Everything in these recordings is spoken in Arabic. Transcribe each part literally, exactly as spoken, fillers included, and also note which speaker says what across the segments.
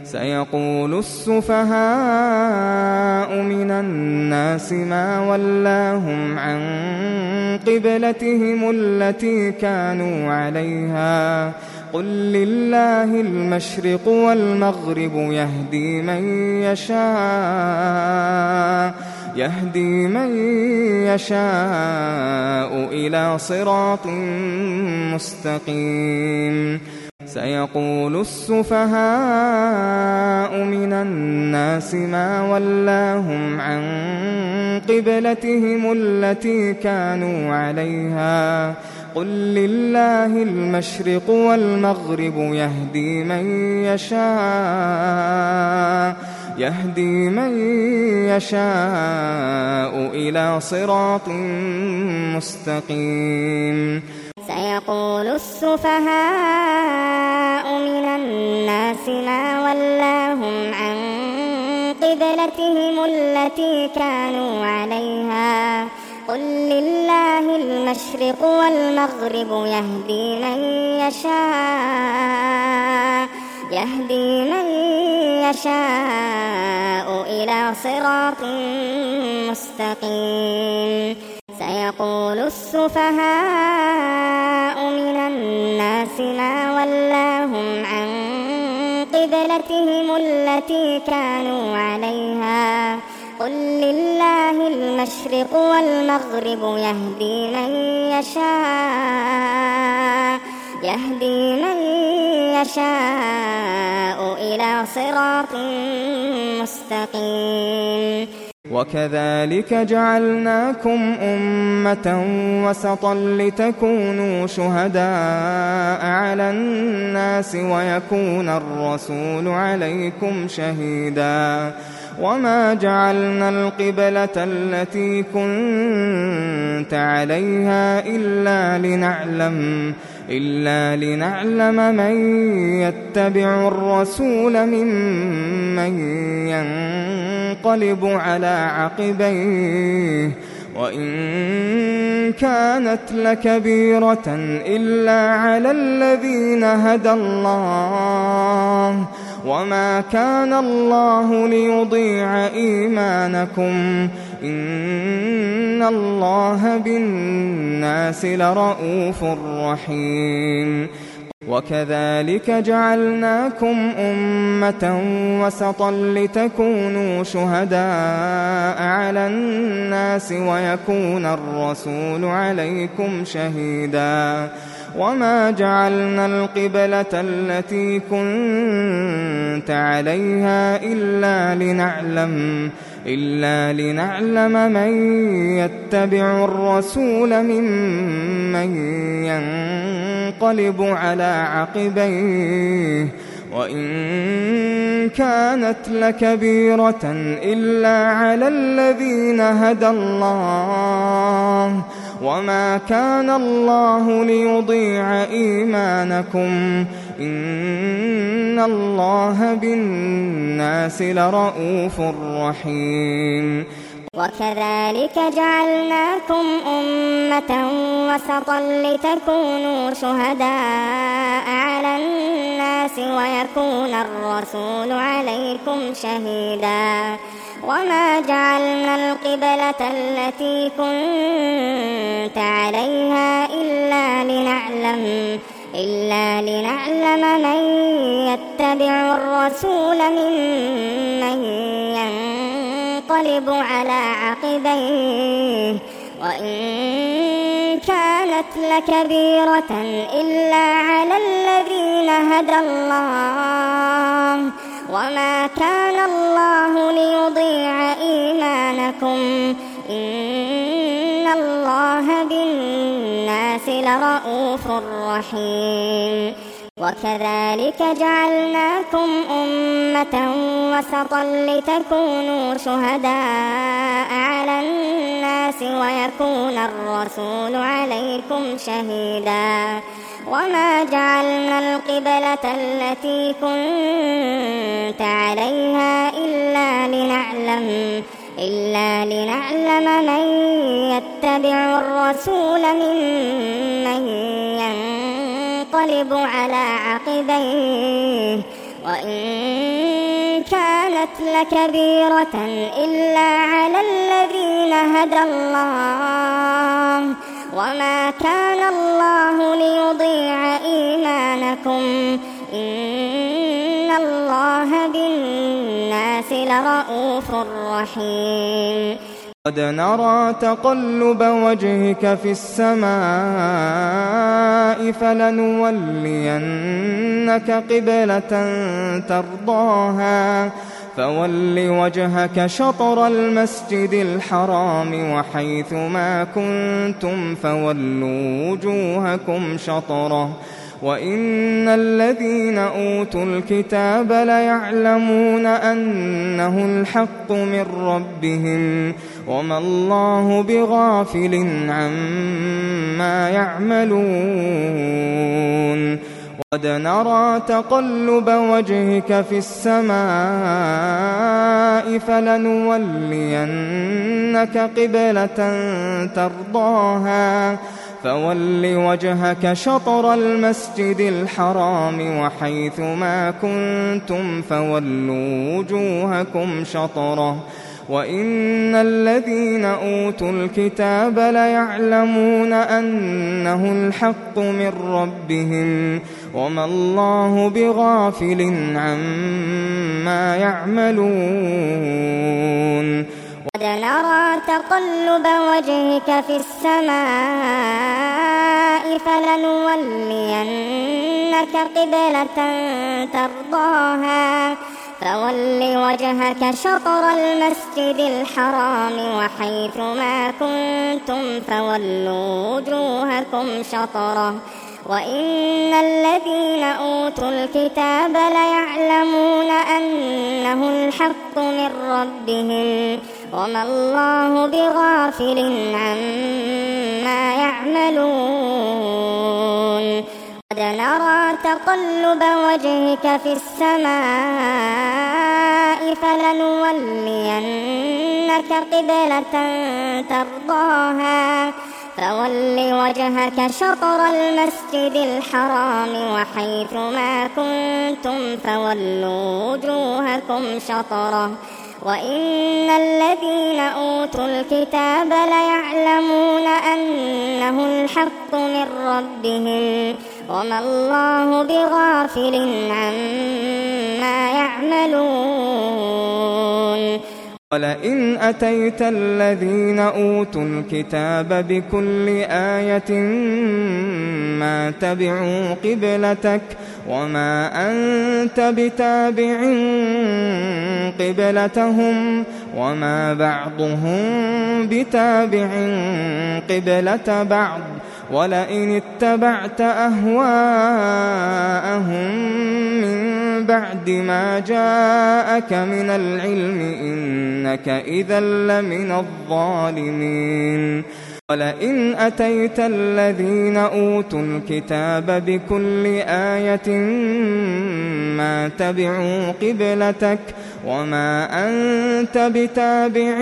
Speaker 1: سيقول السفهاء من الناس ما ولاهم عن قبلتهم التي كانوا عليها قل لله المشرق والمغرب يهدي من يشاء يهدي من يشاء إلى صراط مستقيم. سيقول السفهاء من الناس ما ولاهم عن قبلتهم التي كانوا عليها قل لله المشرق والمغرب يهدي من يشاء يهدي من يشاء إلى صراط مستقيم.
Speaker 2: سيقول السفهاء من الناس ما ولاهم عن قبلتهم التي كانوا عليها قل لله المشرق والمغرب يهدي من يشاء يهدي من يشاء إلى صراط مستقيم. سيقول السفهاء من الناس ما ولاهم عن قبلتهم التي كانوا عليها قل لله المشرق والمغرب يهدي من يشاء يهدي من يشاء إلى صراط مستقيم.
Speaker 1: وكذلك جعلناكم أمة وسطا لتكونوا شهداء على الناس ويكون الرسول عليكم شهيدا وما جعلنا القبلة التي كنت عليها إلا لنعلم إلا لنعلم من يتبع الرسول ممن ينقلب على عقبيه وإن كانت لكبيرة إلا على الذين هدى الله وما كان الله ليضيع إيمانكم إن الله بالناس لرءوف رحيم. وكذلك جعلناكم أمة وسطا لتكونوا شهداء على الناس ويكون الرسول عليكم شهيدا وما جعلنا القبلة التي كنت عليها إلا لنعلم إلا لنعلم من يتبع الرسول ممن ينقلب على عقبيه وإن كانت لكبيرة إلا على الذين هدى الله وما كان الله ليضيع إيمانكم إن الله بالناس لرءوف رحيم.
Speaker 2: وكذلك جعلناكم أمة وسطا لتكونوا شهداء على الناس ويكون الرسول عليكم شهيدا وما جعلنا القبلة التي كنت عليها إلا لنعلم إلا لنعلم من يتبع الرسول ممن ينقلب على عقبيه وإن كانت لكبيرة إلا على الذين هدى الله وما كان الله ليضيع إيمانكم إن الله بالناس لرءوف رحيم. وكذلك جعلناكم أمة وسطا لتكونوا شهداء على الناس ويكون الرسول عليكم شهيدا وما جعلنا القبلة التي كنت عليها إلا لنعلم إلا لنعلم من يتبع الرسول ممن ينقلب على عقبيه وإن كانت لكبيرة إلا على الذين هدى الله وما كان الله ليضيع إيمانكم إن الله بالناس لرءوف رحيم
Speaker 1: قد نرى تقلب وجهك في السماء فلنولينك قبلة ترضاها فول وجهك شطر المسجد الحرام وحيث ما كنتم فولوا وجوهكم شطره وإن الذين أوتوا الكتاب ليعلمون أنه الحق من ربهم وما الله بغافل عما يعملون قد نرى تقلب وجهك في السماء فلنولينك قبلة ترضاها فول وجهك شطر المسجد الحرام وحيث ما كنتم فولوا وجوهكم شطره وإن الذين أوتوا الكتاب ليعلمون أنه الحق من ربهم وما الله بغافل عما يعملون
Speaker 2: قد نرى تقلب وجهك في السماء فلنولينك قبلة ترضاها فول وجهك شطر المسجد الحرام وحيث ما كنتم فولوا وجوهكم شطره وإن الذين أوتوا الكتاب ليعلمون أنه الحق من ربهم وما الله بغافل عما يعملون قد نرى تقلب وجهك في السماء فلنولينك قبلة ترضاها فول وجهك شطر المسجد الحرام وحيث ما كنتم فولوا وجوهكم شطره وإن الذين أوتوا الكتاب ليعلمون أنه الحق من ربهم وما الله بغافل عما يعملون
Speaker 1: ولئن أتيت الذين أوتوا الكتاب بكل آية ما تبعوا قبلتك وما أنت بتابع قبلتهم وما بعضهم بتابع قبلة بعض ولئن اتبعت أهواءهم من بعد ما جاءك من العلم إنك إذا لمن الظالمين ولئن أتيت الذين أوتوا الكتاب بكل آية ما تبعوا قبلتك وما أنت بتابع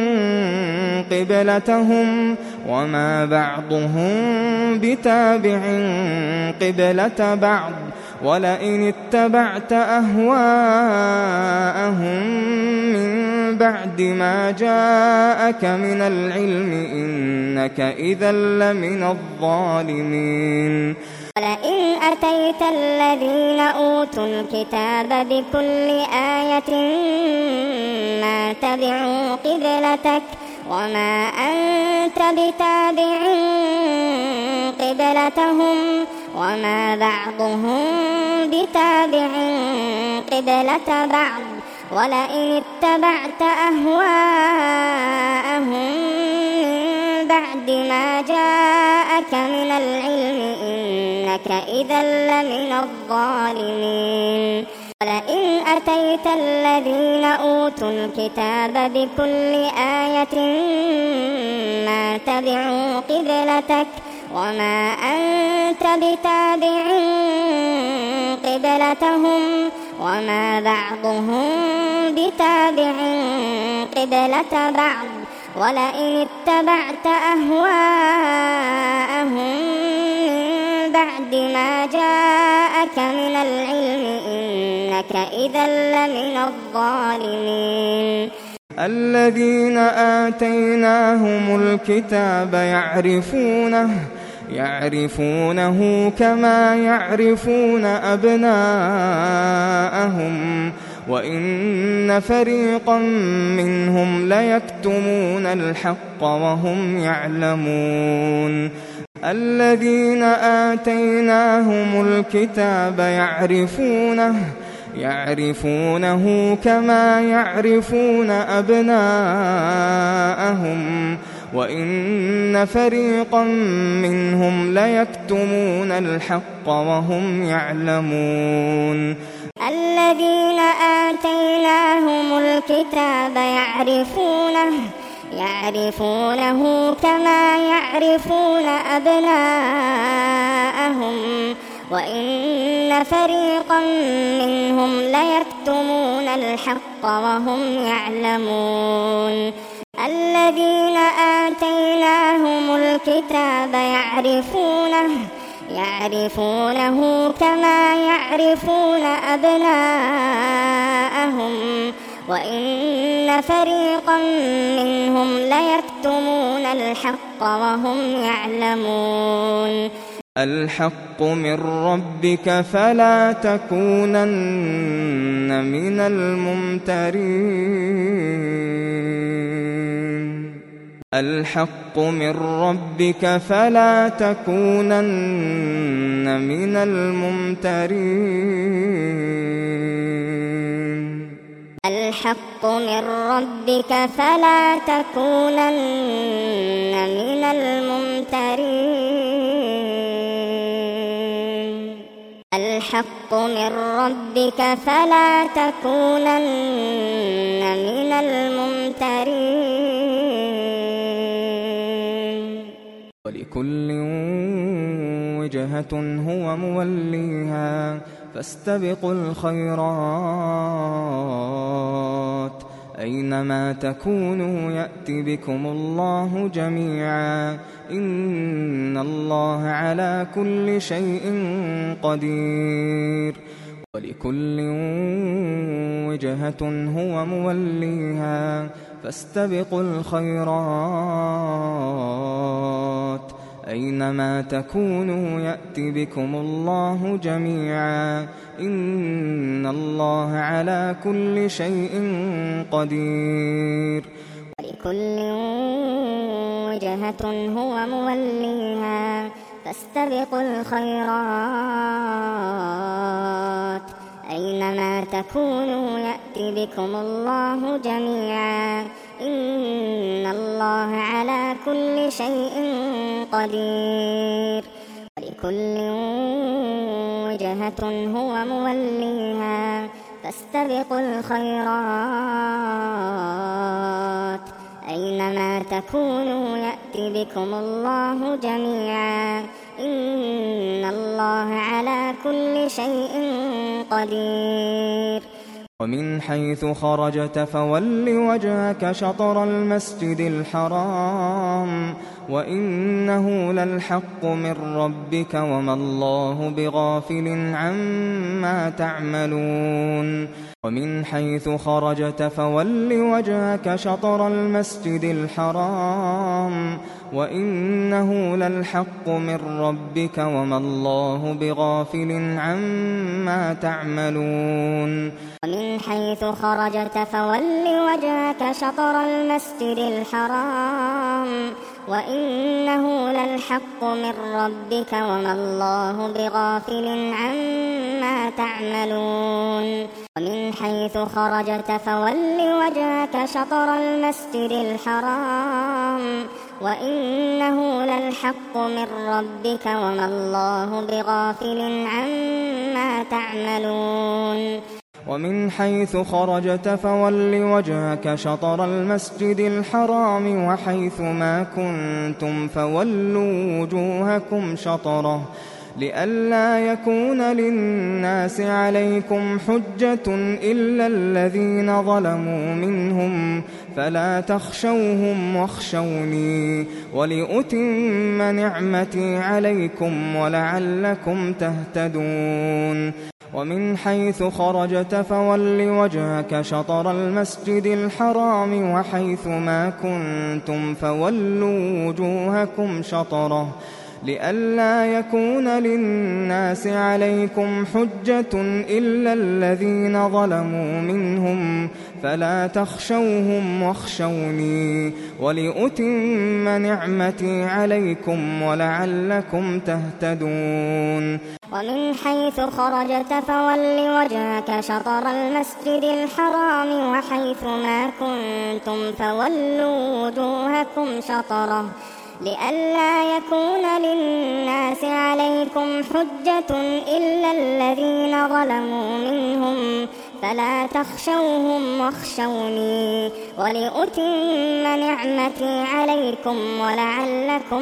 Speaker 1: قبلتهم وما بعضهم بتابع قبلة بعض ولئن اتبعت أهواءهم من بعد ما جاءك من العلم إنك إذا لمن الظالمين
Speaker 2: ولئن أتيت الذين أوتوا الكتاب بكل آية ما تبعوا قبلتك وما أنت بتابع قبلتهم وما بعضهم بتابع قبلة بعض ولئن اتبعت أهواءهم من بعد ما جاءك من العلم إنك إذا لمن الظالمين ولئن أتيت الذين أوتوا الكتاب بكل آية ما تبعوا قبلتك وما أنت بتابع قبلتهم وما بعضهم بتابع قبلة بعض ولئن اتبعت أهواءهم من بعد ما جاءك من العلم إنك إذا لمن الظالمين
Speaker 1: الذين آتيناهم الكتاب يعرفونه يعرفونه كما يعرفون أبناءهم وإن فريقا منهم ليكتمون الحق وهم يعلمون الذين آتيناهم الكتاب يعرفونه يعرفونه كما يعرفون أبناءهم وإن فريقا منهم ليكتمون الحق وهم يعلمون
Speaker 2: الذين آتيناهم الكتاب يعرفونه يعرفونه كما يعرفون أبناءهم وإن فريقا منهم ليكتمون الحق وهم يعلمون الذين آتيناهم الكتاب يعرفونه يعرفونه كما يعرفون أبناءهم وإن فريقا منهم ليكتمون الحق وهم يعلمون
Speaker 1: الحق من ربك فلا تكونن من الممترين الحق من ربك فلا تكونن من الممترين
Speaker 2: الحق من ربك فلا تكونن من الممترين الحق من ربك فلا تكونن من الممترين
Speaker 1: ولكل وجهة هو موليها فاستبقوا الخيرات أينما تكونوا يأتِ بكم الله جميعا إن الله على كل شيء قدير ولكل وجهة هو موليها فاستبقوا الخيرات أينما تكونوا يأتِ بكم الله جميعا إن الله على كل شيء قدير
Speaker 2: ولكل وجهة هو موليها فاستبقوا الخيرات أينما تكونوا يأتِ بكم الله جميعا إن الله على كل شيء قدير ولكل وجهة هو موليها فاستبقوا الخيرات أينما تكونوا يأتِ بكم الله جميعا إن الله على كل شيء قدير
Speaker 1: ومن حيث خرجت فول وجهك شطر المسجد الحرام وإنه للحق من ربك وما الله بغافل عما تعملون ومن حيث خرجت فول وجهك شطر المسجد الحرام وإنه للحق من ربك وما الله بغافل عما تعملون
Speaker 2: ومن حيث خرجت فول وجهك شطر المسجد الحرام وإنه للحق من ربك وما الله بغافل عما تعملون ومن حيث خرجت فول وجهك شطر المسجد الحرام وإنه للحق من ربك وما الله بغافل عما تعملون
Speaker 1: ومن حيث خرجت فول وجهك شطر المسجد الحرام وحيث ما كنتم فولوا وجوهكم شطره لئلا يكون للناس عليكم حجة إلا الذين ظلموا منهم فلا تخشوهم واخشوني ولأتم نعمتي عليكم ولعلكم تهتدون ومن حيث خرجت فول وجهك شطر المسجد الحرام وحيث ما كنتم فولوا وجوهكم شطره لئلا يكون للناس عليكم حجة إلا الذين ظلموا منهم فلا تخشوهم واخشوني ولأتم نعمتي عليكم ولعلكم تهتدون
Speaker 2: ومن حيث خرجت فول وجهك شطر المسجد الحرام وحيث ما كنتم فولوا وجوهكم شطره لئلا يكون للناس عليكم حجة إلا الذين ظلموا منهم فلا تخشوهم واخشوني ولأتم نعمتي عليكم ولعلكم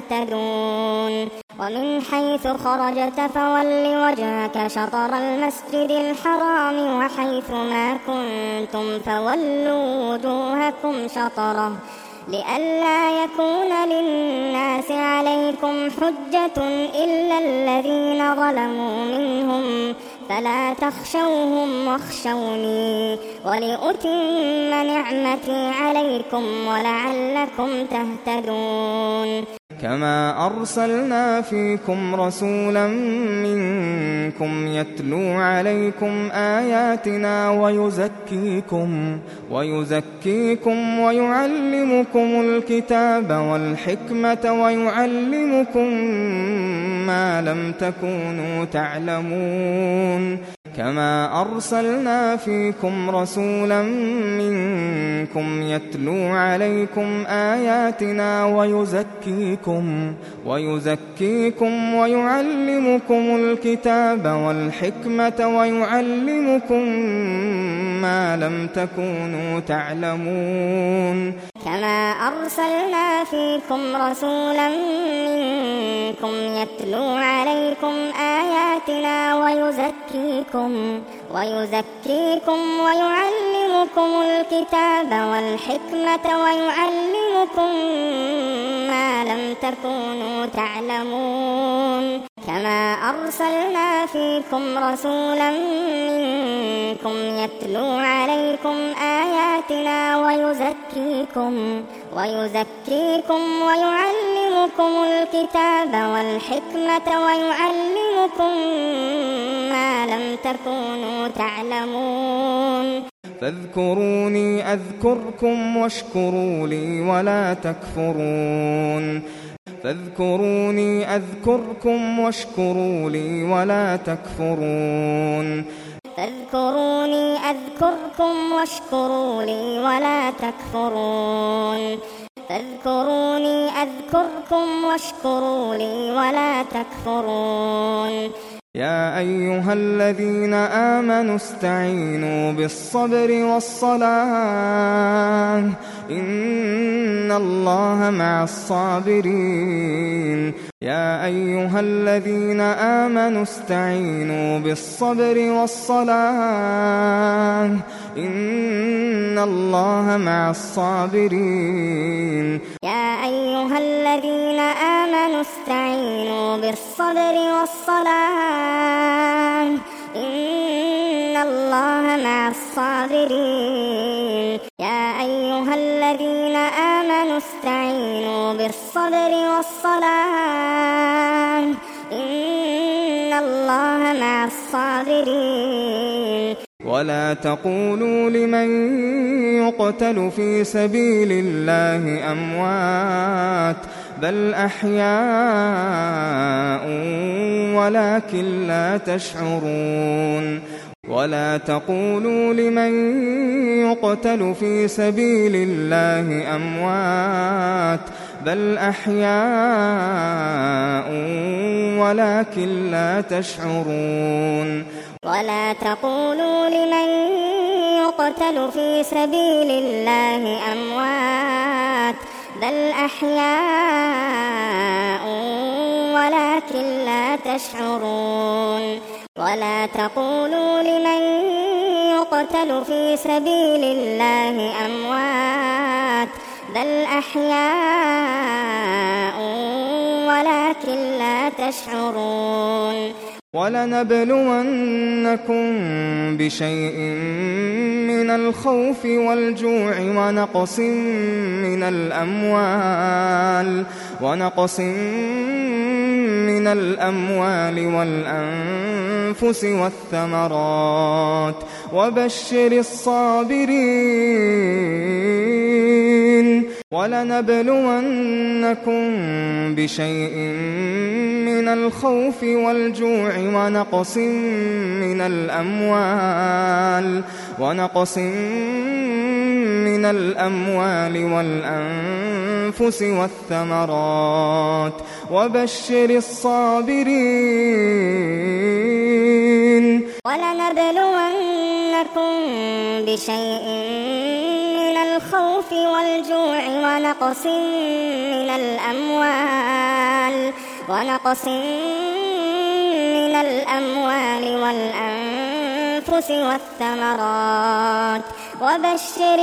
Speaker 2: تهتدون ومن حيث خرجت فول وجهك شطر المسجد الحرام وحيث ما كنتم فولوا وجوهكم شطره لئلا يكون للناس عليكم حجة إلا الذين ظلموا منهم فلا تخشوهم واخشوني ولأتم نعمتي عليكم ولعلكم تهتدون
Speaker 1: كما أرسلنا فيكم رسولا منكم يتلو عليكم آياتنا ويزكيكم ويزكيكم ويعلمكم الكتاب والحكمة ويعلمكم ما لم تكونوا تعلمون كما أرسلنا فيكم رسولا منكم يتلو عليكم آياتنا ويزكيكم ويزكيكم ويعلمكم الكتاب والحكمة ويعلمكم ما لم تكونوا تعلمون
Speaker 2: كما أرسلنا فيكم رسولا منكم يتلو عليكم آياتنا ويزكيكم ويزكيكم ويعلمكم الكتاب والحكمة ويعلمكم ما لم تكونوا تعلمون كما أرسلنا فيكم رسولا منكم يتلو عليكم آياتنا ويزكيكم ويزكيكم ويعلمكم الكتاب والحكمة ويعلمكم ما لم تكونوا تعلمون
Speaker 1: فاذكروني أذكركم واشكروا لي ولا تكفرون فاذكروني أذكركم واشكروا لي ولا تكفرون
Speaker 2: فاذكروني أذكركم واشكروا لي ولا تكفرون فاذكروني أذكركم واشكروا لي ولا تكفرون
Speaker 1: يا أيها الذين آمنوا استعينوا بالصبر والصلاة إن الله مع الصابرين يا أيها الذين آمنوا استعينوا بالصبر والصلاة إن الله مع الصابرين
Speaker 2: يا أيها الذين آمنوا استعينوا بالصبر والصلاة إن الله مع الصابرين يا أيها الذين آمنوا استعينوا بالصبر والصلاة إن الله مع الصابرين
Speaker 1: ولا تقولوا لمن يقتل في سبيل الله أموات بل أحياء ولكن لا تشعرون ولا تقولوا لمن يقتل في سبيل الله أموات بل أحياء ولكن لا تشعرون
Speaker 2: ولا تقولوا لمن يقتل في سبيل الله أموات بل أحياء ولكن لا تشعرون ولا تقولوا لمن يقتل في سبيل الله أموات بل أحياء ولكن لا تشعرون
Speaker 1: ولنبلونكم بشيء من الخوف والجوع ونقص من الأموال ونقص من الأموال والأنفس والثمرات وبشر الصابرين ولنبلونكم بشيء من الخوف والجوع ونقص من الأموال ونقص من الأموال والأنفس والثمرات وبشر الصابرين
Speaker 2: ولنبلونكم بشيء من الخوف والجوع ونقص من الأموال ونقص من الأموال والأنفس والثمرات وبشر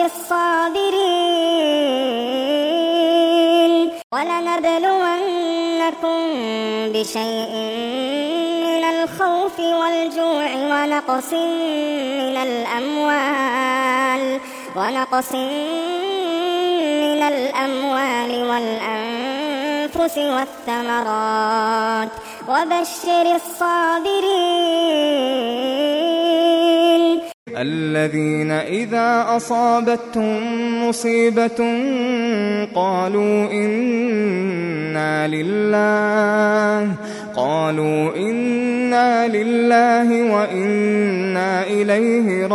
Speaker 2: الصابرين ولنبلونكم بشيء من الخوف والجوع ونقص من الأموال ونقص من الأموال والأنفس والثمرات وبشر الصابرين
Speaker 1: الذين إذا أصابتهم مصيبة قالوا إنا لله قالوا إنا لله وإنا إليه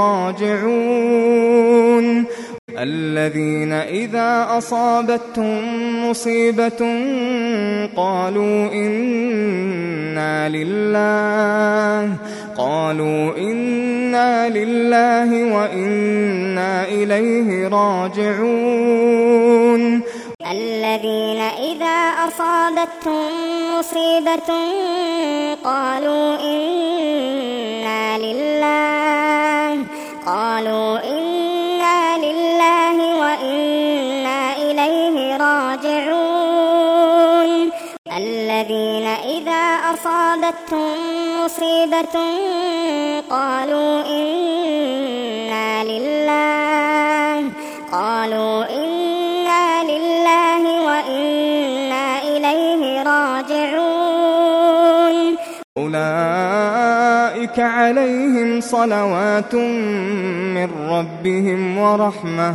Speaker 1: راجعون الذين إذا أصابتهم مصيبة قالوا إنا لله قالوا إنا لله وإنا إليه راجعون
Speaker 2: الذين إذا أصابتهم مصيبة قالوا إنا لله قالوا إنا لله وإنا إليه راجعون الذين إذا أصابتهم مصيبة قالوا إنا لله قالوا إنا لله وإنا إليه راجعون
Speaker 1: أولئك عليهم صلوات من ربهم ورحمة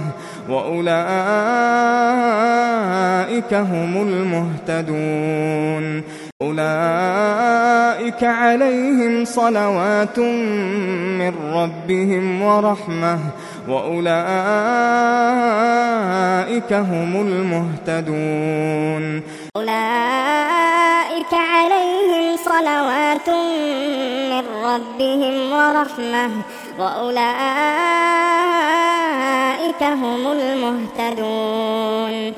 Speaker 1: وأولئك هم المهتدون أولئك عليهم صلوات من ربهم ورحمة وأولئك هم المهتدون
Speaker 2: أولئك عليهم صلوات من ربهم ورحمة وأولئك هم المهتدون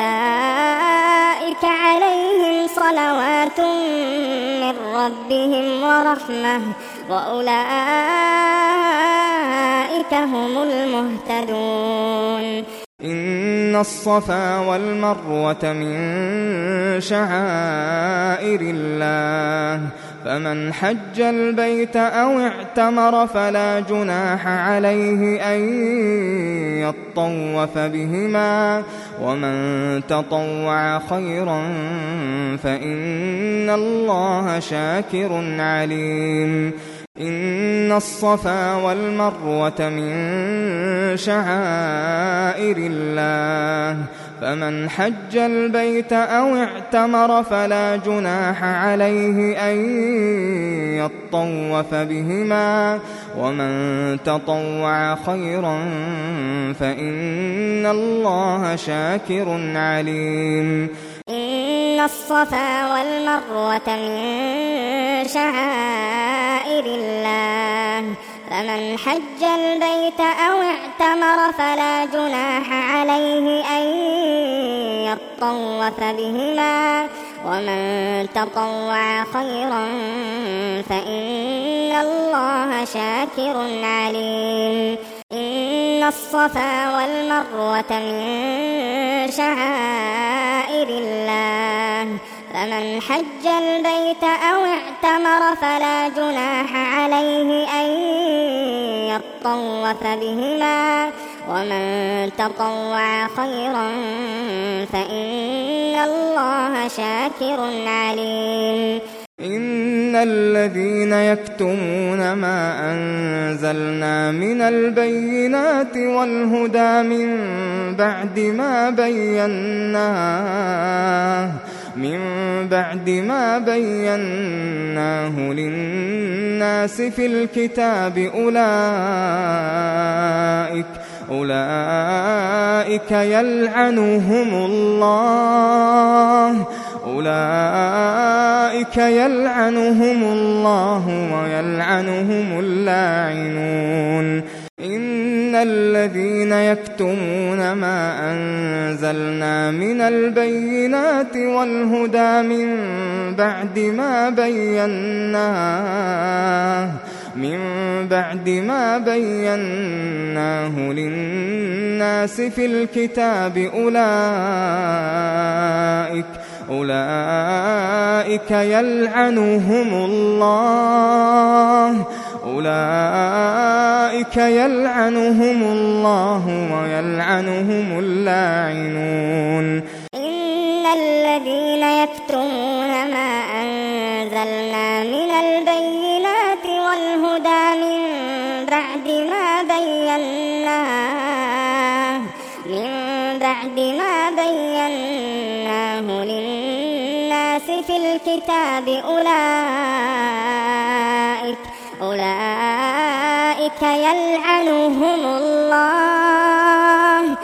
Speaker 2: أولئك عليهم صلوات من ربهم ورحمة وأولئك هم المهتدون
Speaker 1: إن الصفا والمروة من شعائر الله فمن حج البيت أو اعتمر فلا جناح عليه أن يطوف بهما ومن تطوع خيرا فإن الله شاكر عليم إن الصفا والمروة من شعائر الله فمن حج البيت أو اعتمر فلا جناح عليه أن يطوف بهما ومن تطوع خيرا فإن الله شاكر عليم
Speaker 2: إن الصفا والمروة من شعائر الله فمن حج البيت أو اعتمر فلا جناح عليه أن يطوف طوف بهما ومن تطوع خيرا فإن الله شاكر عليم إن الصفا والمروة من شعائر الله فمن حج البيت أو اعتمر فلا جناح عليه أن يطوف بهما ومن تطوع خيرا فإن الله شاكر عليم
Speaker 1: إن الذين يكتمون ما أنزلنا من البينات والهدى من بعد ما بيناه من بعد ما بيناه للناس في الكتاب أولئك أولئك يلعنهم الله أولئك يلعنهم الله ويلعنهم اللاعنون إن الذين يكتمون ما أنزلنا من البينات والهدى من بعد ما بيناه من بعد ما بيناه للناس في الكتاب أولئك أولئك يلعنهم الله أولئك يلعنهم الله ويلعنهم اللاعنون
Speaker 2: إن الذين يكتمون ما أنزلنا من البينات والهدى من بعد ما بيناه من بعد ما بيناه للناس في الكتاب أولئك أولئك يلعنهم الله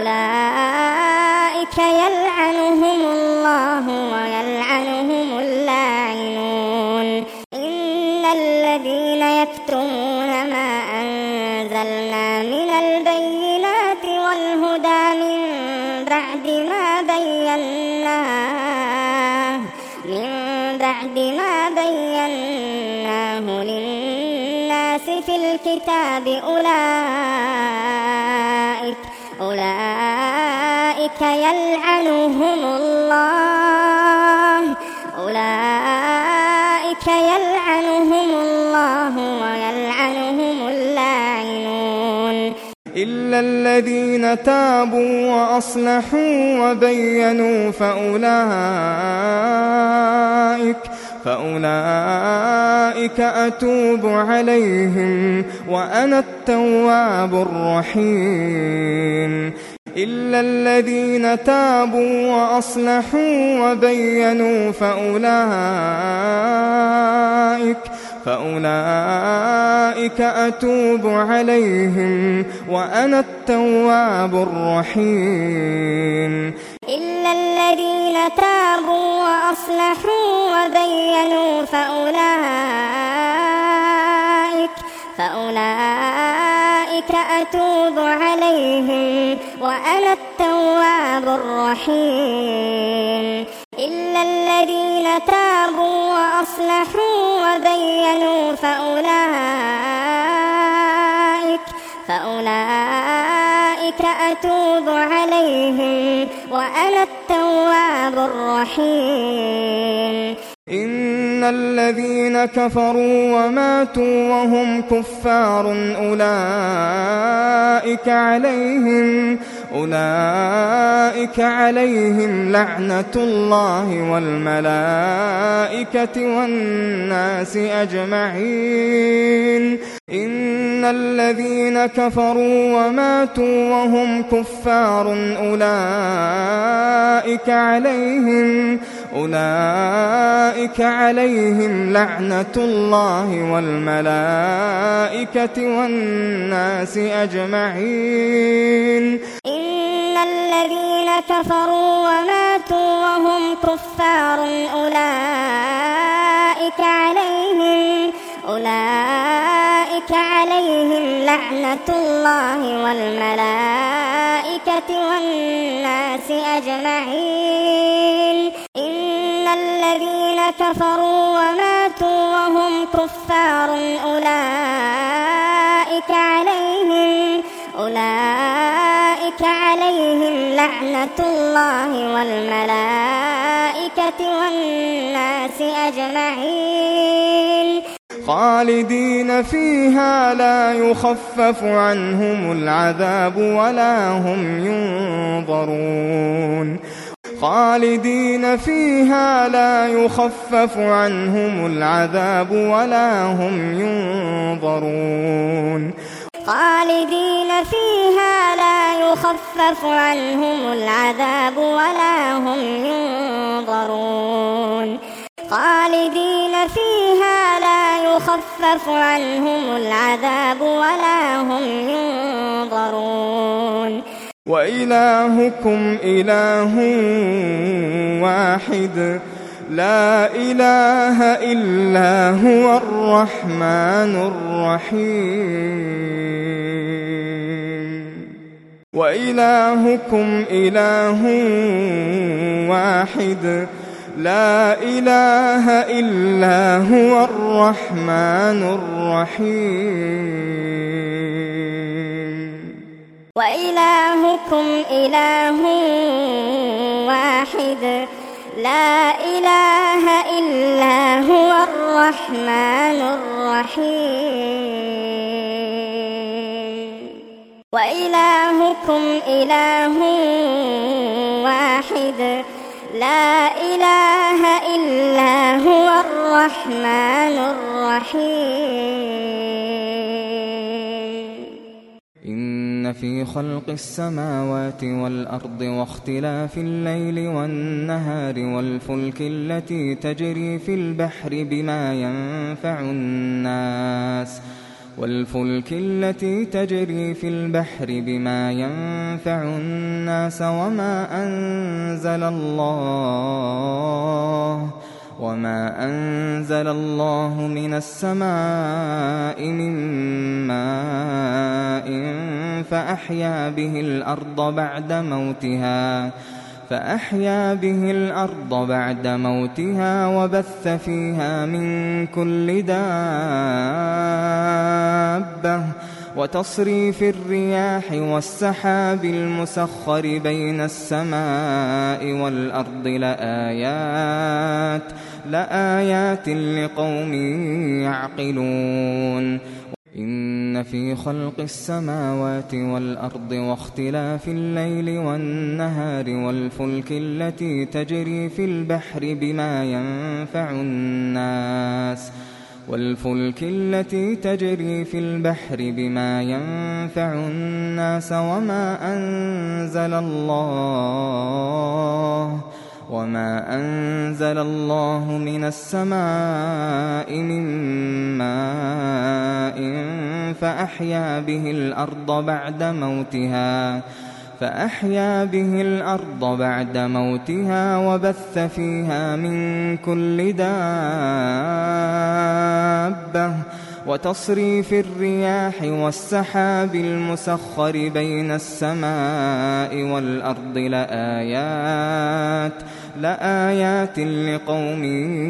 Speaker 2: أولئك يلعنهم الله ويلعنهم اللاعنون إن الذين يكتمون ما أنزلنا من البينات والهدى من بعد ما بيناه من بعد ما بيناه للناس في الكتاب أولئك أولئك يلعنهم الله أولئك يلعنهم الله ويلعنهم اللاعنون
Speaker 1: إلا الذين تابوا وأصلحوا وبينوا فأولئك فأولئك أتوب عليهم وأنا التواب الرحيم إلا الذين تابوا وأصلحوا وبينوا فأولئك فأولئك أتوب عليهم وأنا التواب الرحيم
Speaker 2: إلا الذين تابوا وأصلحوا وبينوا فأولئك فأولئك أتوب عليهم وأنا التواب الرحيم إلا الذين تابوا وأصلحوا وبينوا فأولئك فأولئك أتوب عليهم وأنا التواب الرحيم
Speaker 1: إن الذين كفروا وماتوا وهم كفار أولئك عليهم أولئك عليهم لعنة الله والملائكة والناس أجمعين إن الذين كفروا وماتوا وهم كفار أولئك عليهم أولئك عليهم لعنة الله والملائكة والناس أجمعين
Speaker 2: إن الذين كفروا وماتوا وهم كفار أولئك عليهم أولئك عليهم لعنة الله والملائكة والناس أجمعين إن الذين كفروا وماتوا وهم كفار أولئك عليهم أولئك عليهم لعنة الله والملائكة والناس أجمعين
Speaker 1: خالدين فيها لا يخفف عنهم العذاب ولا هم ينظرون خالدين فيها لا يخفف عنهم العذاب ولا هم ينظرون
Speaker 2: خالدين فيها لا يخفف عنهم العذاب ولا هم ينظرون خالدين فيها لا يخفف عنهم العذاب ولا هم ينظرون
Speaker 1: وإلهكم إله واحد لا إله إلا هو الرحمن الرحيم وإلهكم إله واحد لا إله إلا هو الرحمن الرحيم
Speaker 2: وإلهكم إله واحد لا إله إلا هو الرحمن الرحيم وإلهكم إله واحد لا إله إلا هو الرحمن الرحيم
Speaker 1: إن في خلق السماوات والأرض واختلاف الليل والنهار والفلك التي تجري في البحر بما ينفع الناس والفلك التي تجري في البحر بما ينفع الناس وما أنزل الله وما أنزل الله من السماء من ماء فأحيا به الأرض بعد موتها فأحيا به الأرض بعد موتها وبث فيها من كل دابة وتصريف الرياح والسحاب المسخر بين السماء والأرض لآيات لآيات لقوم يعقلون إن في خلق السماوات والأرض واختلاف الليل والنهار والفلك التي تجري في البحر بما ينفع الناس والفلك التي تجري في البحر بما ينفع الناس وما أنزل الله وما أنزل الله من السماء من ماء فأحيا به الأرض بعد موتها فأحيا به الأرض بعد موتها وبث فيها من كل دابة وتصريف الرياح والسحاب المسخر بين السماء والأرض لآيات لآيات لقوم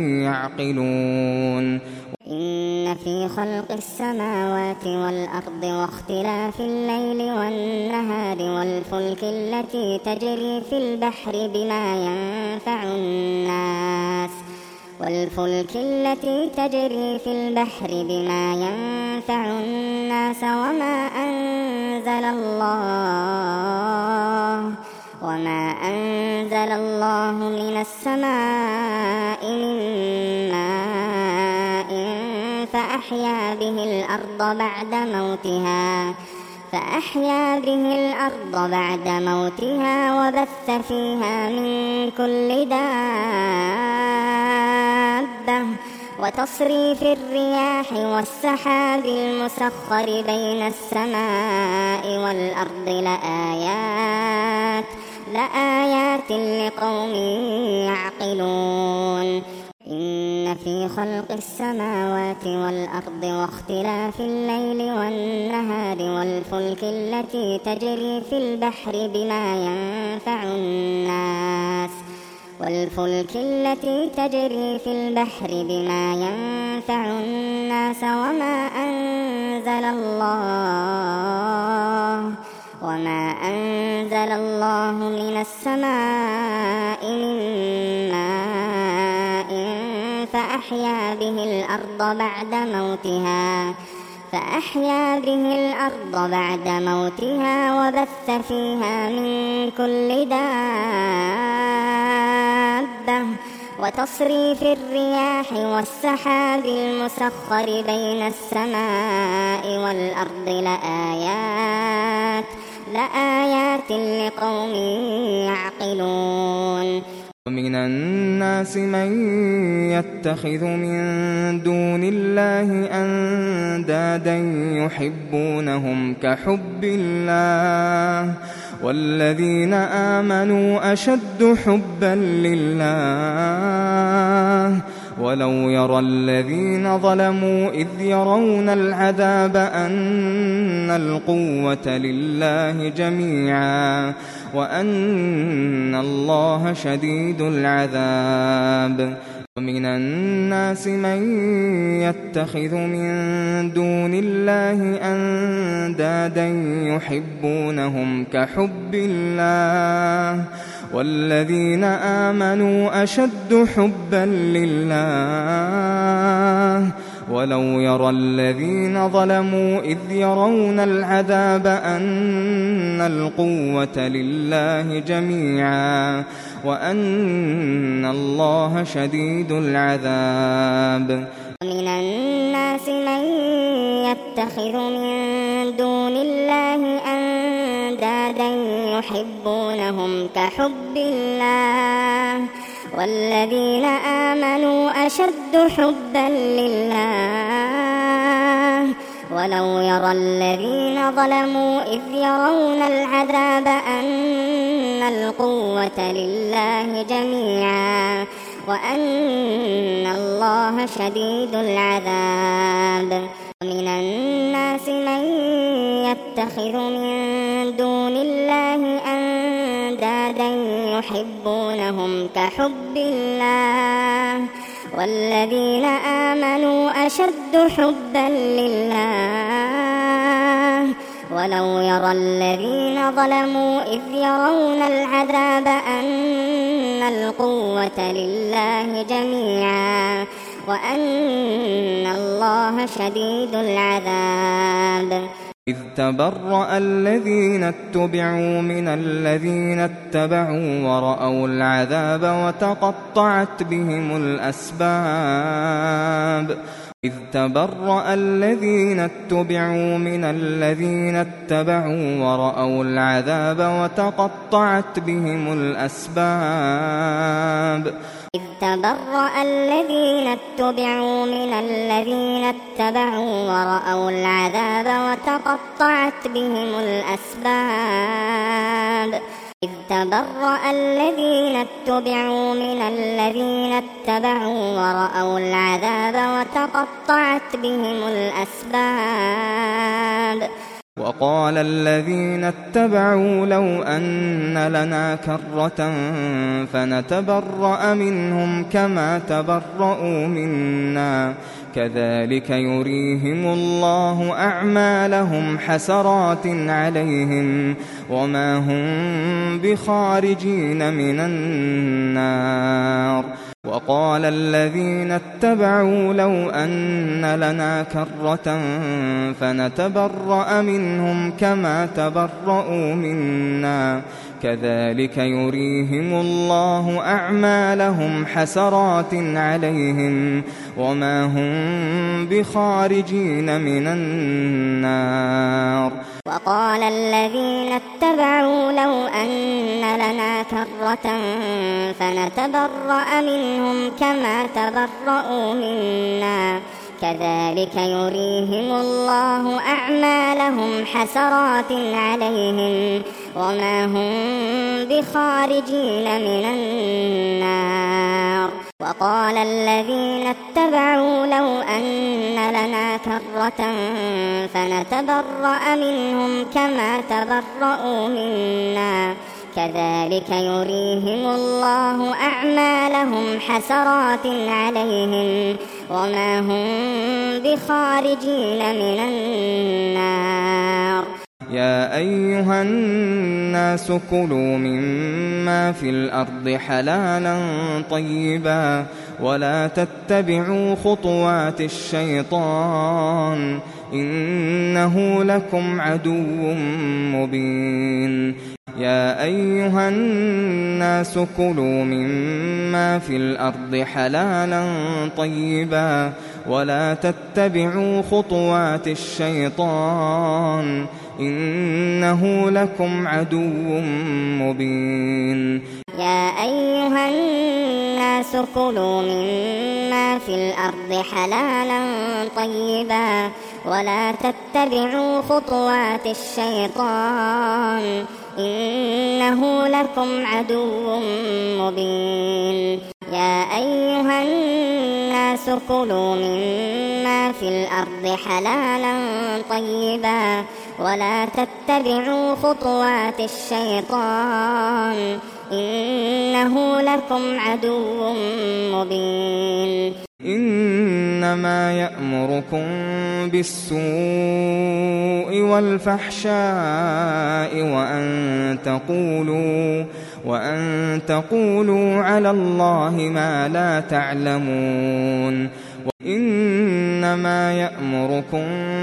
Speaker 1: يعقلون
Speaker 2: إن في خلق السماوات والأرض واختلاف الليل والنهار والفلك التي تجري في البحر بما ينفع الناس والفلك التي تجري في البحر بما ينفع الناس وما أنزل الله وما أنزل الله من السماء من ماء فأحيا به الأرض بعد موتها فأحيا به الأرض بعد موتها وبث فيها من كل دابة وتصريف الرياح والسحاب المسخر بين السماء والأرض لآيات لآيات لقوم يعقلون إن في في خلق السماوات والأرض واختلاف الليل والنهار والفلك التي تجري في البحر بما ينفع الناس والفلك التي تجري في البحر بما ينفع الناس وما أنزل الله وما أنزل الله من السماء من ماء فأحيا به الأرض بعد موتها فأحيا به الأرض بعد موتها وبث فيها من كل دابة وتصريف الرياح والسحاب المسخر بين السماء والأرض لآيات لآيات لقوم يعقلون.
Speaker 1: ومن الناس من يتخذ من دون الله أندادا يحبونهم كحب الله والذين آمنوا أشد حبا لله ولو يرى الذين ظلموا إذ يرون العذاب أن القوة لله جميعا وأن الله شديد العذاب. ومن الناس من يتخذ من دون الله أندادا يحبونهم كحب الله والذين آمنوا أشد حبا لله ولو يرى الذين ظلموا إذ يرون العذاب أن القوة لله جميعا وأن الله شديد العذاب.
Speaker 2: ومن الناس من يتخذ من دون الله أندادا يحبونهم كحب الله والذين آمنوا أشد حبا لله ولو يرى الذين ظلموا إذ يرون العذاب أن القوة لله جميعا وأن الله شديد العذاب. ومن الناس من يتخذ من دون الله أندادا يحبونهم كحب الله والذين آمنوا أشد حبا لله ولو يرى الذين ظلموا إذ يرون العذاب أن القوة لله جميعا وأن الله شديد العذاب.
Speaker 1: إذ تبرأ الذين اتبعوا من الذين اتبعوا ورأوا العذاب وتقطعت بهم الأسباب. إذ تبرأ الذين اتبعوا من الذين اتبعوا ورأوا العذاب وتقطعت بهم الأسباب.
Speaker 2: إذ تبرأ الذين اتبعوا من الذين اتبعوا ورأوا العذاب وتقطعت بهم الأسباب. إذ تبرأ الذين اتبعوا من الذين اتبعوا ورأوا العذاب وتقطعت بهم الأسباب.
Speaker 1: وقال الذين اتبعوا لو أن لنا كرة فنتبرأ منهم كما تبرؤوا منا كذلك يريهم الله أعمالهم حسرات عليهم وما هم بخارجين من النار. وقال الذين اتبعوا لو أن لنا كرة فنتبرأ منهم كما تبرؤوا منا كذلك يريهم الله أعمالهم حسرات عليهم وما هم بخارجين من النار.
Speaker 2: وقال الذين اتبعوا لو أن لنا كرة فنتبرأ منهم كما تبرؤوا منا كذلك يريهم الله أعمالهم حسرات عليهم وما هم بخارجين من النار. وقال الذين اتبعوا لو أن لنا كرة فنتبرأ منهم كما تبرؤوا منا كذلك يريهم الله أعمالهم حسرات عليهم وما هم بخارجين من النار.
Speaker 1: يا أيها الناس كلوا مما في الأرض حلالا طيبا ولا تتبعوا خطوات الشيطان إنه لكم عدو مبين. يا أيها الناس كلوا مما في الأرض حلالا طيبا ولا تتبعوا خطوات الشيطان إنه لكم عدو مبين.
Speaker 2: يا أيها الناس كلوا مما في الأرض حلالا طيبا ولا تتبعوا خطوات الشيطان إنه لكم عدو مبين. يا أيها الناس كلوا مما في الأرض حلالا طيبا ولا تتبعوا خطوات الشيطان إنه لكم عدو مبين.
Speaker 1: إنما يأمركم بالسوء والفحشاء وأن تقولوا وأن تقولوا على الله ما لا تعلمون. إنما يأمركم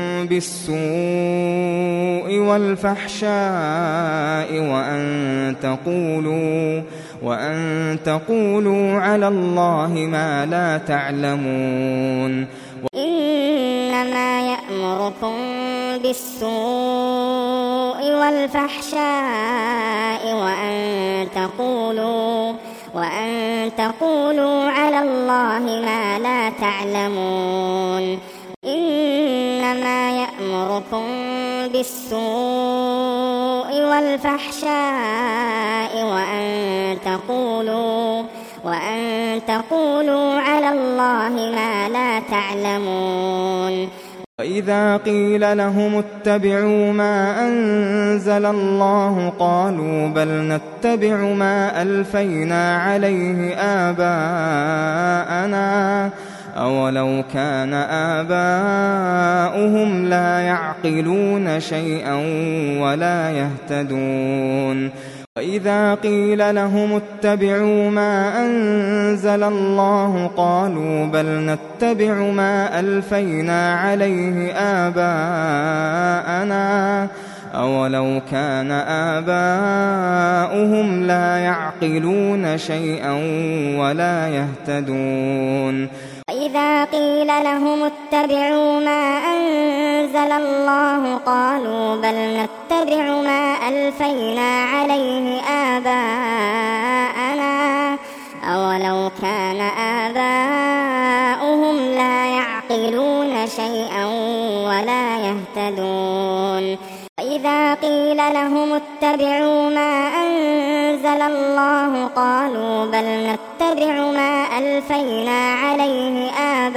Speaker 1: بالسوء والفحشاء وأن تقولوا وأن تقولوا على الله ما لا تعلمون.
Speaker 2: إنما يأمركم بالسوء والفحشاء وأن تقولوا وأن تقولوا على الله ما لا تعلمون. إنما يأمركم بالسوء والفحشاء وأن تقولوا وأن تقولوا على الله ما لا تعلمون.
Speaker 1: وإذا قيل لهم اتبعوا ما أنزل الله قالوا بل نتبع ما ألفينا عليه آباءنا أولو كان آباؤهم لا يعقلون شيئا ولا يهتدون. وإذا قيل لهم اتبعوا ما أنزل الله قالوا بل نتبع ما ألفينا عليه آباءنا أولو كان آباؤهم لا يعقلون شيئا ولا يهتدون.
Speaker 2: وإذا قيل لهم اتبعوا ما أنزل الله قالوا بل نتبع ما ألفينا عليه آباءنا أولو كان آباؤهم لا يعقلون شيئا ولا يهتدون. وإذا قيل لهم اتبعوا ما أنزل الله قالوا بل نتبع ما ألفينا عليه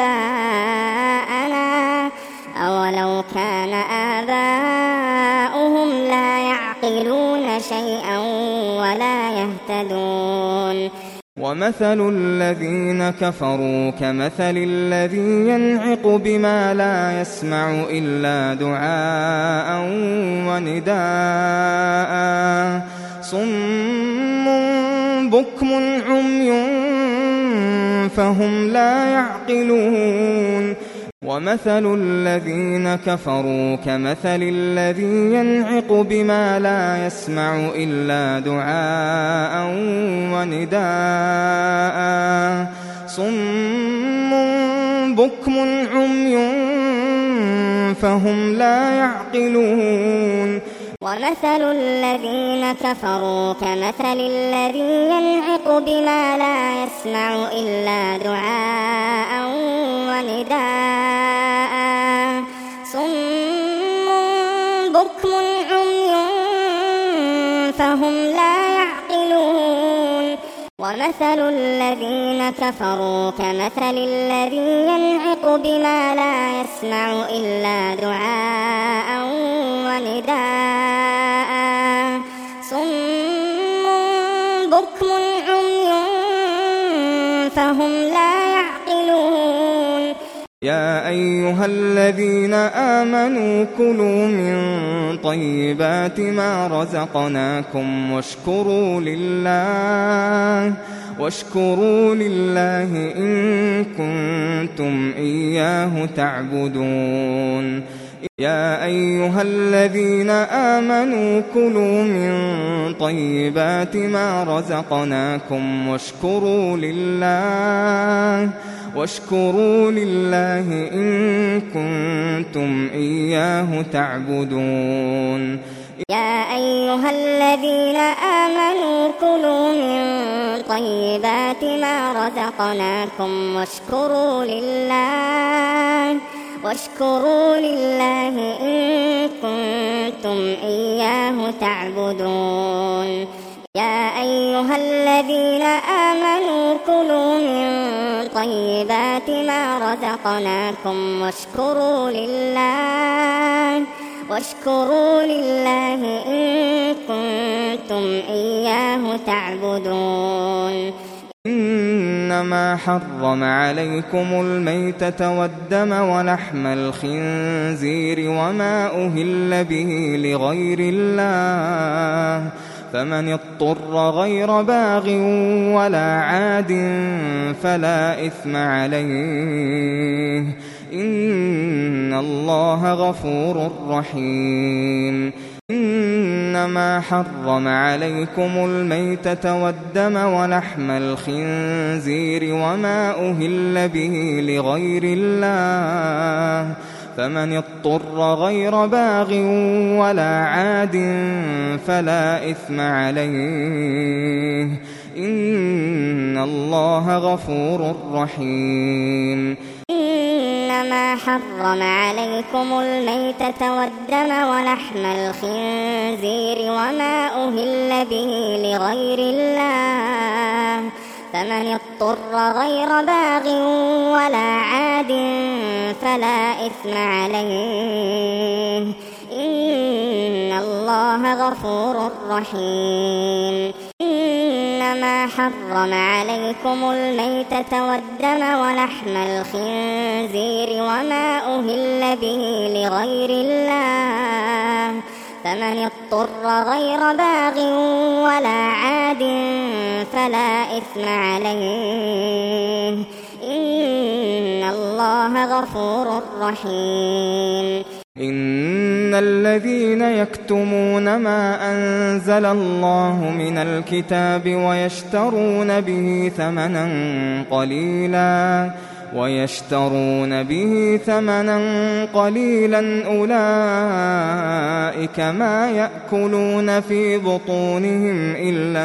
Speaker 2: آباءنا أولو كان آباؤهم لا يعقلون شيئا ولا يهتدون.
Speaker 1: ومثل الذين كفروا كمثل الذي ينعق بما لا يسمع إلا دعاء ونداء صم بكم عمي فهم لا يعقلون. ومثل الذين كفروا كمثل الذي ينعق بما لا يسمع إلا دعاء ونداء صم بكم عمي فهم لا يعقلون.
Speaker 2: ومثل الذين كفروا كمثل الذي ينعق بما لا يسمع إلا دعاء ونداء صم بكم عمي فهم لا يعقلون. ومثل الذين كفروا كمثل الذي ينعق بما لا يسمع إلا دعاء ونداء صم بكم عمي فهم لا يعقلون
Speaker 1: يا أيها الذين آمنوا كلوا من طيبات ما رزقناكم واشكروا لله واشكروا لله إن كنتم إياه تعبدون يا أيها الذين آمنوا كلوا من طيبات ما رزقناكم واشكروا لله واشكروا لله إن كنتم إياه تعبدون
Speaker 2: يا أيها الذين آمنوا كلوا من طيبات ما رزقناكم واشكروا لله واشكروا لله إن كنتم إياه تعبدون يا أيها الذين آمنوا كلوا من طيبات ما رزقناكم واشكروا لله واشكروا لله إن كنتم إياه تعبدون
Speaker 1: إنما حرم عليكم الميتة والدم ولحم الخنزير وما أهل به لغير الله فمن اضطر غير باغ ولا عاد فلا إثم عليه إن الله غفور رحيم إنما حرم عليكم الميتة والدم ولحم الخنزير وما أهل به لغير الله فمن اضطر غير باغ ولا عاد فلا إثم عليه إن الله غفور رحيم
Speaker 2: إنما حرم عليكم الميتة والدم ولحم الخنزير وما أهل به لغير الله فمن اضطر غير باغ ولا عاد فلا إثم عليه إن الله غفور رحيم إنما حرم عليكم الميتة والدم ولحم الخنزير وما أهل به لغير الله فمن اضطر غير باغ ولا عاد فلا إثم عليه إن الله غفور رحيم
Speaker 1: إن الذين يكتمون ما أنزل الله من الكتاب ويشترون به ثمنا قليلا ويشترون به ثمنا قليلا أولئك ما يأكلون في بطونهم إلا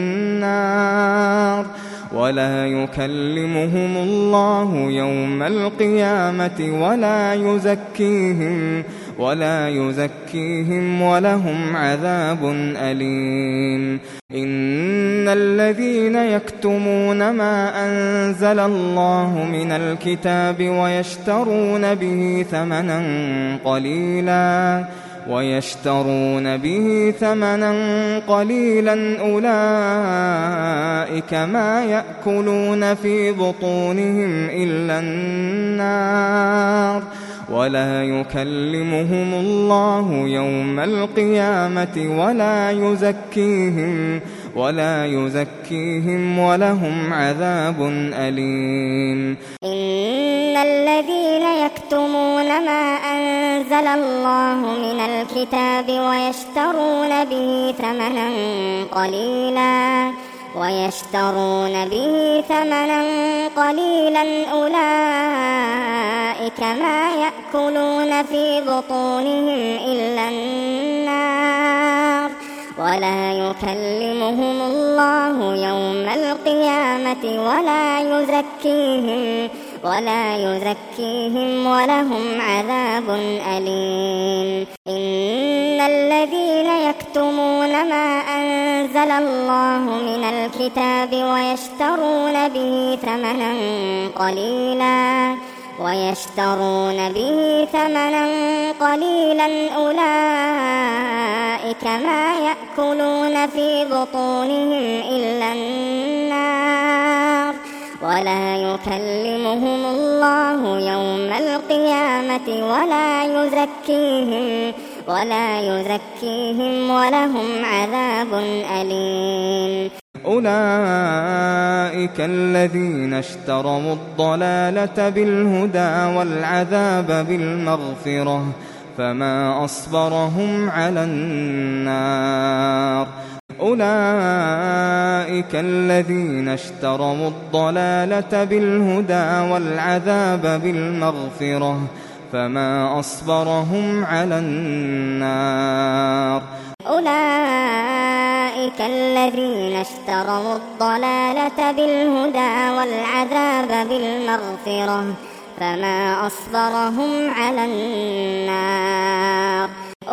Speaker 1: النار ولا يكلمهم الله يوم القيامة ولا يزكيهم ولا يزكيهم ولهم عذاب أليم إن الذين يكتمون ما أنزل الله من الكتاب ويشترون به ثمنا قليلا ويشترون به ثمنا قليلا أولئك ما يأكلون في بطونهم إلا النار ولا يكلمهم الله يوم القيامة ولا يزكيهم ولا يزكيهم ولهم عذاب أليم
Speaker 2: إن الذين يكتمون ما أنزل الله من الكتاب ويشترون به ثمنا قليلا ويشترون به ثمنا قليلا أولئك ما يأكلون في بطونهم إلا النار ولا يكلمهم الله يوم القيامة ولا يزكيهم ولا يزكيهم ولهم عذاب أليم إن الذين يكتمون ما أنزل الله من الكتاب ويشترون به ثمنا قليلا ويشترون به ثمنا قليلا أولئك ما يأكلون في بطونهم إلا النار ولا يكلمهم الله يوم القيامة ولا يزكيهم ولا يزكيهم ولهم عذاب أليم.
Speaker 1: أولئك الذين اشتروا الضلالة بالهدى والعذاب بالمغفرة فما أصبرهم على النار. أولئك الذين اشتروا الضلالة بالهدى والعذاب بالمغفرة فما أصبرهم على النار.
Speaker 2: أولئك الذين اشتروا الضلالة بالهدى والعذاب بالمغفرة فما أصبرهم على النار.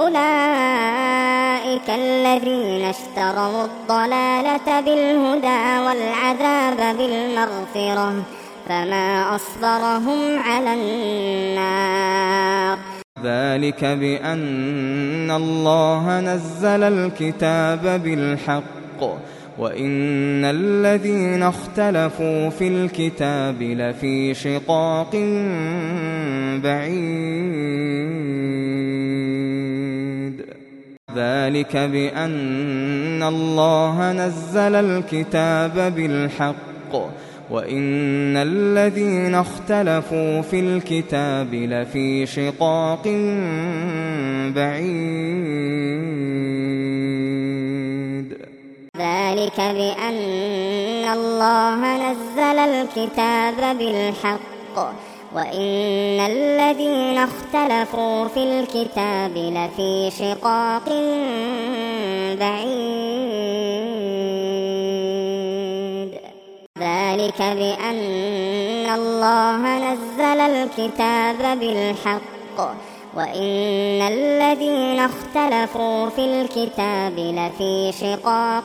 Speaker 2: أولئك الذين اشتروا الضلالة بالهدى والعذاب بالمغفرة فما أصبرهم على النار.
Speaker 1: ذلك بأن الله نزل الكتاب بالحق وإن الذين اختلفوا في الكتاب لفي شقاق بعيد. ذلك بأن الله نزل الكتاب بالحق وإن الذين اختلفوا في الكتاب لفي شقاق بعيد.
Speaker 2: ذلك بأن الله نزل الكتاب بالحق وإن الذين اختلفوا في الكتاب لفي شقاق بعيد. ذلك بأن الله نزل الكتاب بالحق وإن الذين اختلفوا في الكتاب لفي شقاق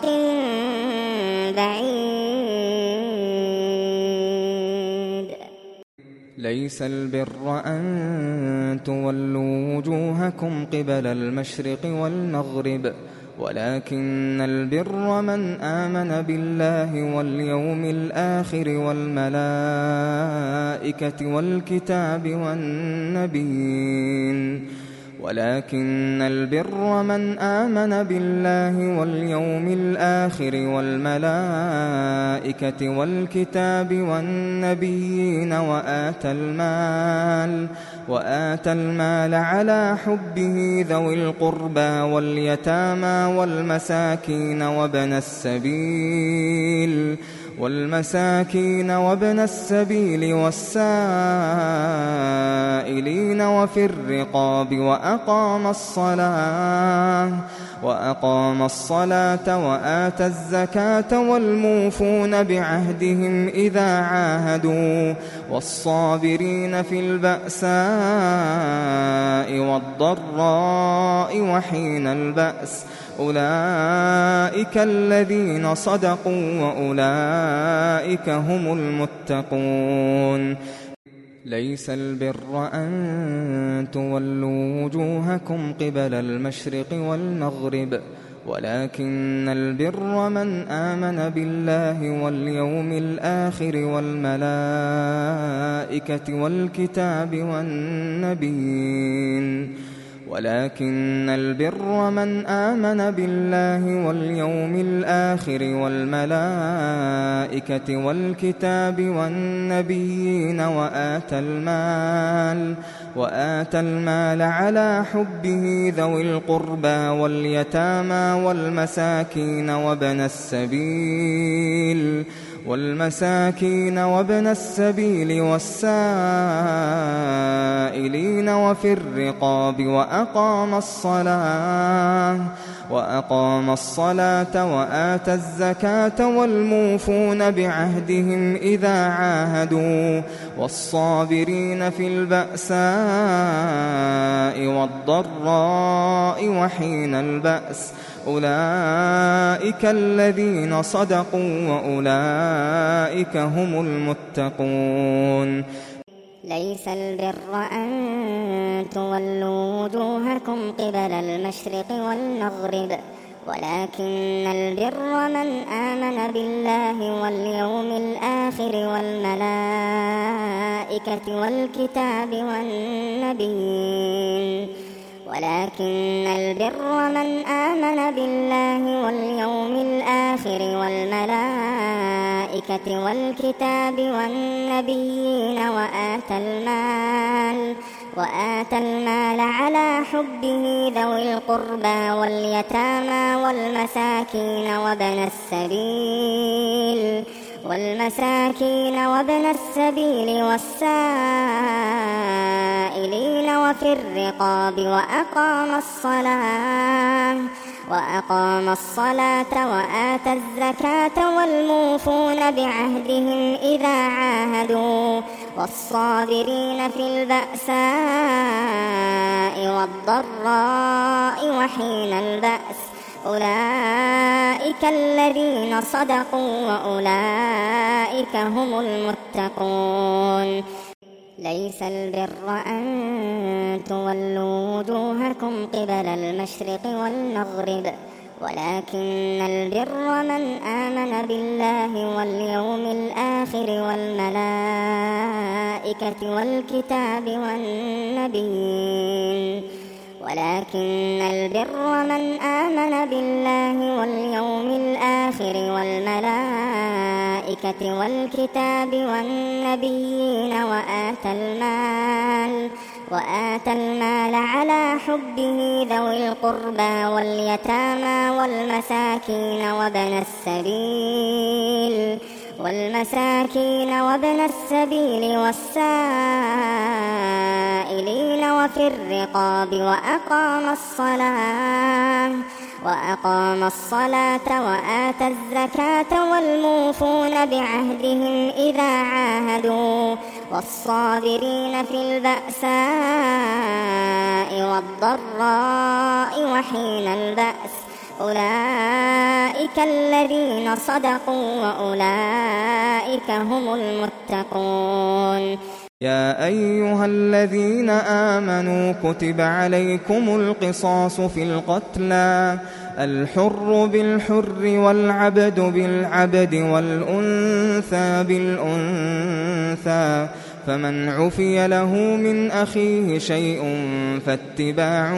Speaker 2: بعيد.
Speaker 1: ليس البر أن تولوا وجوهكم قبل المشرق والمغرب ولكن البر من آمن بالله واليوم الآخر والملائكة والكتاب والنبيين ولكن البر من آمن بالله واليوم الآخر والملائكة والكتاب والنبيين وآتى المال وآتى المال على حبه ذوي القربى واليتامى والمساكين وابن السبيل والمساكين وابن السبيل والسائلين وفي الرقاب وأقام الصلاة وأقام الصلاة وآتى الزكاة والموفون بعهدهم إذا عاهدوا والصابرين في البأساء والضراء وحين البأس أولئك الذين صدقوا وأولئك هم المتقون. ليس البر أن تولوا وجوهكم قبل المشرق والمغرب ولكن البر من آمن بالله واليوم الآخر والملائكة والكتاب والنبيين ولكن البر من آمن بالله واليوم الآخر والملائكة والكتاب والنبيين وآتى المال وآتى المال على حبه ذوي القربى واليتامى والمساكين وابن السبيل والمساكين وابن السبيل والسائلين وفي الرقاب وأقام الصلاة وأقام الصلاة وآتى الزكاة والموفون بعهدهم إذا عاهدوا والصابرين في البأساء والضراء وحين البأس أولئك الذين صدقوا وأولئك هم المتقون.
Speaker 2: ليس البر أن تولوا وجوهكم قبل المشرق والمغرب ولكن البر من آمن بالله واليوم الآخر والملائكة والكتاب والنبيين ولكن البر من آمن بالله واليوم الآخر والملائكة والكتاب والنبيين وآتى المال وآتى المال على حبه ذوي القربى واليتامى والمساكين وابن السبيل والمساكين وابن السبيل والسائلين وفي الرقاب وأقام الصلاة وأقام الصلاة وآتى الزكاة والموفون بعهدهم إذا عاهدوا والصابرين في البأساء والضراء وحين البأس أولئك الذين صدقوا وأولئك هم المتقون. ليس البر أن تولوا وجوهكم قبل المشرق والمغرب ولكن البر من آمن بالله واليوم الآخر والملائكة والكتاب والنبيين ولكن البر من آمن بالله واليوم الآخر والملائكة والكتاب والنبيين وآتى المال وآتى المال على حبه ذوي القربى واليتامى والمساكين وابن السبيل والمساكين وابن السبيل والسائلين وفي الرقاب وأقام الصلاة وأقام الصلاة وآتى الزكاة والموفون بعهدهم إذا عاهدوا والصابرين في البأساء والضراء وحين البأس أولئك الذين صدقوا وأولئك هم المتقون.
Speaker 1: يا أيها الذين آمنوا كتب عليكم القصاص في القتلى الحر بالحر والعبد بالعبد والأنثى بالأنثى فمن عفي له من أخيه شيء فاتباع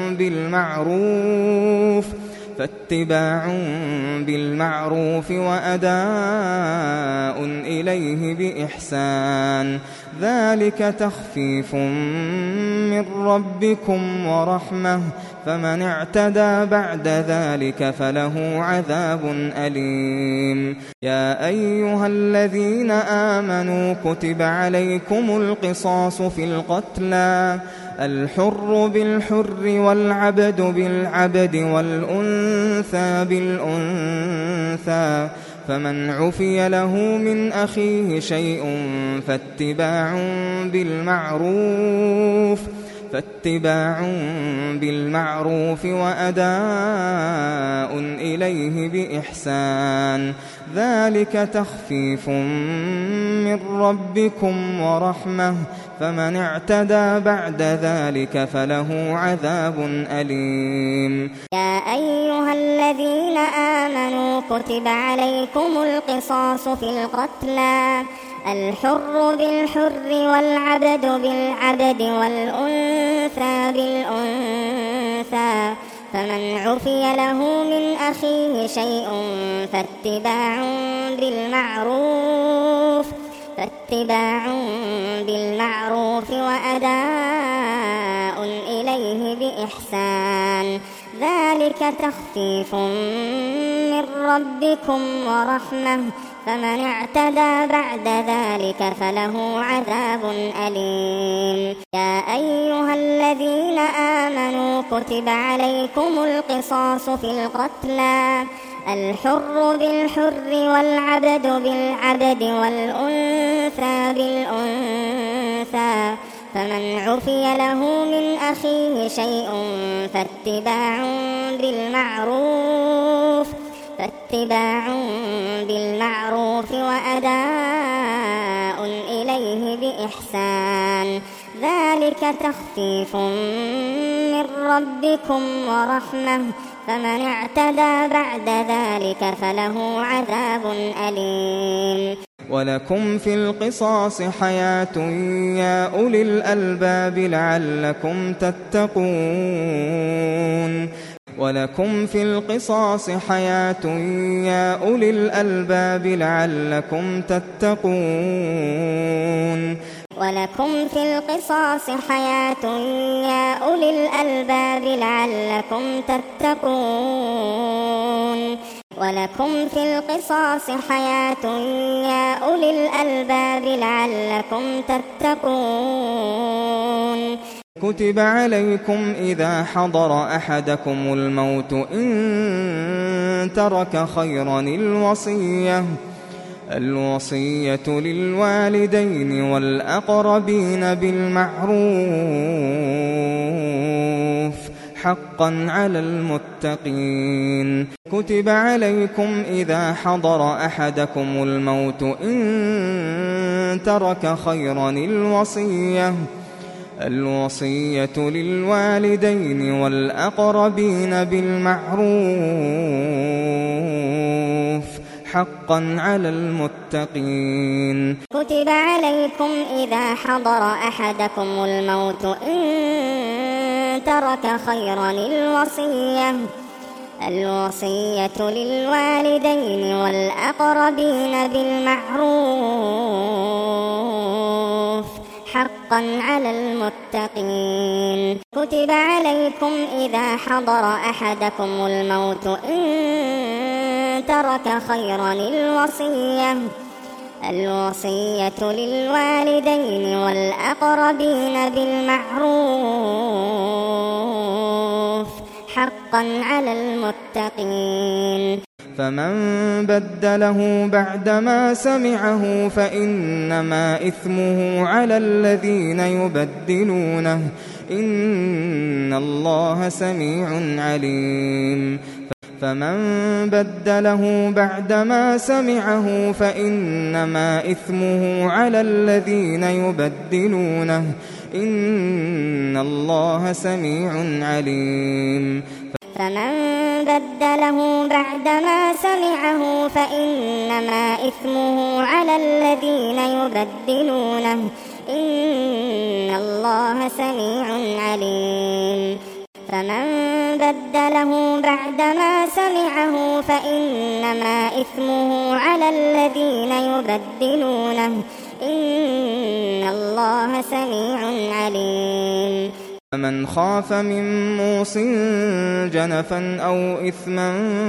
Speaker 1: بالمعروف فاتباع بالمعروف وأداء إليه بإحسان ذلك تخفيف من ربكم ورحمة فمن اعتدى بعد ذلك فله عذاب أليم. يا أيها الذين آمنوا كتب عليكم القصاص في القتلى الحر بالحر والعبد بالعبد والأنثى بالأنثى فمن عفي له من أخيه شيء فاتباع بالمعروف فاتباع بالمعروف وأداء إليه بإحسان ذلك تخفيف من ربكم ورحمة فمن اعتدى بعد ذلك فله عذاب أليم.
Speaker 2: يا أيها الذين آمنوا كتب عليكم القصاص في القتلى الحر بالحر والعبد بالعبد والأنثى بالأنثى فمن عفي له من أخيه شيء فاتباع بالمعروف فاتباع بالمعروف وأداء إليه بإحسان ذلك تخفيف من ربكم ورحمة فمن اعتدى بعد ذلك فله عذاب أليم. يا أيها الذين آمنوا كتب عليكم القصاص في القتلى الحر بالحر والعبد بالعبد والأنثى بالأنثى فمن عفي له من أخيه شيء فاتباع بالمعروف فاتباع بالمعروف وأداء إليه بإحسان ذلك تخفيف من ربكم ورحمة فمن اعتدى بعد ذلك فله عذاب أليم.
Speaker 1: ولكم في القصاص حياة يا أولي الألباب لعلكم تتقون ولكم في القصاص حياة يا أولي الألباب لعلكم تتقون
Speaker 2: ولكم في القصاص حياة يا أولي الألباب لعلكم تتقون ولكم في القصاص حياة يا أولي الألباب لعلكم تتقون
Speaker 1: كتب عليكم إذا حضر أحدكم الموت إن ترك خيرا الوصية الوصية للوالدين والأقربين بالمعروف حقا على المتقين. كتب عليكم إذا حضر أحدكم الموت إن ترك خيرا الوصية الوصية للوالدين والأقربين بالمعروف حقا على المتقين.
Speaker 2: كتب عليكم إذا حضر أحدكم الموت إن ترك خيرا الوصية الوصية للوالدين والأقربين بالمعروف حقا على المتقين. كتب عليكم إذا حضر أحدكم الموت إن ترك خيرا الوصية الوصية للوالدين والأقربين بالمعروف حقا على المتقين.
Speaker 1: فمن بدله بعدما سمعه فإنما إثمه على الذين يبدلونه إن الله سميع عليم. فمن بدله بعدما سمعه فإنما إثمه على الذين يبدلونه إن الله سميع عليم.
Speaker 2: فمن بدله بعدما سمعه فإنما إثمه على الذين يبدلونه إن الله سميع عليم. فمن بدله بعدما سمعه فإنما إثمه على الذين يبدلونه إن الله سميع عليم.
Speaker 1: من خاف من موص جنفا أو إثما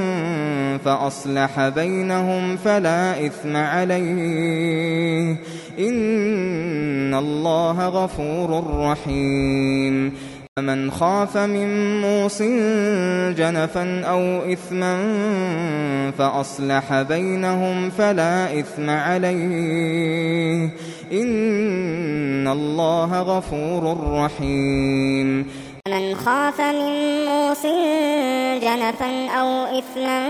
Speaker 1: فأصلح بينهم فلا إثم عليه إن الله غفور رحيم. من خاف من موص جنفا أو إثما فأصلح بينهم فلا إثم عليه إن الله غفور رحيم.
Speaker 2: من خاف من موص جنفا أو إثما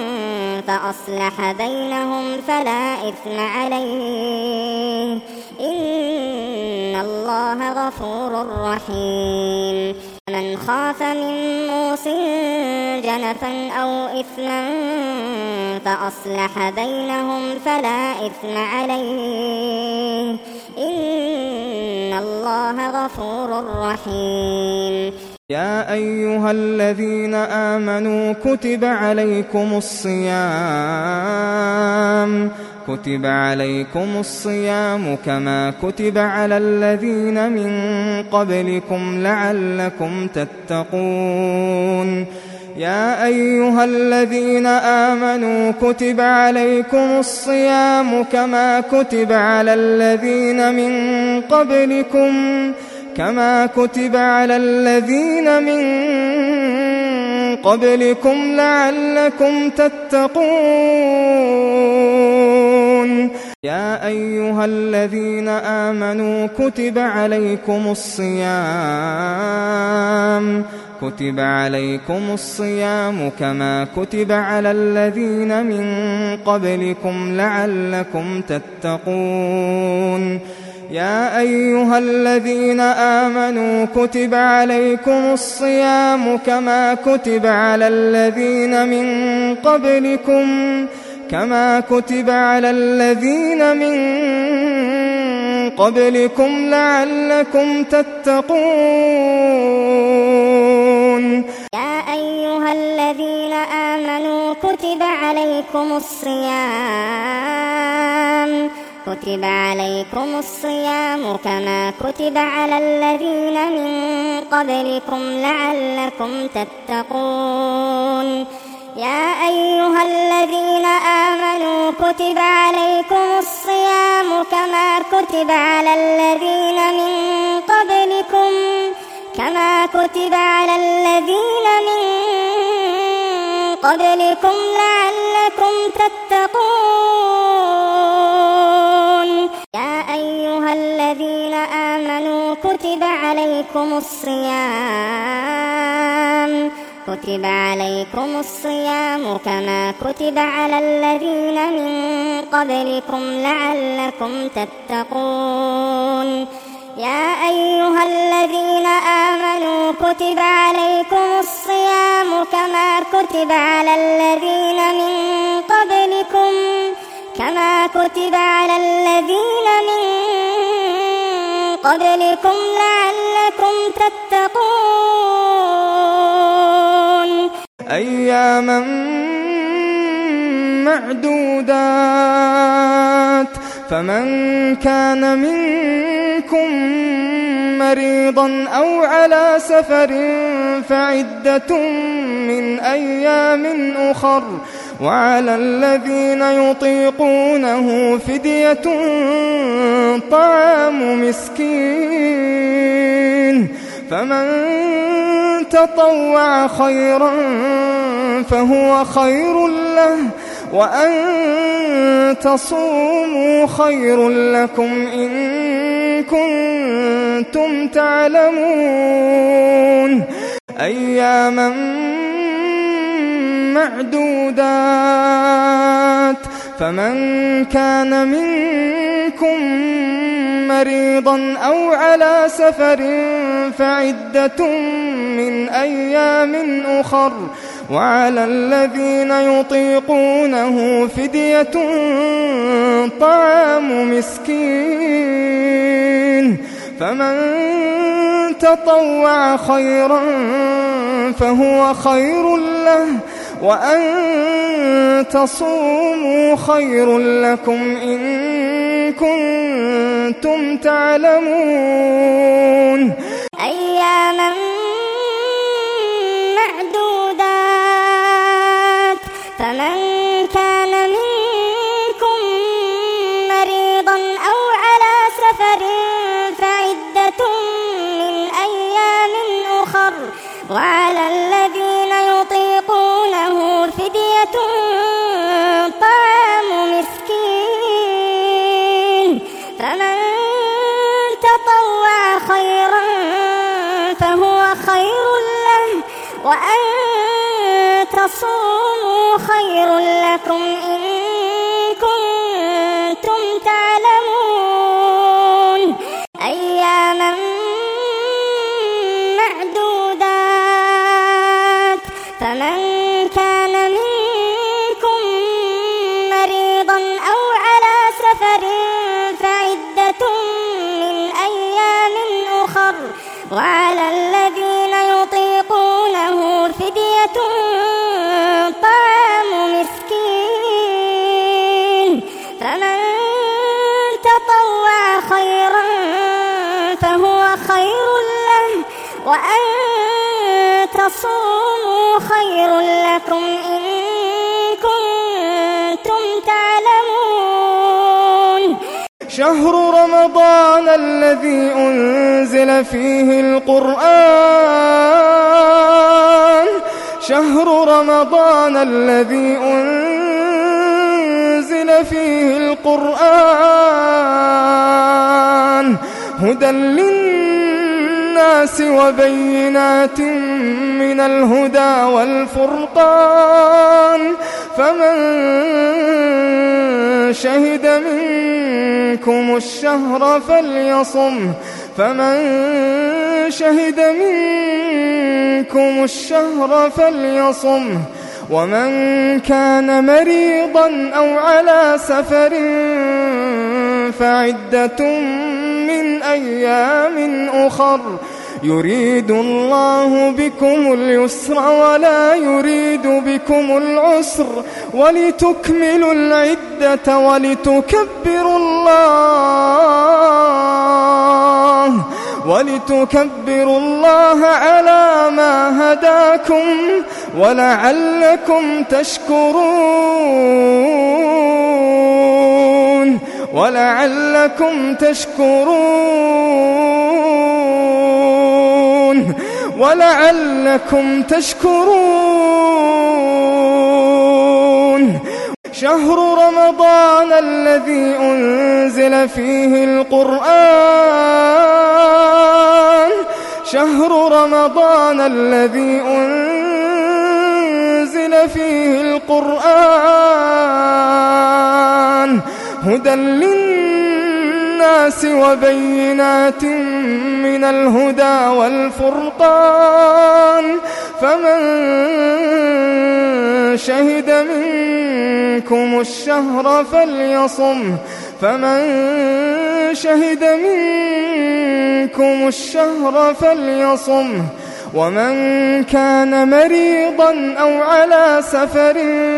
Speaker 2: فأصلح بينهم فلا إثم عليه إن الله غفور رحيم. من خاف من موص جنفا أو إثما فأصلح بينهم فلا إثم عليه إن الله غفور رحيم.
Speaker 1: يا أيها الذين آمنوا كتب عليكم الصيام كتب عليكم الصيام كما كتب على الذين من قبلكم لعلكم تتقون يا أيها الذين آمنوا كتب عليكم الصيام كما كتب على الذين من قبلكم كما كتب على الذين من قبلكم لعلكم تتقون يا أيها الذين آمنوا كتب عليكم الصيام كتب عليكم الصيام كما كتب على الذين من قبلكم لعلكم تتقون يا أيها الذين آمنوا كتب عليكم الصيام كما كتب على الذين من قبلكم كما كتب على الذين من قبلكم لعلكم تتقون
Speaker 2: يا أيها الذين آمنوا كتب عليكم الصيام كتب عليكم الصيام كما كتب على الذين من قبلكم لعلكم تتقون يا أيها الذين آمنوا كتب عليكم الصيام كما كتب على الذين من قبلكم كما كتب على الذين من قبلكم لعلكم تتقون يا أيها الذين آمنوا كتب عليكم الصيام كتب عليكم الصيام كما كتب على الذين من قبلكم لعلكم تتقون يا أيها الذين آمنوا كتب عليكم الصيام كما كتب على الذين من قبلكم كما كتب على الذين من قبلكم لعلكم تتقون
Speaker 1: أياما معدودات فمن كان منكم مريضا أو على سفر فعدة من أيام أخر وعلى الذين يطيقونه فدية طعام مسكين فمن تطوع خيرا فهو خير له وأن تصوموا خير لكم إن كنتم تعلمون أياما معدودات فمن كان منكم مريضا أو على سفر فعدة من أيام أخر وعلى الذين يطيقونه فدية طعام مسكين فمن تطوع خيرا فهو خير له وأن تصوموا خير لكم إن كنتم تعلمون
Speaker 2: أياما معدودات فمن كان منكم مريضا أو على سفر فعدة من أيام أخر وعلى الذين يطيقونه فدية طعام مسكين فمن تطوع خيرا فهو خير له وأن تصوموا خير لكم إن كنتم تعلمون أياما معدودات فمن كان منكم مريضا أو على سفر فعدة من أيام أخر وعلى الذين يطيقونه فدية طعام مسكين فمن تطوع خيرا فهو خير له وأن تصوموا خير
Speaker 1: شهر رمضان الذي أنزل فيه القرآن شهر رمضان الذي أنزل فيه القرآن هدى للناس وبينات من الهدى والفرقان فمن شهد منكم الشهر فليصمه فمن شهد منكم الشهر فليصمه ومن كان مريضا أو على سفر فعدة من أيام أخر يريد الله بكم اليسر ولا يريد بكم العسر ولتكملوا العدة ولتكبروا الله ولتكبروا الله على ما هداكم ولعلكم تشكرون ولعلكم تشكرون ولعلكم تشكرون شهر رمضان الذي أنزل فيه القرآن شهر رمضان الذي أنزل فيه القرآن هدى للناس وبينات من الهدى والفرقان فمن شهد منكم الشهر فليصمه فمن شهد منكم الشهر فليصمه ومن كان مريضا أو على سفر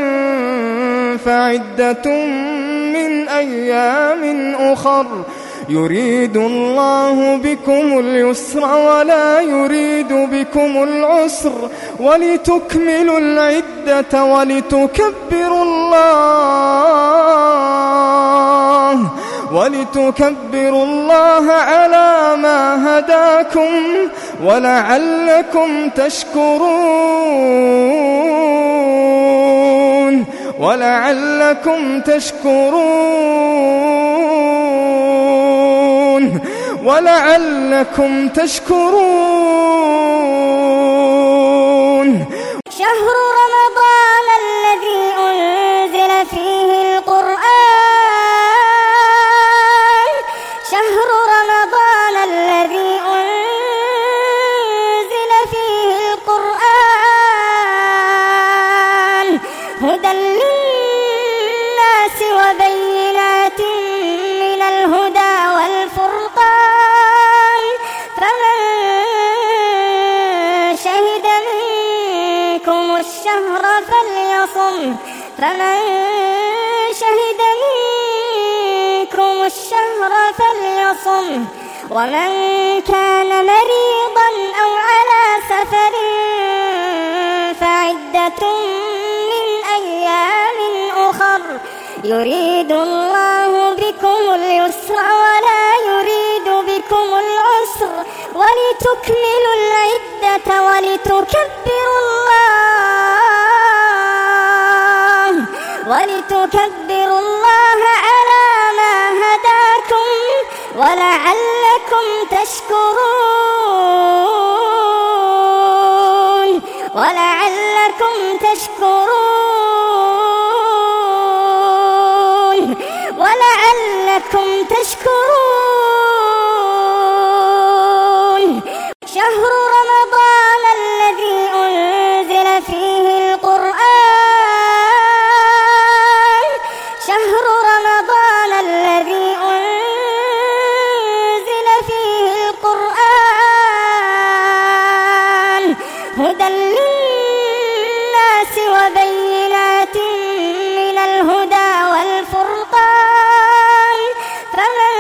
Speaker 1: فعدة من أيام أخر يريد الله بكم اليسر ولا يريد بكم العسر ولتكملوا العدة ولتكبروا الله ولتكبروا الله على ما هداكم ولعلكم تشكرون ولعلكم تشكرون ولعلكم تشكرون
Speaker 2: شهر رمضان الذي أنزل فيه القرآن شهر رمضان الذي أنزل فيه القرآن هدى للناس وبينات من الهدى والفرقان فمن شهد منكم الشهر فليصمه فمن شهد منكم الشهر فليصمه ومن كان مريضا أو على سفر فعدة من أيام أخر يريد الله بكم اليسر ولا يريد بكم العسر ولتكملوا العدة ولتكبروا الله ولتكبروا الله على ما هداكم ولعلكم تشكرون ولعلكم تشكرون ولعلكم تشكرون شهر رمضان الذي أنزل فيه القرآن شهر رمضان الذي أنزل فيه القرآن هدى للناس وبينات من الهدى والفرقان فمن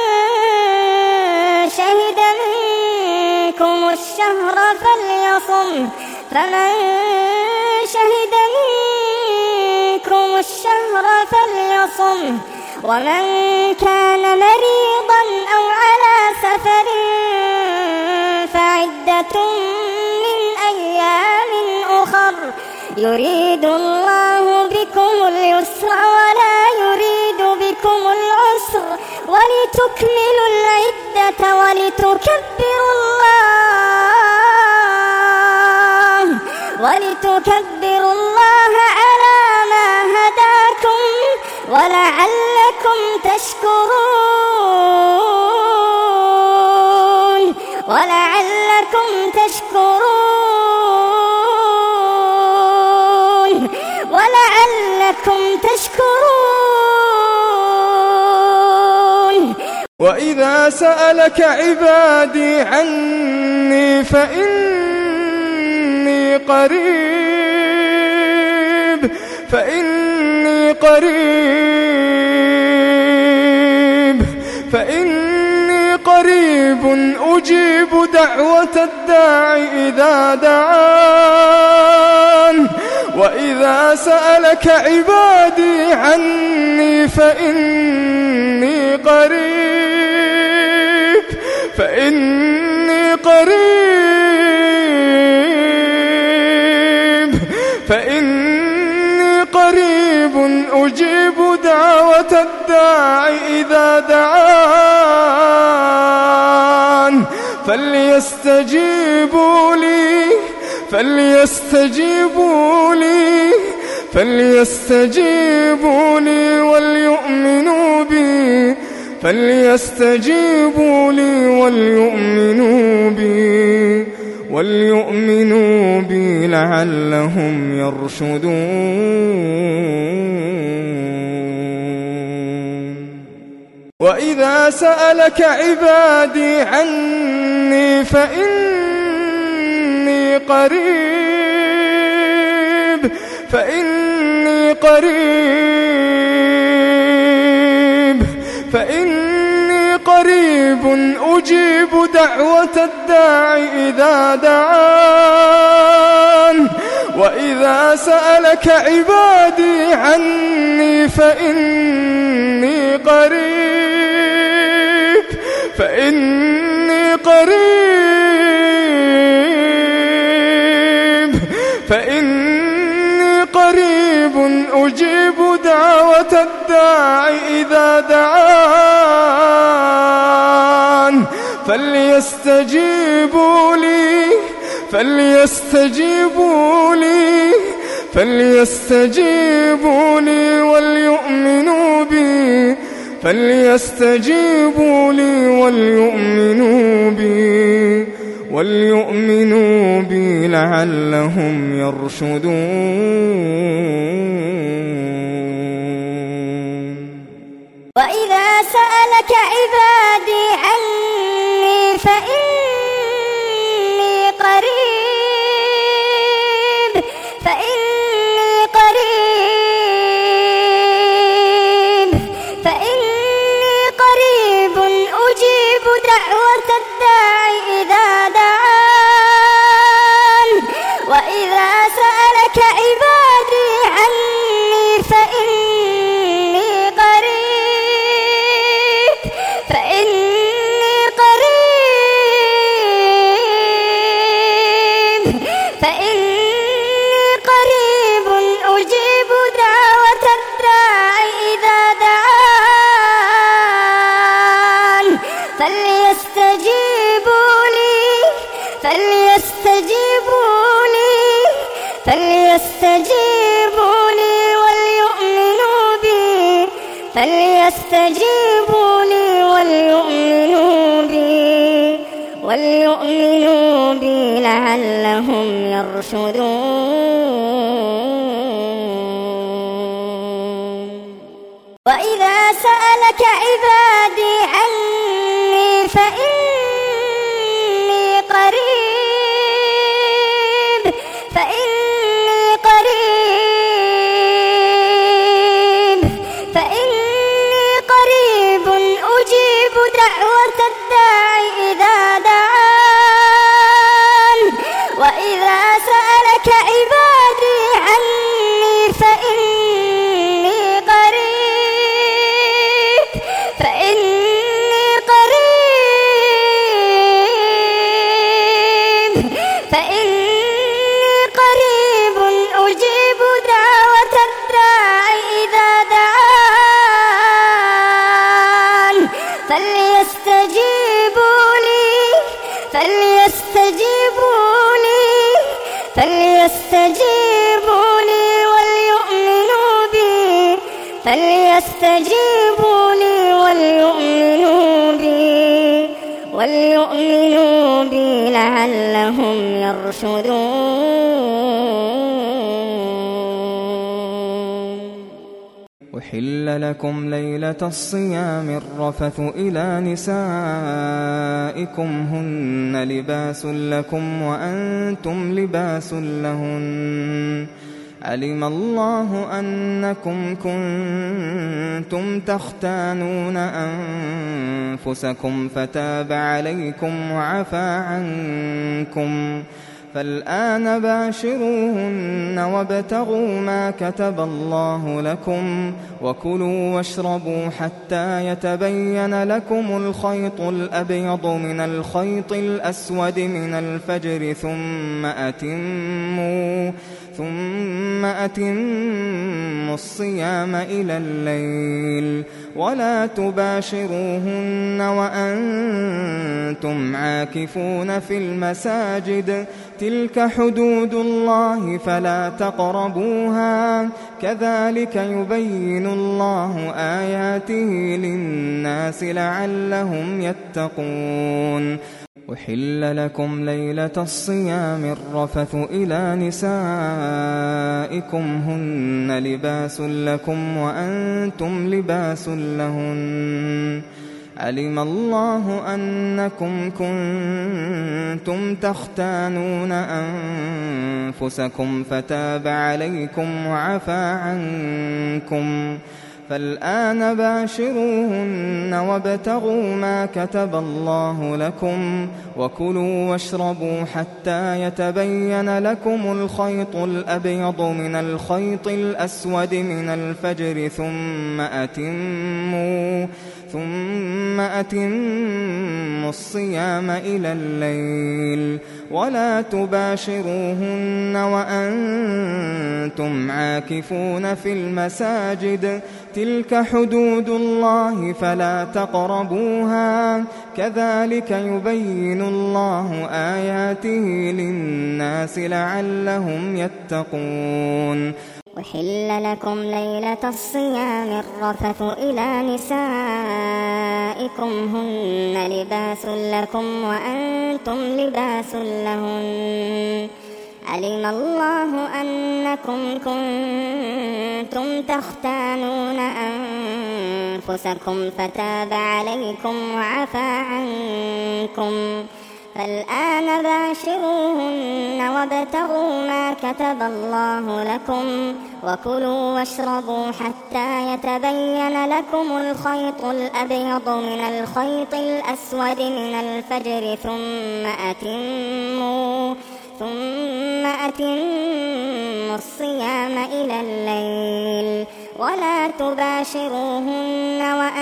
Speaker 2: شهد منكم الشهر فليصمه فمن شهد منكم الشهر فليصمه ومن كان مريضا أو على سفر فعدة من أيام أخر يريد الله بكم اليسر ولا يريد بكم العسر ولتكملوا العدة ولتكبروا الله ولتكبروا الله على ما هداكم ولعلكم تشكرون ولعلكم تشكرون ولعلكم تشكرون
Speaker 1: وإذا سألك عبادي عني فإني قريب فإني قريب فإني قريب أجيب دعوة الداعي إذا دعان وإذا سألك عبادي عني فإني قريب فإني قريب فإني قريب أجيب دعوة الداعي إذا دعان فليستجيبوا لي فليستجيبوا لي فليستجيبوا لي وليؤمنوا بي فليستجيبوا لي وليؤمنوا بي وليؤمنوا بي لعلهم يرشدون وإذا سألك عبادي عني فإني قريب فإني قريب فإني قريب أجيب دعوة الداعي إذا دعان وإذا سألك عبادي عني فإني قريب فإني قريب فإني قريب أجيب دعوة الداعي إذا دعان فليستجيبوا لي فليستجيبوا لي فليستجيبوا لي وليؤمنوا بي فليستجيبوا لي وليؤمنوا بي وليؤمنوا بي لعلهم يرشدون
Speaker 2: وإذا سألك عبادي عني فإني قريب فإني قريب فإني قريب أجيب دعوة الداعي إذا دعان وإذا سألك عبادي عني فإني قريب فإني قريب فإني قريب أجيب دعوة الداعي إذا دعان وإذا سألك عبادي عني فإني قريب فإني قريب فإني قريب أجيب دعوة الداعي إذا دعان وإذا سألك عبادي عني فإني قريب فإني قريب أجيب دعوة الداعي إذا دعان فليستجيبوا لي فليستجيبوا لي فليستجيبوا لي وليؤمنوا بي فليستجيبوا لي وليؤمنوا بي وليؤمنوا بي لعلهم يرشدون وإذا سألك عبادي عني فإني قريب فإني قريب فإني قريب أجيب دعوة الداعي إذا دعان وإذا سألك عبادي فليستجيبوا لي وليؤمنوا بي وليؤمنوا بي لعلهم يرشدون.
Speaker 1: أحل لكم ليلة الصيام الرفث إلى نسائكم هن لباس لكم وأنتم لباس لهن علم الله أنكم كنتم تختانون أنفسكم فتاب عليكم وعفى عنكم فالآن باشروهن وابتغوا ما كتب الله لكم وكلوا واشربوا حتى يتبين لكم الخيط الأبيض من الخيط الأسود من الفجر ثم أتموا ثم أتموا الصيام إلى الليل ولا تباشروهن وأنتم عاكفون في المساجد تلك حدود الله فلا تقربوها كذلك يبين الله آياته للناس لعلهم يتقون. أحل لكم ليلة الصيام الرفث إلى نسائكم هن لباس لكم وأنتم لباس لهن علم الله أنكم كنتم تختانون أنفسكم فتاب عليكم وعفى عنكم فالآن باشروهن وابتغوا ما كتب الله لكم وكلوا واشربوا حتى يتبين لكم الخيط الأبيض من الخيط الأسود من الفجر ثم أتموا ثم أتموا الصيام إلى الليل ولا تباشروهن وأنتم عاكفون في المساجد تلك حدود الله فلا تقربوها كذلك يبين الله آياته للناس لعلهم يتقون.
Speaker 2: أحل لكم ليلة الصيام الرفث إلى نسائكم هن لباس لكم وأنتم لباس لهن علم الله أنكم كنتم تختانون أنفسكم فتاب عليكم وعفى عنكم فالآن باشروهن وابتغوا ما كتب الله لكم وكلوا واشربوا حتى يتبين لكم الخيط الأبيض من الخيط الأسود من الفجر ثم أتموا ثم أتموا الصيام إلى الليل ولا تباشروهن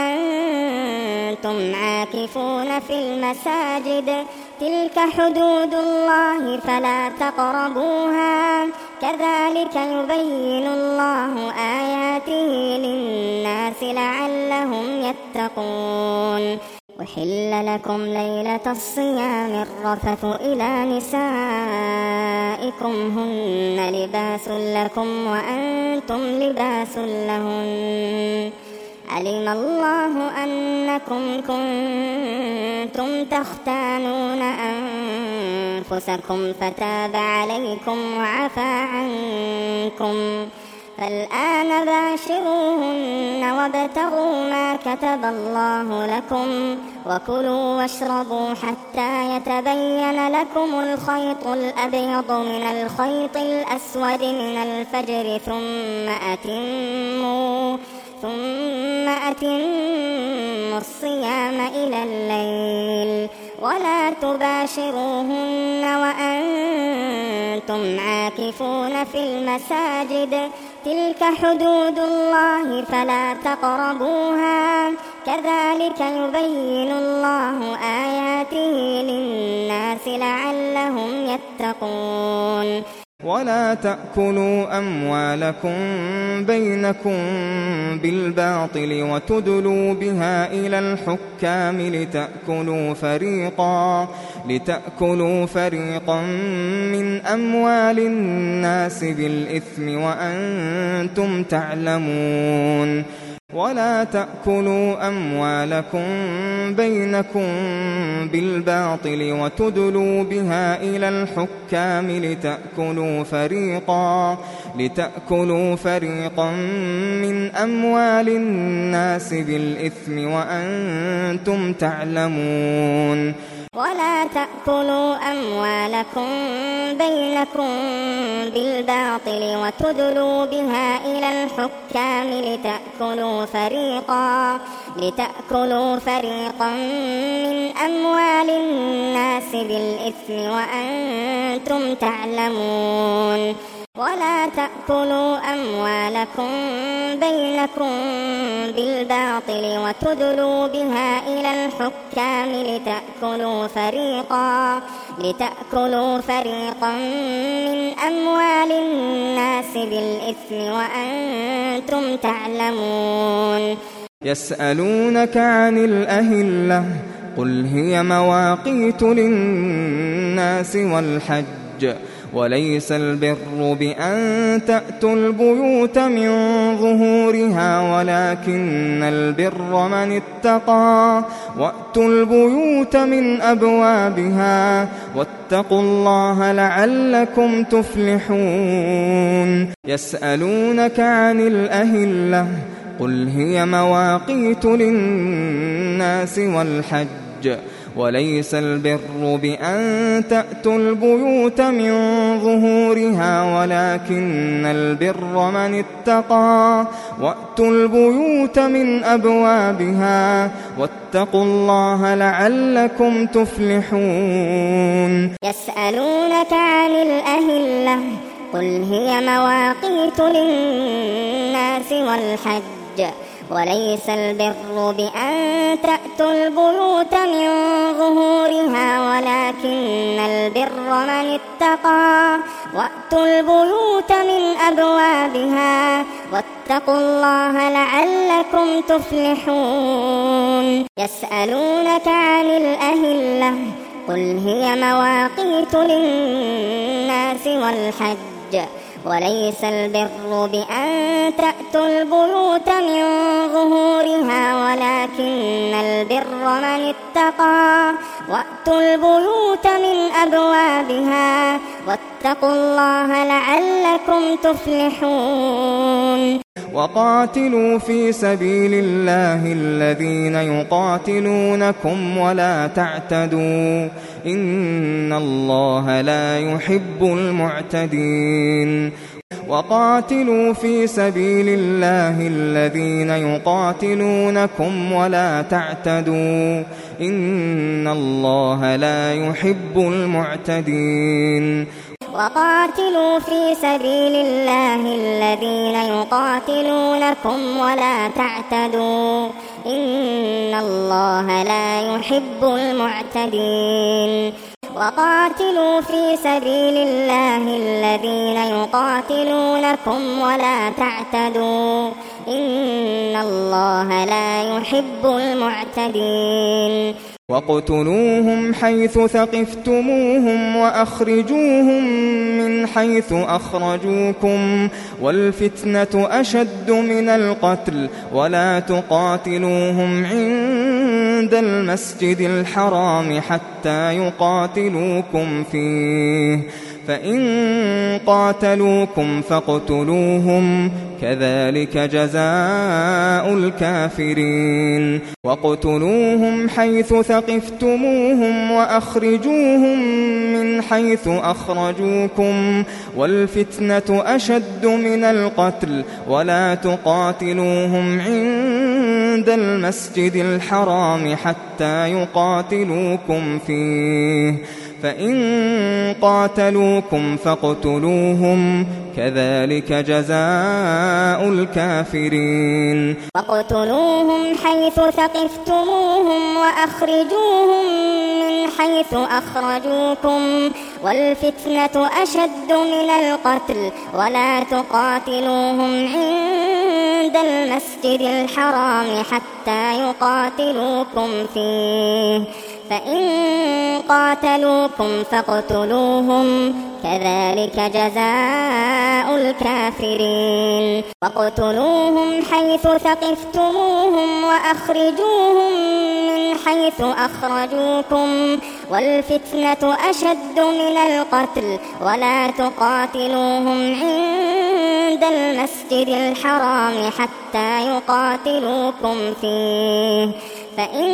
Speaker 2: وأنتم عاكفون في المساجد تلك حدود الله فلا تقربوها كذلك يبين الله آياته للناس لعلهم يتقون. أحل لكم ليلة الصيام الرفث إلى نسائكم هن لباس لكم وأنتم لباس لهن علم الله أنكم كنتم تختانون أنفسكم فتاب عليكم وعفى عنكم فالآن باشروهن وابتغوا ما كتب الله لكم وكلوا واشربوا حتى يتبين لكم الخيط الأبيض من الخيط الأسود من الفجر ثم أتموا ثم أتموا الصيام إلى الليل ولا تباشروهن وأنتم عاكفون في المساجد تلك حدود الله فلا تقربوها كذلك يبين الله آياته للناس لعلهم يتقون.
Speaker 1: ولا تأكلوا أموالكم بينكم بالباطل وتدلوا بها إلى الحكام لتأكلوا فريقا لتأكلوا فريقا من أموال الناس بالإثم وأنتم تعلمون. ولا تأكلوا أموالكم بينكم بالباطل وتدلوا بها إلى الحكام لتأكلوا فريقا لتأكلوا فريقا من أموال الناس بالإثم وأنتم تعلمون.
Speaker 2: ولا تأكلوا أموالكم بينكم بالباطل وتدلوا بها إلى الحكام لتأكلوا فريقا لتأكلوا فريقا من أموال الناس بالإثم وأنتم تعلمون. ولا تأكلوا أموالكم بينكم بالباطل وتدلوا بها إلى الحكام لتأكلوا فريقا لتأكلوا فريقا من أموال الناس بالإثم وأنتم تعلمون.
Speaker 1: يسألونك عن الأهلة قل هي مواقيت للناس والحج وليس البر بأن تأتوا البيوت من ظهورها ولكن البر من اتقى وأتوا البيوت من أبوابها واتقوا الله لعلكم تفلحون. يسألونك عن الأهلة قل هي مواقيت للناس والحج وليس البر بأن تأتوا البيوت من ظهورها ولكن البر من اتقى وأتوا البيوت من أبوابها واتقوا الله لعلكم تفلحون.
Speaker 2: يسألونك عن الأهلة قل هي مواقيت للناس والحج وليس البر بأن تأتوا البيوت من ظهورها ولكن البر من اتقى وأتوا البيوت من أبوابها واتقوا الله لعلكم تفلحون. يسألونك عن الأهلة قل هي مواقيت للناس والحج وليس البر بأن تأتوا البيوت من ظهورها ولكن البر من اتقى وأتوا البيوت من أبوابها واتقوا الله لعلكم تفلحون.
Speaker 1: وقاتلوا في سبيل الله الذين يقاتلونكم ولا تعتدوا إن الله لا يحب المعتدين. وقاتلوا في سبيل الله الذين يقاتلونكم ولا تعتدوا إن الله لا يحب المعتدين.
Speaker 2: وقاتلوا في سبيل الله الذين يقاتلونكم ولا تعتدوا إن الله لا يحب المعتدين. وقاتلوا في سبيل الله الذين يقاتلونكم ولا تعتدوا إن الله لا يحب المعتدين.
Speaker 1: وَاقْتُلُوهُمْ حَيْثُ ثَقِفْتُمُوهُمْ وَأَخْرِجُوهُمْ مِنْ حَيْثُ أَخْرَجُوكُمْ وَالْفِتْنَةُ أَشَدُّ مِنَ الْقَتْلِ وَلَا تُقَاتِلُوهُمْ عِندَ الْمَسْجِدِ الْحَرَامِ حَتَّى يُقَاتِلُوكُمْ فِيهِ فَإِن قَاتَلُوكُمْ فَاقْتُلُوهُمْ كَذَلِكَ جَزَاءُ الْكَافِرِينَ. وَاقْتُلُوهُمْ حَيْثُ ثَقِفْتُمُوهُمْ وَأَخْرِجُوهُمْ مِنْ حَيْثُ أَخْرَجُوكُمْ وَالْفِتْنَةُ أَشَدُّ مِنَ الْقَتْلِ وَلَا تُقَاتِلُوهُمْ عِندَ الْمَسْجِدِ الْحَرَامِ حَتَّى يُقَاتِلُوكُمْ فِيهِ فَإِن قَاتَلُوكُمْ فَاقْتُلُوهُمْ كَذَلِكَ جَزَاءُ الْكَافِرِينَ.
Speaker 2: وَاقْتُلُوهُمْ حَيْثُ ثَقِفْتُمُوهُمْ وَأَخْرِجُوهُمْ مِنْ حيث أخرجوكم والفتنة أشد من القتل ولا تقاتلوهم عند المسجد الحرام حتى يقاتلوكم فيه فإن قاتلوكم فاقتلوهم كذلك جزاء الكافرين واقتلوهم حيث ثقفتموهم وأخرجوهم من حيث أخرجوكم والفتنة أشد من القتل ولا تقاتلوهم عند المسجد الحرام حتى يقاتلوكم فيه فإن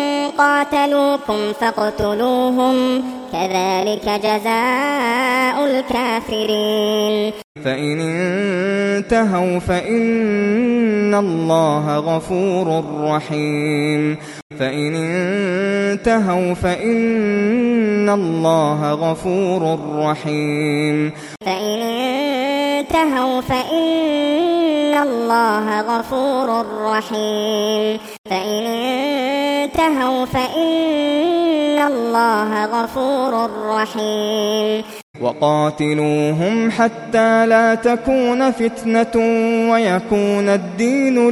Speaker 2: قاتلوكم فاقتلوهم كذلك جزاء الكافرين
Speaker 1: فإن انتهوا فإن الله غفور رحيم فإن انتهوا فإن الله غفور رحيم
Speaker 2: فإن انتهوا فإن الله غفور رحيم فإن انتهوا فإن الله غفور رحيم
Speaker 1: وقاتلوهم حتى لا تكون فتنة ويكون الدين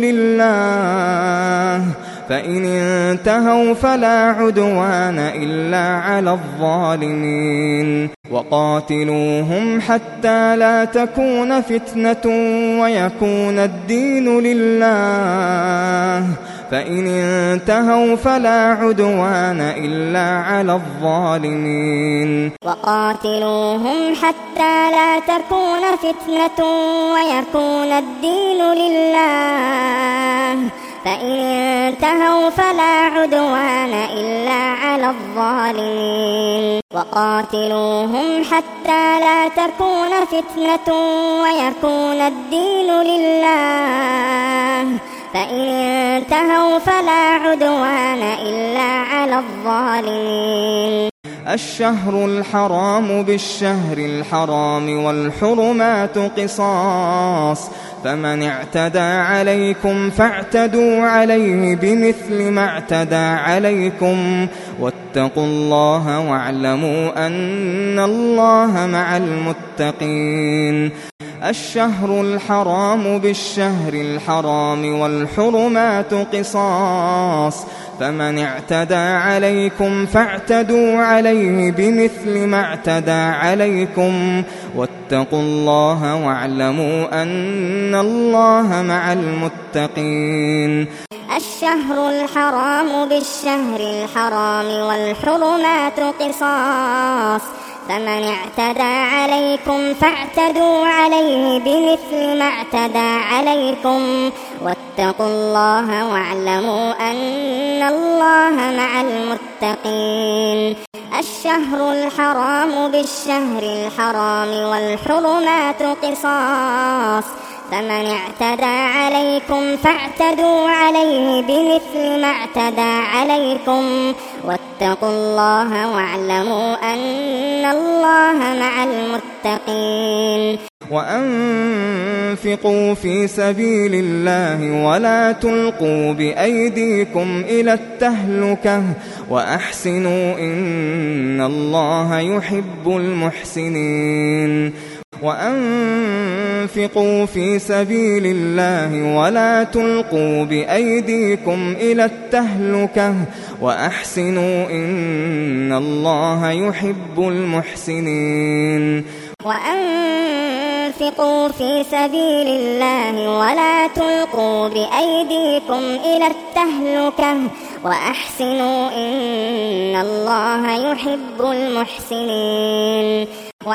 Speaker 1: لله فإن انتهوا فلا عدوان إلا على الظالمين وقاتلوهم حتى لا تكون فتنة ويكون الدين لله فإن انتهوا فلا عدوان إلا على الظالمين
Speaker 2: وقاتلوهم حتى لا تكون فتنة ويكون الدين لله فإن انتهوا فلا عدوان إلا على الظالمين وقاتلوهم حتى لا تكون فتنة ويكون الدين لله فإن انتهوا فلا عدوان إلا على الظالمين
Speaker 1: الشهر الحرام بالشهر الحرام والحرمات قصاص فمن اعتدى عليكم فاعتدوا عليه بمثل ما اعتدى عليكم واتقوا الله واعلموا أن الله مع المتقين الشهر الحرام بالشهر الحرام والحرمات قصاص فمن اعتدى عليكم فاعتدوا عليه بمثل ما اعتدى عليكم واتقوا الله واعلموا أن الله مع المتقين
Speaker 2: الشهر الحرام بالشهر الحرام والحرمات قصاص فمن اعتدى عليكم فاعتدوا عليه بمثل ما اعتدى عليكم واتقوا الله واعلموا أن الله مع المتقين الشهر الحرام بالشهر الحرام والحرمات قصاص فمن اعتدى عليكم فاعتدوا عليه بمثل ما اعتدى عليكم واتقوا الله واعلموا أن الله مع المتقين
Speaker 1: وأنفقوا في سبيل الله ولا تلقوا بأيديكم إلى التهلكة وأحسنوا إن الله يحب المحسنين وأنفقوا في سبيل الله ولا تلقوا بأيديكم إلى التهلكة وأحسنوا إن الله يحب المحسنين
Speaker 2: وأنفقوا في سبيل الله ولا تلقوا بأيديكم إلى التهلكة وأحسنوا إن الله يحب المحسنين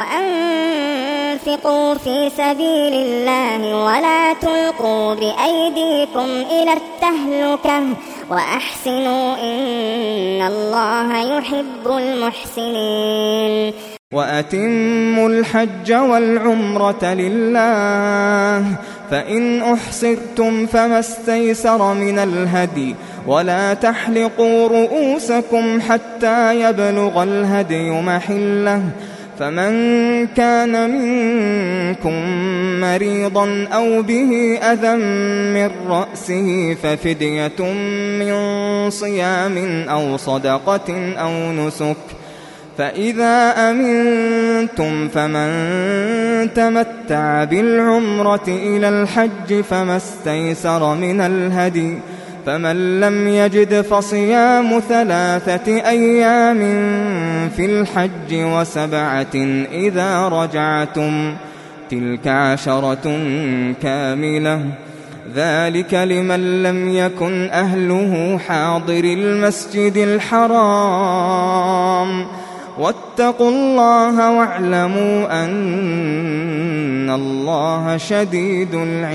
Speaker 2: وأنفقوا في سبيل الله ولا تلقوا بأيديكم إلى التهلكة وأحسنوا إن الله يحب المحسنين
Speaker 1: وأتموا الحج والعمرة لله فإن أحصرتم فما استيسر من الهدي ولا تحلقوا رؤوسكم حتى يبلغ الهدي محله فمن كان منكم مريضا أو به أذى من رأسه ففدية من صيام أو صدقة أو نسك فإذا أمنتم فمن تمتع بالعمرة إلى الحج فما استيسر من الهدي فمن لم يجد فصيام ثلاثة أيام في الحج وسبعة إذا رجعتم تلك عشرة كاملة ذلك لمن لم يكن أهله حاضر المسجد الحرام واتقوا الله واعلموا أن الله شديد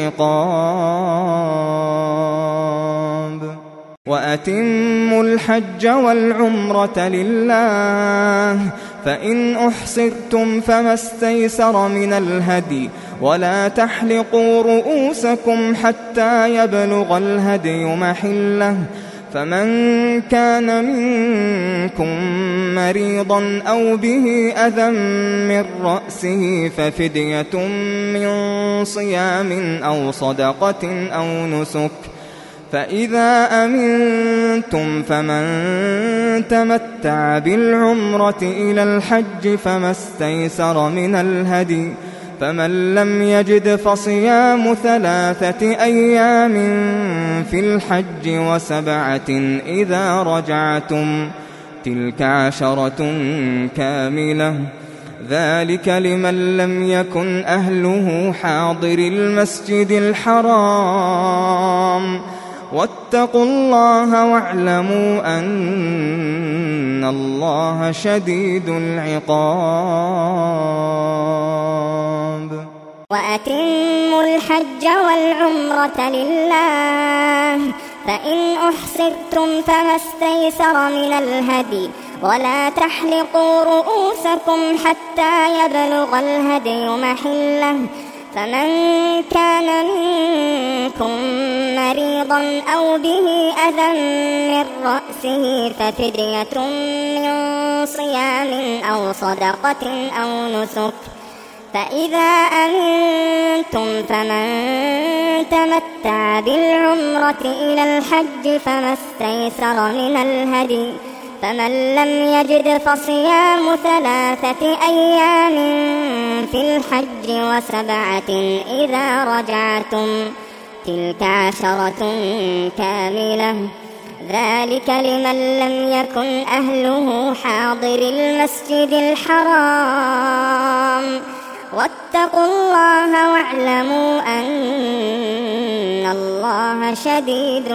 Speaker 1: العقاب وأتموا الحج والعمرة لله فإن أحصرتم فما استيسر من الهدي ولا تحلقوا رؤوسكم حتى يبلغ الهدي محله فمن كان منكم مريضا أو به أذى من رأسه ففدية من صيام أو صدقة أو نسك فإذا أمنتم فمن تمتع بالعمرة إلى الحج فما استيسر من الهدي فمن لم يجد فصيام ثلاثة أيام في الحج وسبعة إذا رجعتم تلك عشرة كاملة ذلك لمن لم يكن أهله حاضر المسجد الحرام واتقوا الله واعلموا أن الله شديد العقاب
Speaker 2: وأتموا الحج والعمرة لله فإن أحصرتم فما استيسر من الهدي ولا تحلقوا رؤوسكم حتى يبلغ الهدي محله فمن كان منكم مريضا أو به أذى من رأسه ففدية من صيام أو صدقة أو نسك فإذا أمنتم فمن تمتع بالعمرة إلى الحج فما استيسر من الهدي فمن لم يجد فصيام ثلاثة أيام في الحج وسبعة إذا رجعتم تلك عشرة كاملة ذلك لمن لم يكن أهله حاضر المسجد الحرام واتقوا الله واعلموا أن الله شديد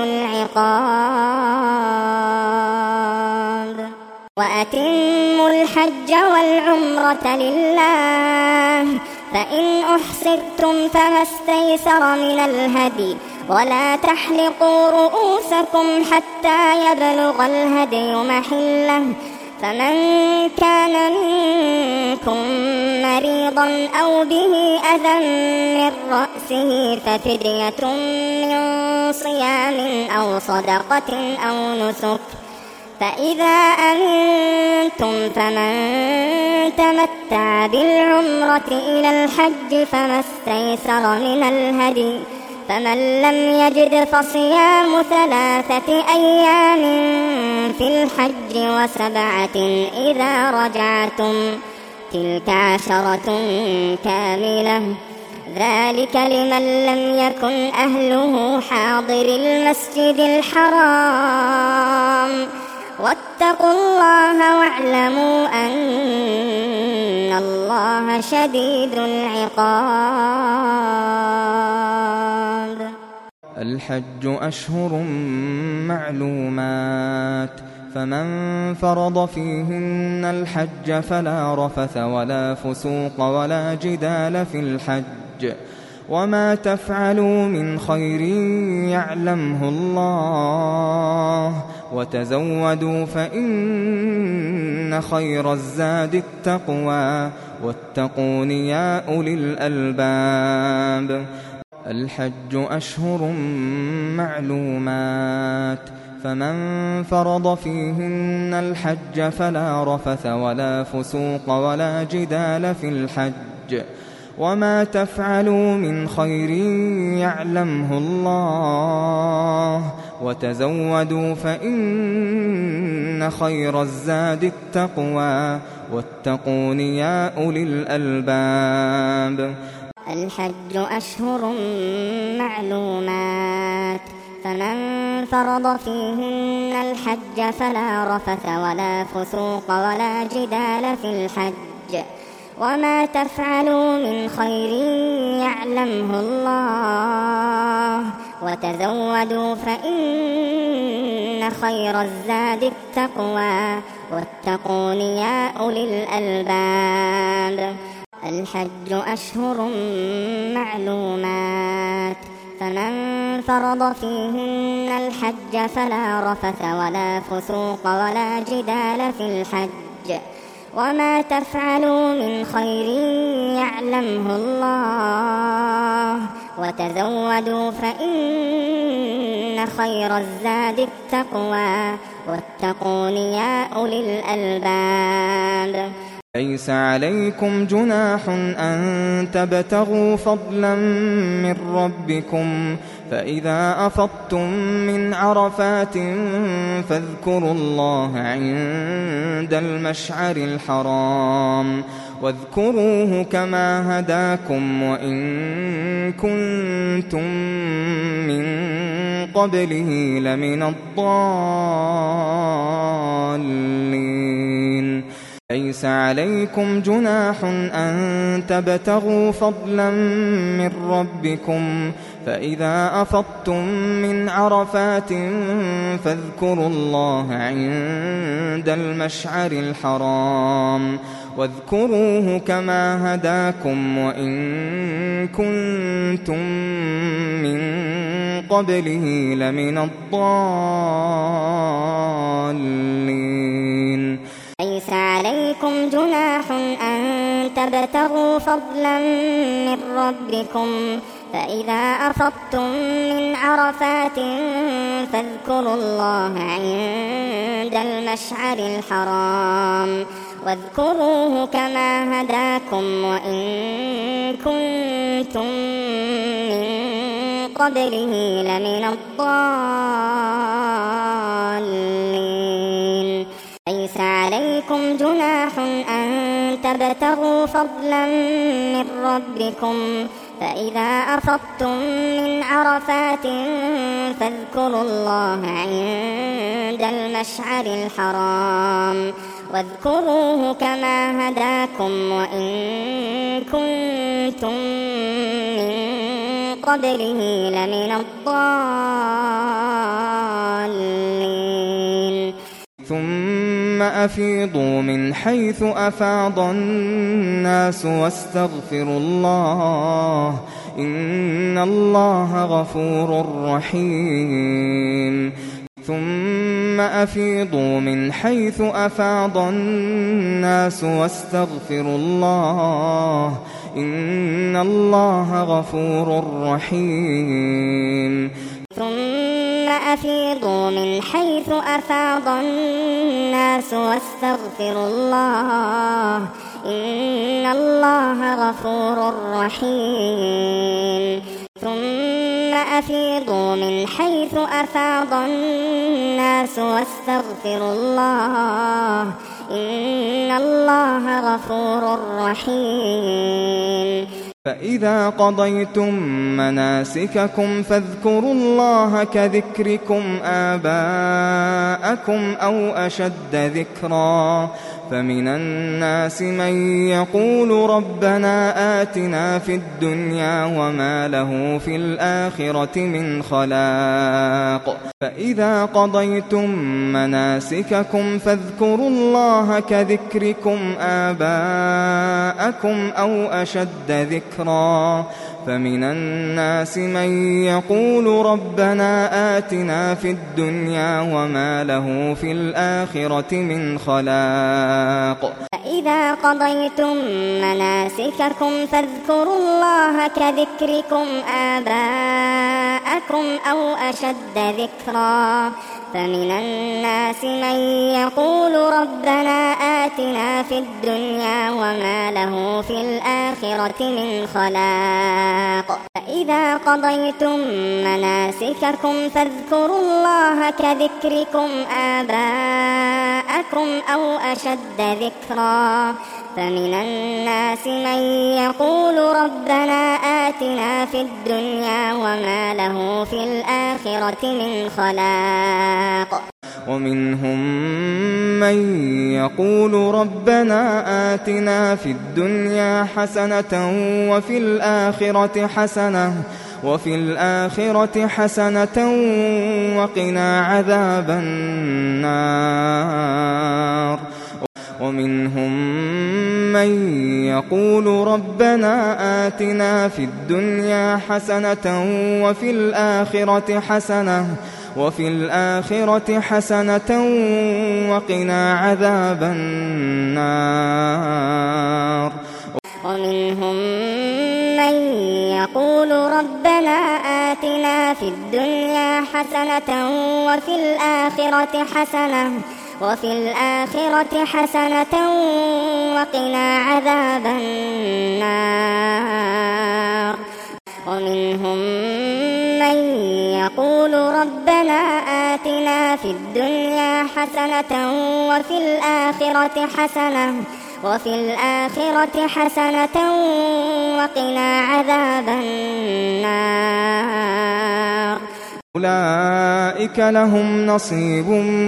Speaker 2: العقاب وأتموا الحج والعمرة لله فإن أحصرتم فما استيسر من الهدي ولا تحلقوا رؤوسكم حتى يبلغ الهدي محله فمن كان منكم مريضا أو به أذى من رأسه ففدية من صيام أو صدقة أو نسك فإذا أمنتم فمن تمتع بالعمرة إلى الحج فما استيسر من الهدي فمن لم يجد فصيام ثلاثة أيام في الحج وسبعة إذا رجعتم تلك عشرة كاملة ذلك لمن لم يكن أهله حاضر المسجد الحرام واتقوا الله واعلموا أن الله شديد العقاب
Speaker 1: الحج أشهر معلومات فمن فرض فيهن الحج فلا رفث ولا فسوق ولا جدال في الحج وما تفعلوا من خير يعلمه الله وتزودوا فإن خير الزاد التقوى واتقون يا أولي الألباب الحج أشهر معلومات فمن فرض فيهن الحج فلا رفث ولا فسوق ولا جدال في الحج وما تفعلوا من خير يعلمه الله وتزودوا فإن خير الزاد التقوى واتقون يا أولي الألباب.
Speaker 2: الحج أشهر معلومات فمن فرض فيهن الحج فلا رفث ولا فسوق ولا جدال في الحج وما تفعلوا من خير يعلمه الله وتزودوا فإن خير الزاد التقوى واتقون يا أولي الألباب. الحج أشهر معلومات فمن فرض فيهن الحج فلا رفث ولا فسوق ولا جدال في الحج وما تفعلوا من خير يعلمه الله وتزودوا فإن خير الزاد التقوى واتقون يا أولي الألباب.
Speaker 1: ليس عليكم جناح أن تبتغوا فضلا من ربكم فإذا أفضتم من عرفات فاذكروا الله عند المشعر الحرام واذكروه كما هداكم وإن كنتم من قبله لمن الضالين. ليس عليكم جناح أن تبتغوا فضلا من ربكم فإذا أفضتم من عرفات فاذكروا الله عند المشعر الحرام واذكروه كما هداكم وإن كنتم من قبله لمن الضالين.
Speaker 2: ليس عليكم جناح أن تبتغوا فضلا من ربكم فإذا أفضتم من عرفات فاذكروا الله عند المشعر الحرام واذكروه كما هداكم وإن كنتم من قبله لمن الضالين. ليس عليكم جناح أن تبتغوا فضلا من ربكم فإذا أفضتم من عرفات فاذكروا الله عند المشعر الحرام واذكروه كما هداكم وإن كنتم من قبله لمن الضالين.
Speaker 1: ثم أفيضوا من حيث أفاض الناس واستغفروا الله إن الله غفور رحيم. ثم أفيضوا من حيث أفاض الناس واستغفروا الله إن الله غفور رحيم.
Speaker 2: ثم أفيضوا من حيث أفاض الناس واستغفروا الله إن الله غفور رحيم. ثم أفيضوا من حيث أفاض الناس واستغفروا الله إن الله غفور رحيم.
Speaker 1: فإذا قضيتم مناسككم فاذكروا الله كذكركم آباءكم أو أشد ذكرا فمن الناس من يقول ربنا آتنا في الدنيا وما له في الآخرة من خلاق. فإذا قضيتم مناسككم فاذكروا الله كذكركم آباءكم أو أشد ذكرا فمن الناس من يقول ربنا آتنا في الدنيا وما له في الآخرة من خلاق.
Speaker 2: فإذا قضيتم مناسككم فاذكروا الله كذكركم آباءكم أو أشد ذكرا فمن الناس من يقول ربنا آتنا في الدنيا وما له في الآخرة من خلاق فإذا قضيتم مناسككم فاذكروا الله كذكركم آباءكم أو أشد ذكرا فمن الناس من يقول ربنا آتنا في الدنيا وما له في الآخرة من خلاق
Speaker 1: ومنهم من يقول ربنا آتنا في الدنيا حسنة وفي الآخرة حسنة وفي الآخرة حسنة وقنا عذاب النار ومنهم من يقول ربنا آتنا في الدنيا حسنة وفي الآخرة حسنة وفي الآخرة حسنة وقنا عذاب النار
Speaker 2: ومنهم من يقول ربنا آتنا في الدنيا حسنة وفي الآخرة حسنة وفي الآخرة حسنة وقنا عذاب النار ومنهم من يقول ربنا آتنا في الدنيا حسنة وفي الآخرة حسنة وفي الآخرة حسنة وقنا عذاب النار
Speaker 1: أولئك لهم نصيب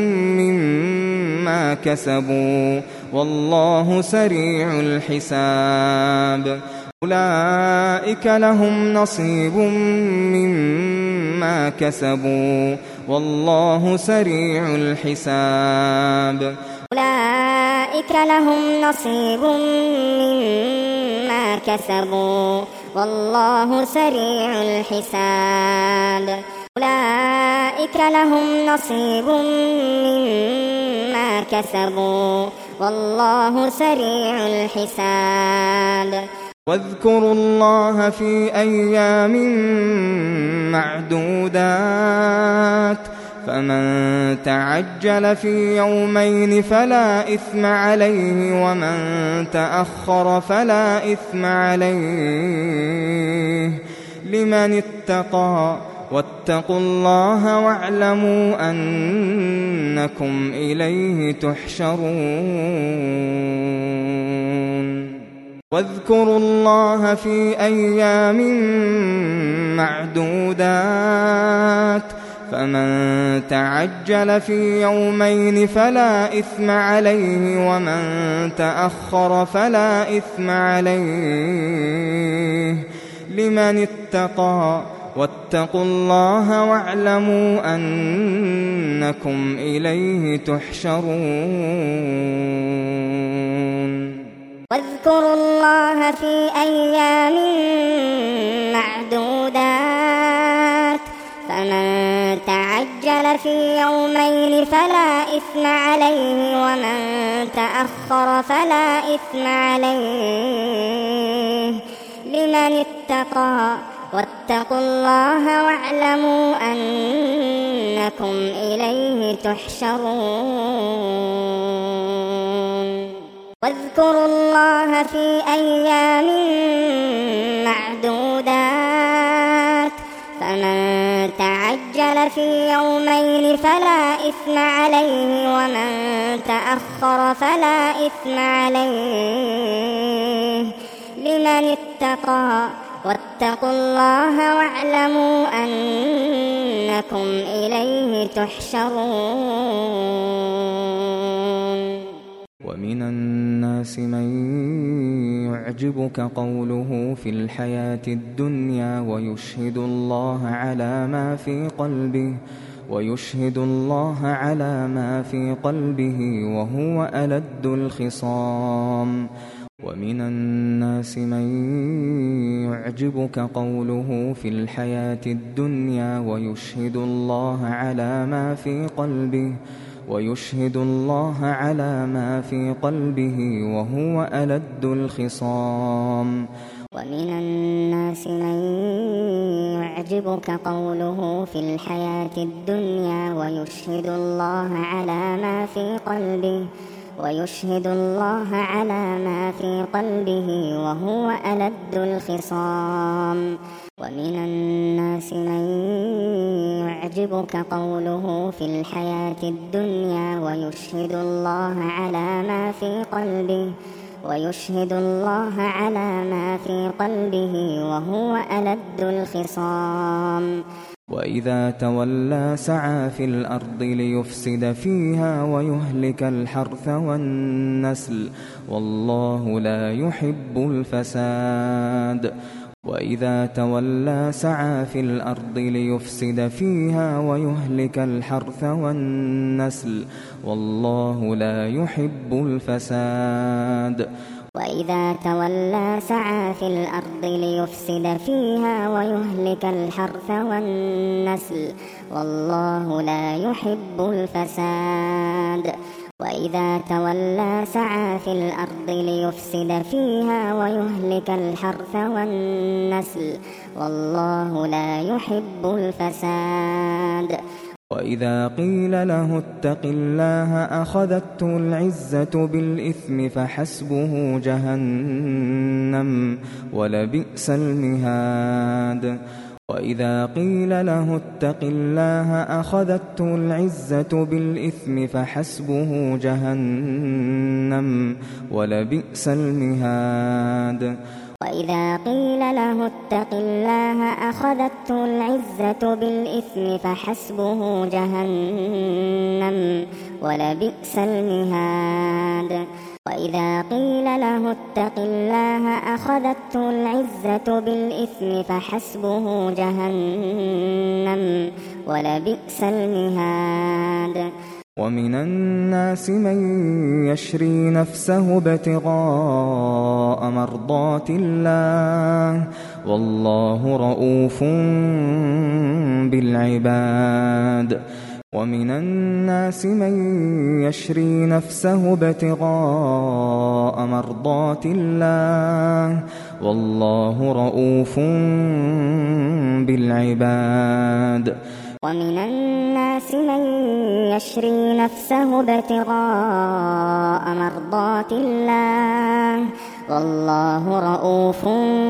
Speaker 1: مما كسبوا والله سريع الحساب أولئك لهم نصيب مما كسبوا والله سريع الحساب
Speaker 2: أولئك لهم نصيب مما كسبوا والله سريع الحساب أولئك لهم نصيب مما كسبوا والله سريع الحساب
Speaker 1: واذكروا الله في أيام معدودات فمن تعجل في يومين فلا إثم عليه ومن تأخر فلا إثم عليه لمن اتقى واتقوا الله واعلموا أنكم إليه تحشرون واذكروا الله في أيام معدودات فمن تعجل في يومين فلا إثم عليه ومن تأخر فلا إثم عليه لمن اتقى واتقوا الله واعلموا أنكم إليه تحشرون
Speaker 2: واذكروا الله في أيام معدودات فمن تعجل في يومين فلا إثم عليه ومن تأخر فلا إثم عليه لمن اتقى واتقوا الله واعلموا أنكم إليه تحشرون واذكروا الله في أيام معدودات فمن تعجل في يومين فلا إثم عليه ومن تأخر فلا إثم عليه لمن اتقى واتقوا الله واعلموا أنكم إليه تحشرون
Speaker 1: ومن الناس من يعجبك قوله في الحياة الدنيا ويشهد الله على ما في قلبه ويشهد الله على ما في قلبه وهو ألد الخصام ومن الناس من يعجبك قوله في الحياة الدنيا ويشهد الله على ما في قلبه ويشهد الله على ما في قلبه وهو ألد الخصام
Speaker 2: ومن الناس من يعجبك قوله في الحياة الدنيا ويشهد الله على ما في قلبه ويشهد الله على ما في قلبه وهو ألد الخصام ومن الناس من يعجبك قوله في الحياة الدنيا ويشهد الله على ما في قلبه ويشهد الله على ما في قلبه وهو ألد الخصام
Speaker 1: وإذا تولى سعى في الأرض ليفسد فيها ويهلك الحرث والنسل والله لا يحب الفساد وإذا تولى سعى في الأرض ليفسد فيها ويهلك الحرث والنسل والله لا يحب الفساد
Speaker 2: وإذا تولى سعى في الأرض ليفسد فيها ويهلك الحرث والنسل والله لا يحب الفساد وإذا تولى سعى في الأرض ليفسد فيها ويهلك الحرث والنسل والله لا يحب الفساد
Speaker 1: وإذا قيل له اتق الله أخذته العزة بالإثم فحسبه جهنم ولبئس المهاد وإذا قيل له اتق الله أخذته العزة بالإثم فحسبه جهنم ولبئس المهاد
Speaker 2: وإذا قيل له اتق الله أخذته العزة بالإثم فحسبه جهنم ولبئس المهاد وإذا قيل له اتق الله أخذته العزة بالإثم فحسبه جهنم ولبئس المهاد
Speaker 1: ومن الناس من يشري نفسه ابتغاء مرضات الله والله رؤوف بالعباد ومن الناس من يشري نفسه ابتغاء مرضات الله والله رؤوف بالعباد
Speaker 2: ومن الناس من يشري نفسه ابتغاء مرضات الله والله رؤوف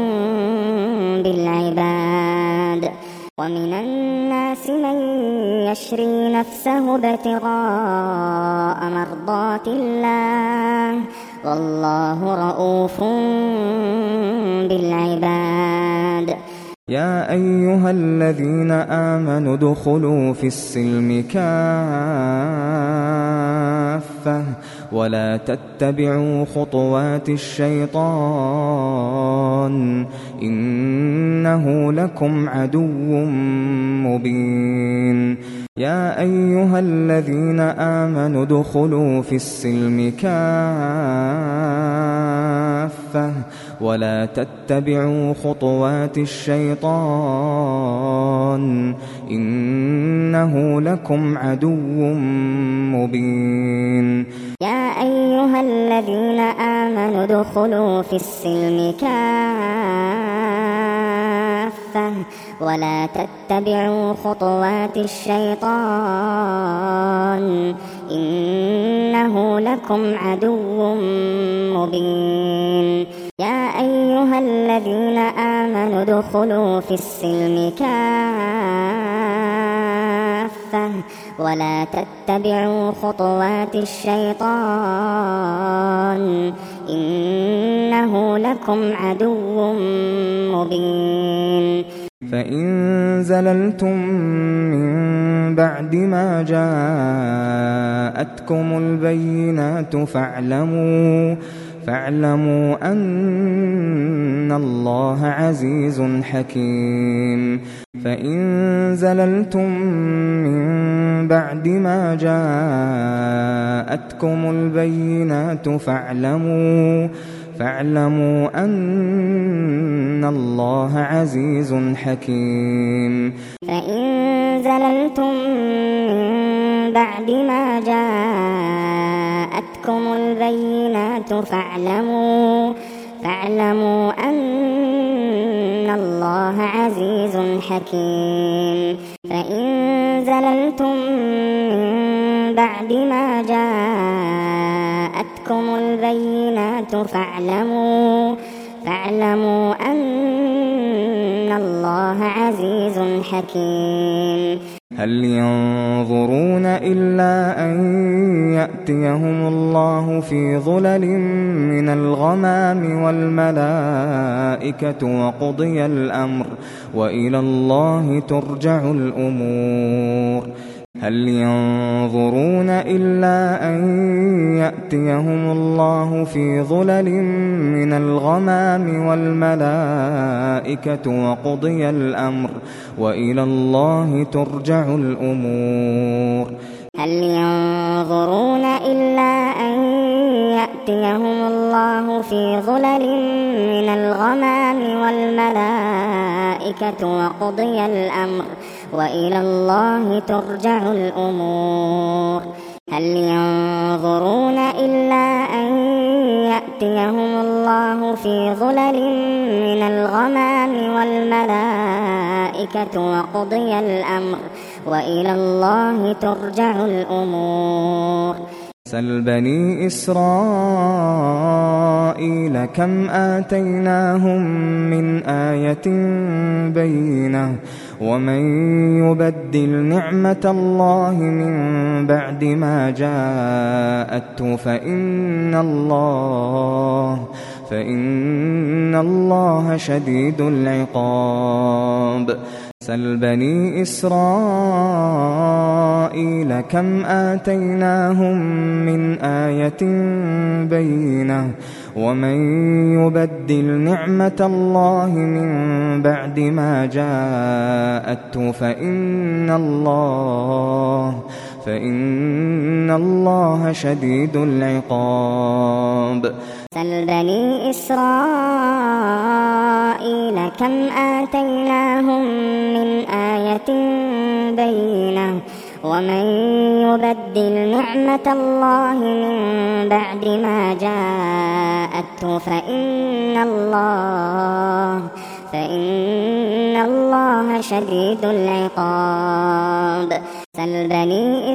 Speaker 2: بالعباد ومن الناس من يشري نفسه ابتغاء مرضات الله والله رؤوف بالعباد
Speaker 1: يا أيها الذين آمنوا ادخلوا في السلم كافة ولا تتبعوا خطوات الشيطان إنه لكم عدو مبين يا أيها الذين آمنوا ادخلوا في السلم كافة ولا تتبعوا خطوات الشيطان إنه لكم عدو مبين
Speaker 2: يا أيها الذين آمنوا ادخلوا في السلم كافة ولا تتبعوا خطوات الشيطان إنه لكم عدو مبين يا أيها الذين آمنوا ادخلوا في السلم كافة ولا تتبعوا خطوات الشيطان إنه لكم عدو مبين
Speaker 1: فإن زللتم من بعد ما جاءتكم البينات فاعلموا فاعلموا أن الله عزيز حكيم فإن زللتم من بعد ما جاءتكم البينات فاعلموا فاعلموا أن الله عزيز حكيم
Speaker 2: فإن زللتم من بعد ما جاءتكم البينات فاعلموا فاعلموا أن عزيز حكيم فإن زللتم من بعد ما جاءتكم البينات فاعلموا فاعلموا أن الله عزيز حكيم
Speaker 1: هل ينظرون إلا أن يأتيهم الله في ظلل من الغمام والملائكة وقضي الأمر وإلى الله ترجع الأمور هل ينظرون إلا أن يأتيهم الله في ظلل من الغمام والملائكة وقضي الأمر وإلى الله ترجع الأمور
Speaker 2: هل ينظرون إلا أن يأتيهم الله في ظلل من الغمام والملائكة وقضي الأمر وإلى الله ترجع الأمور هل ينظرون إلا أن يأتيهم الله في ظلل من الغمام والملائكة وقضي الأمر وإلى الله ترجع الأمور
Speaker 1: سل بني إسرائيل كم آتيناهم من آية بينة ومن يبدل نعمة الله من بعد ما جاءته فإن الله فإن الله شديد العقاب سل بني إسرائيل كم آتيناهم من آية بينة ومن يبدل نعمة الله من بعد ما جاءته فإن الله فإن الله شديد العقاب
Speaker 2: سل بني إسرائيل كم آتيناهم من آية بينة ومن يبدل نعمة الله من بعد ما جاءته فإن الله فإن الله شديد العقاب سل بني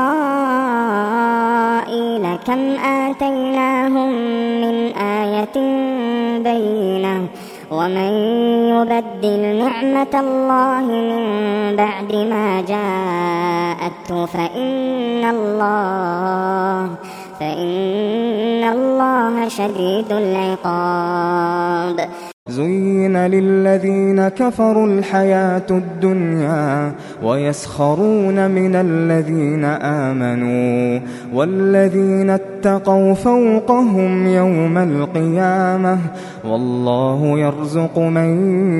Speaker 2: إسرائيل كم آتيناهم من آية بينة ومن يبدل نعمة الله من بعد ما جاءته فإن الله فإن الله شديد العقاب
Speaker 1: زين للذين كفروا الحياة الدنيا ويسخرون من الذين آمنوا والذين اتقوا فوقهم يوم القيامة والله يرزق من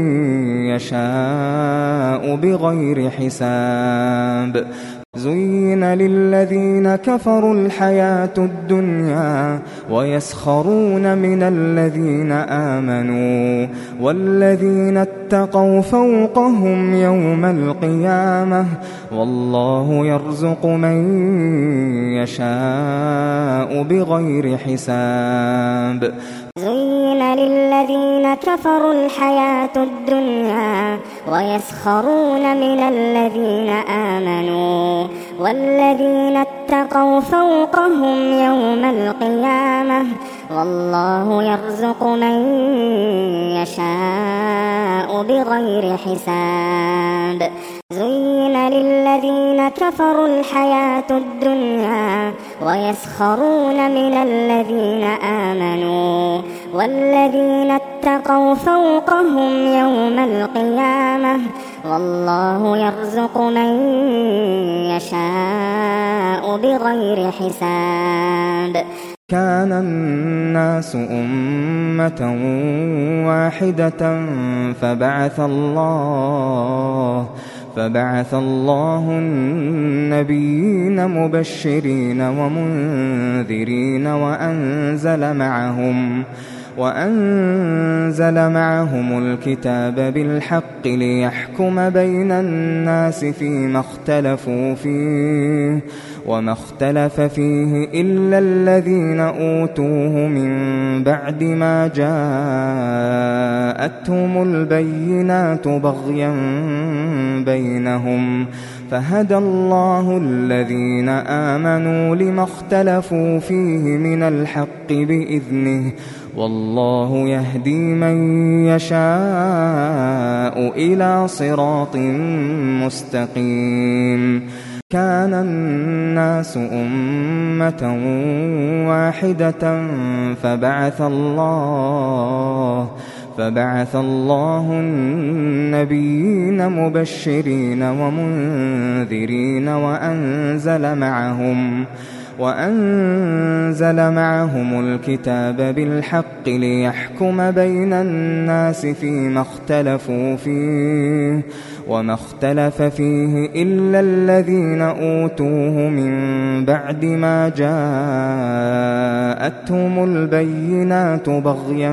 Speaker 1: يشاء بغير حساب زين للذين كفروا الحياة الدنيا ويسخرون من الذين آمنوا والذين اتقوا فوقهم يوم القيامة والله يرزق من يشاء بغير حساب
Speaker 2: زين للذين كفروا الحياة الدنيا ويسخرون من الذين آمنوا والذين اتقوا فوقهم يوم القيامة والله يرزق من يشاء بغير حساب زين للذين كفروا الحياة الدنيا ويسخرون من الذين آمنوا والذين اتقوا فوقهم يوم القيامة والله يرزق من يشاء بغير حساب
Speaker 1: كان الناس أمة واحدة فبعث الله فبعث الله النبيين مبشرين ومنذرين وأنزل معهم وأنزل معهم الكتاب بالحق ليحكم بين الناس فيما اختلفوا فيه وما اختلف فيه إلا الذين أوتوه من بعد ما جاءتهم البينات بغيا بينهم فهدى الله الذين آمنوا لما اختلفوا فيه من الحق بإذنه والله يهدي من يشاء إلى صراط مستقيم. كان الناس أمة واحدة فبعث الله فبعث الله النبيين مبشرين ومنذرين وأنزل معهم وأنزل معهم الكتاب بالحق ليحكم بين الناس فيما اختلفوا فيه وما اختلف فيه إلا الذين أوتوه من بعد ما جاءتهم البينات بغيا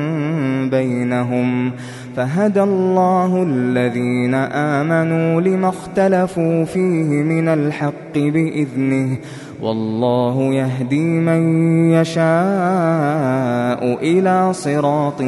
Speaker 1: بينهم فهدى الله الذين آمنوا لما اختلفوا فيه من الحق بإذنه والله يهدي من يشاء إلى صراط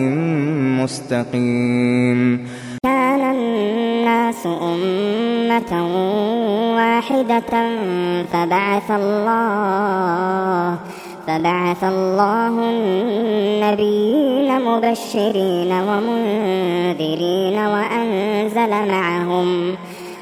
Speaker 1: مستقيم.
Speaker 2: كان الناس أمة واحدة فبعث الله فبعث الله النبيين مبشرين ومنذرين وأنزل معهم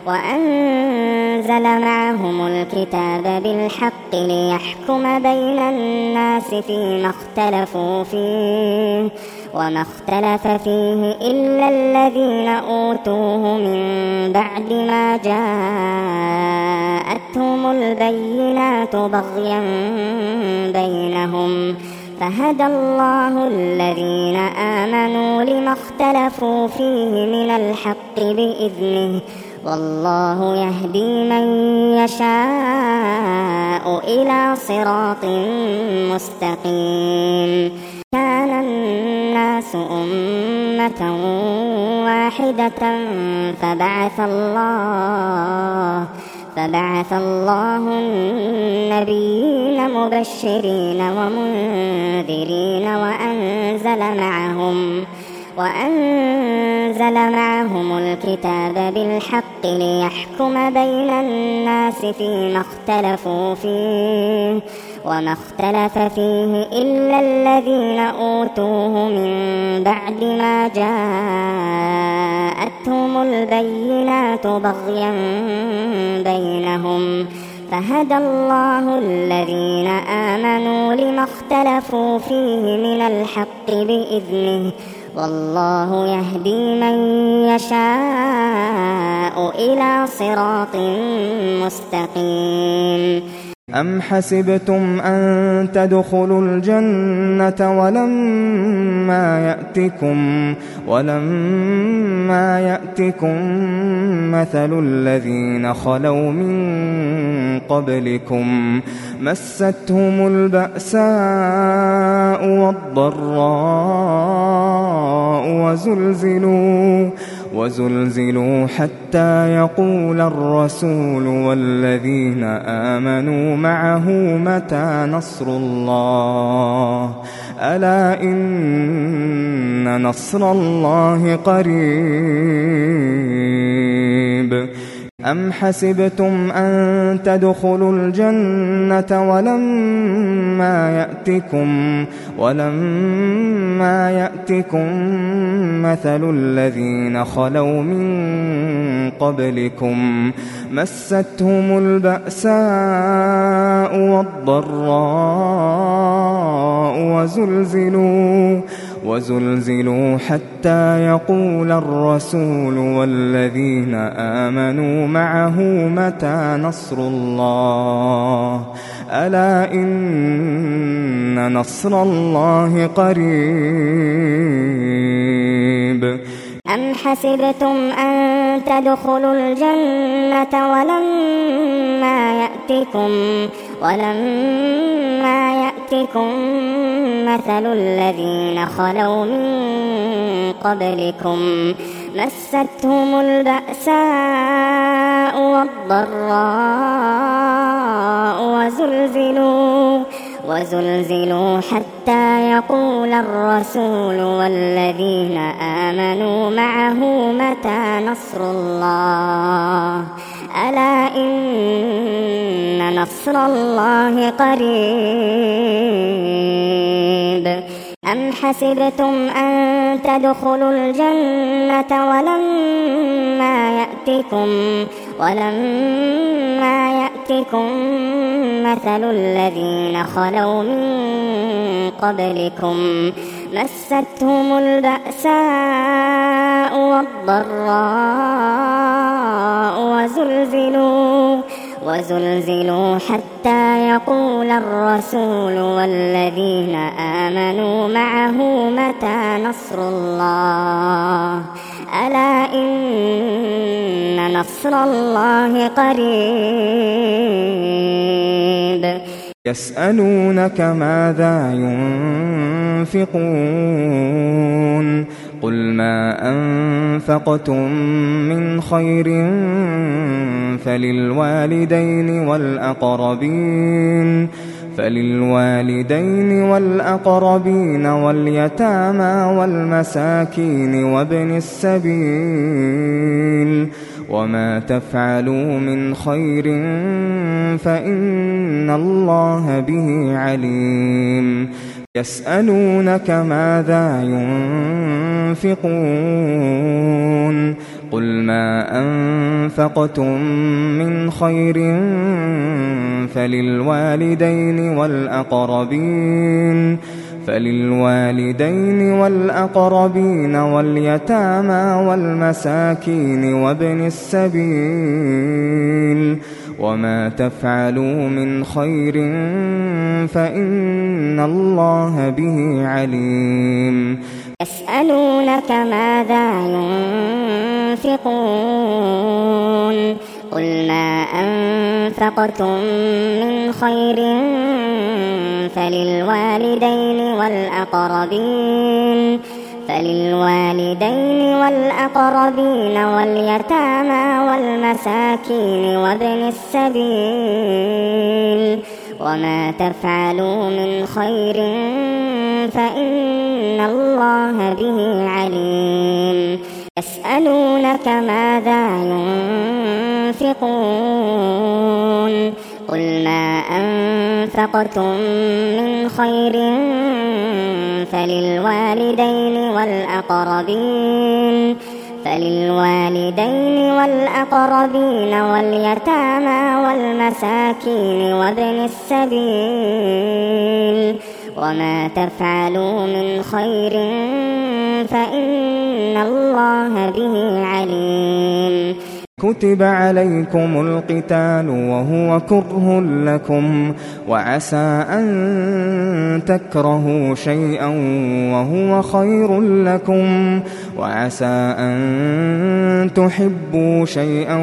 Speaker 2: وأنزل معهم الكتاب بالحق ليحكم بين الناس فيما اختلفوا فيه وما اختلف فيه إلا الذين أوتوه من بعد ما جاءتهم البينات بغيا بينهم فهدى الله الذين آمنوا لما اختلفوا فيه من الحق بإذنه والله يهدي من يشاء إلى صراط مستقيم. كان الناس أمة واحدة فبعث الله فبعث الله النبيين مبشرين ومنذرين وأنزل معهم وأنزل معهم الكتاب بالحق ليحكم بين الناس فيما اختلفوا فيه وما اختلف فيه إلا الذين أوتوه من بعد ما جاءتهم البينات بغيا بينهم فهدى الله الذين آمنوا لما اختلفوا فيه من الحق بإذنه والله يهدي من يشاء إلى صراط مستقيم.
Speaker 1: أم حسبتم أن تدخلوا الجنة ولما يأتكم ولما يأتكم مثل الذين خلوا من قبلكم مستهم البأساء والضراء وزلزلوا وزلزلوا حتى يقول الرسول والذين آمنوا معه متى نصر الله ألا إن نصر الله قريب. أم حسبتم أن تدخلوا الجنة ولما يأتكم ولما يأتكم مثل الذين خلوا من قبلكم مستهم البأساء والضراء وزلزلوا وزلزلوا حتى يقول الرسول والذين آمنوا معه متى نصر الله ألا إن نصر الله قريب.
Speaker 2: أم حسبتم أن تدخلوا الجنة ولما يأتكم ولما يأتكم يأتكم مثل الذين خلوا من قبلكم مستهم البأساء والضراء وزلزلوا وزلزلوا حتى يقول الرسول والذين آمنوا معه متى نصر الله ألا إن نصر الله قريب أم حسبتم أن تدخلوا الجنة ولما يأتكم ولما يأتكم مثل الذين خلوا من قبلكم مستهم البأساء والضراء وزلزلوا وزلزلوا حتى يقول الرسول والذين آمنوا معه متى نصر الله ألا إن نصر الله قريب
Speaker 1: يسألونك ماذا ينفقون قل ما أنفقتم من خير فللوالدين والأقربين فللوالدين والأقربين واليتامى والمساكين وابن السبيل وما تفعلوا من خير فإن الله به عليم يسألونك ماذا ينفقون قل ما أنفقتم من خير فللوالدين والأقربين فللوالدين والأقربين واليتامى والمساكين وابن السبيل وما تفعلوا من خير فإن الله به عليم
Speaker 2: يسألونك ماذا ينفقون قل ما أنفقتم من خير فللوالدين والأقربين فللوالدين والأقربين واليتامى والمساكين وابن السبيل وما تفعلوا من خير فإن الله به عليم يسألونك ماذا ينفقون قل ما أنفقتم من خير فللوالدين والأقربين فللوالدين والأقربين واليتامى والمساكين وابن السبيل وما تفعلوا من خير فإن الله به عليم
Speaker 1: كتب عليكم القتال وهو كره لكم وعسى أن تكرهوا شيئا وهو خير لكم وعسى أن تحبوا شيئا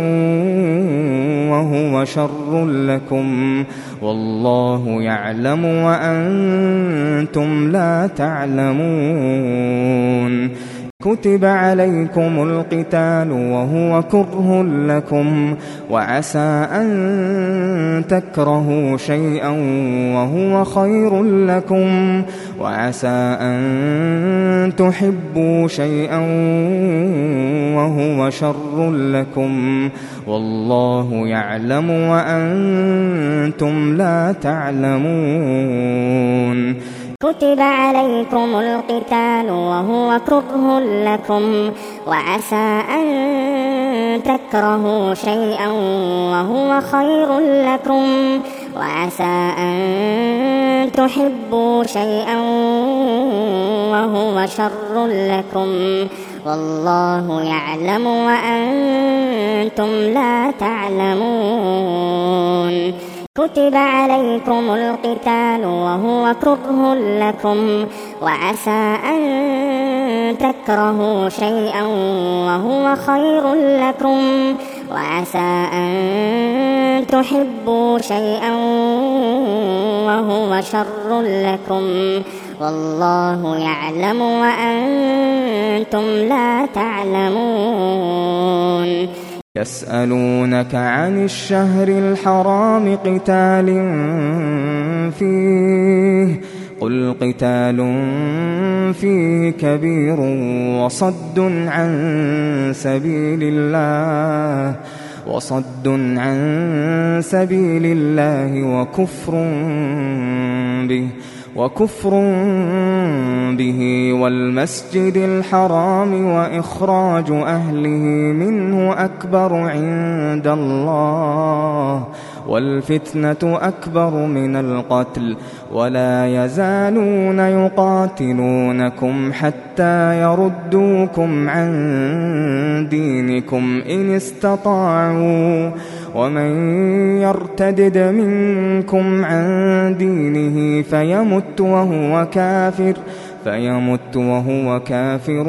Speaker 1: وهو شر لكم والله يعلم وأنتم لا تعلمون كتب عليكم القتال وهو كره لكم وعسى أن تكرهوا شيئا وهو خير لكم وعسى أن تحبوا شيئا وهو شر لكم والله يعلم وأنتم لا تعلمون
Speaker 2: كتب عليكم القتال وهو كره لكم وعسى أن تكرهوا شيئا وهو خير لكم وعسى أن تحبوا شيئا وهو شر لكم والله يعلم وأنتم لا تعلمون كتب عليكم القتال وهو كره لكم وعسى أن تكرهوا شيئا وهو خير لكم وعسى أن تحبوا شيئا وهو شر لكم والله يعلم وأنتم لا تعلمون.
Speaker 1: يسألونك عن الشهر الحرام قتال فيه قل قتال فيه كبير وصد عن سبيل الله وصد عن سبيل الله وكفر به وكفر به والمسجد الحرام وإخراج أهله منه أكبر عند الله والفتنة أكبر من القتل ولا يزالون يقاتلونكم حتى يردوكم عن دينكم إن استطاعوا ومن يرتدد منكم عن دينه فيمت وهو كافر فيمت وهو كافر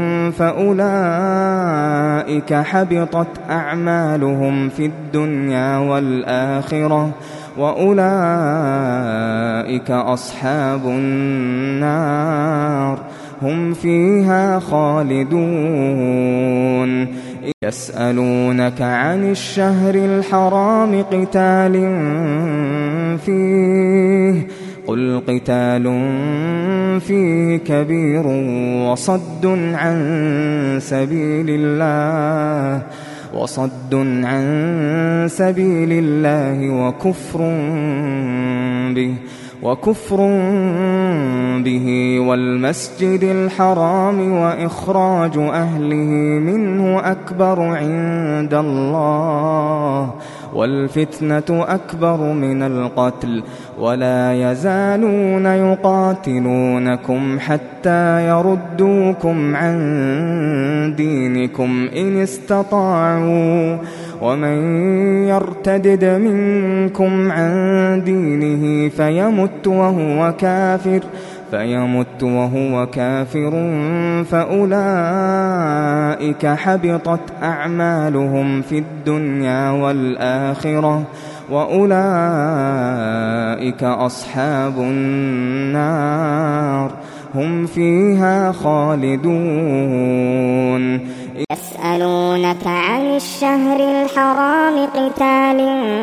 Speaker 1: فأولئك حبطت أعمالهم في الدنيا والآخرة وأولئك أصحاب النار هم فيها خالدون. يسألونك عن الشهر الحرام قتال فيه قل قتال فيه كبير وصد عن سبيل الله وصد عن سبيل الله وكفر به وكفر به والمسجد الحرام وإخراج أهله منه أكبر عند الله والفتنة أكبر من القتل ولا يزالون يقاتلونكم حتى يردوكم عن دينكم إن استطاعوا ومن يرتدد منكم عن دينه فيمت وهو كافر فيمت وهو كافر فأولئك حبطت أعمالهم في الدنيا والآخرة وأولئك أصحاب النار هم فيها خالدون.
Speaker 2: يسألونك عن الشهر الحرام قتال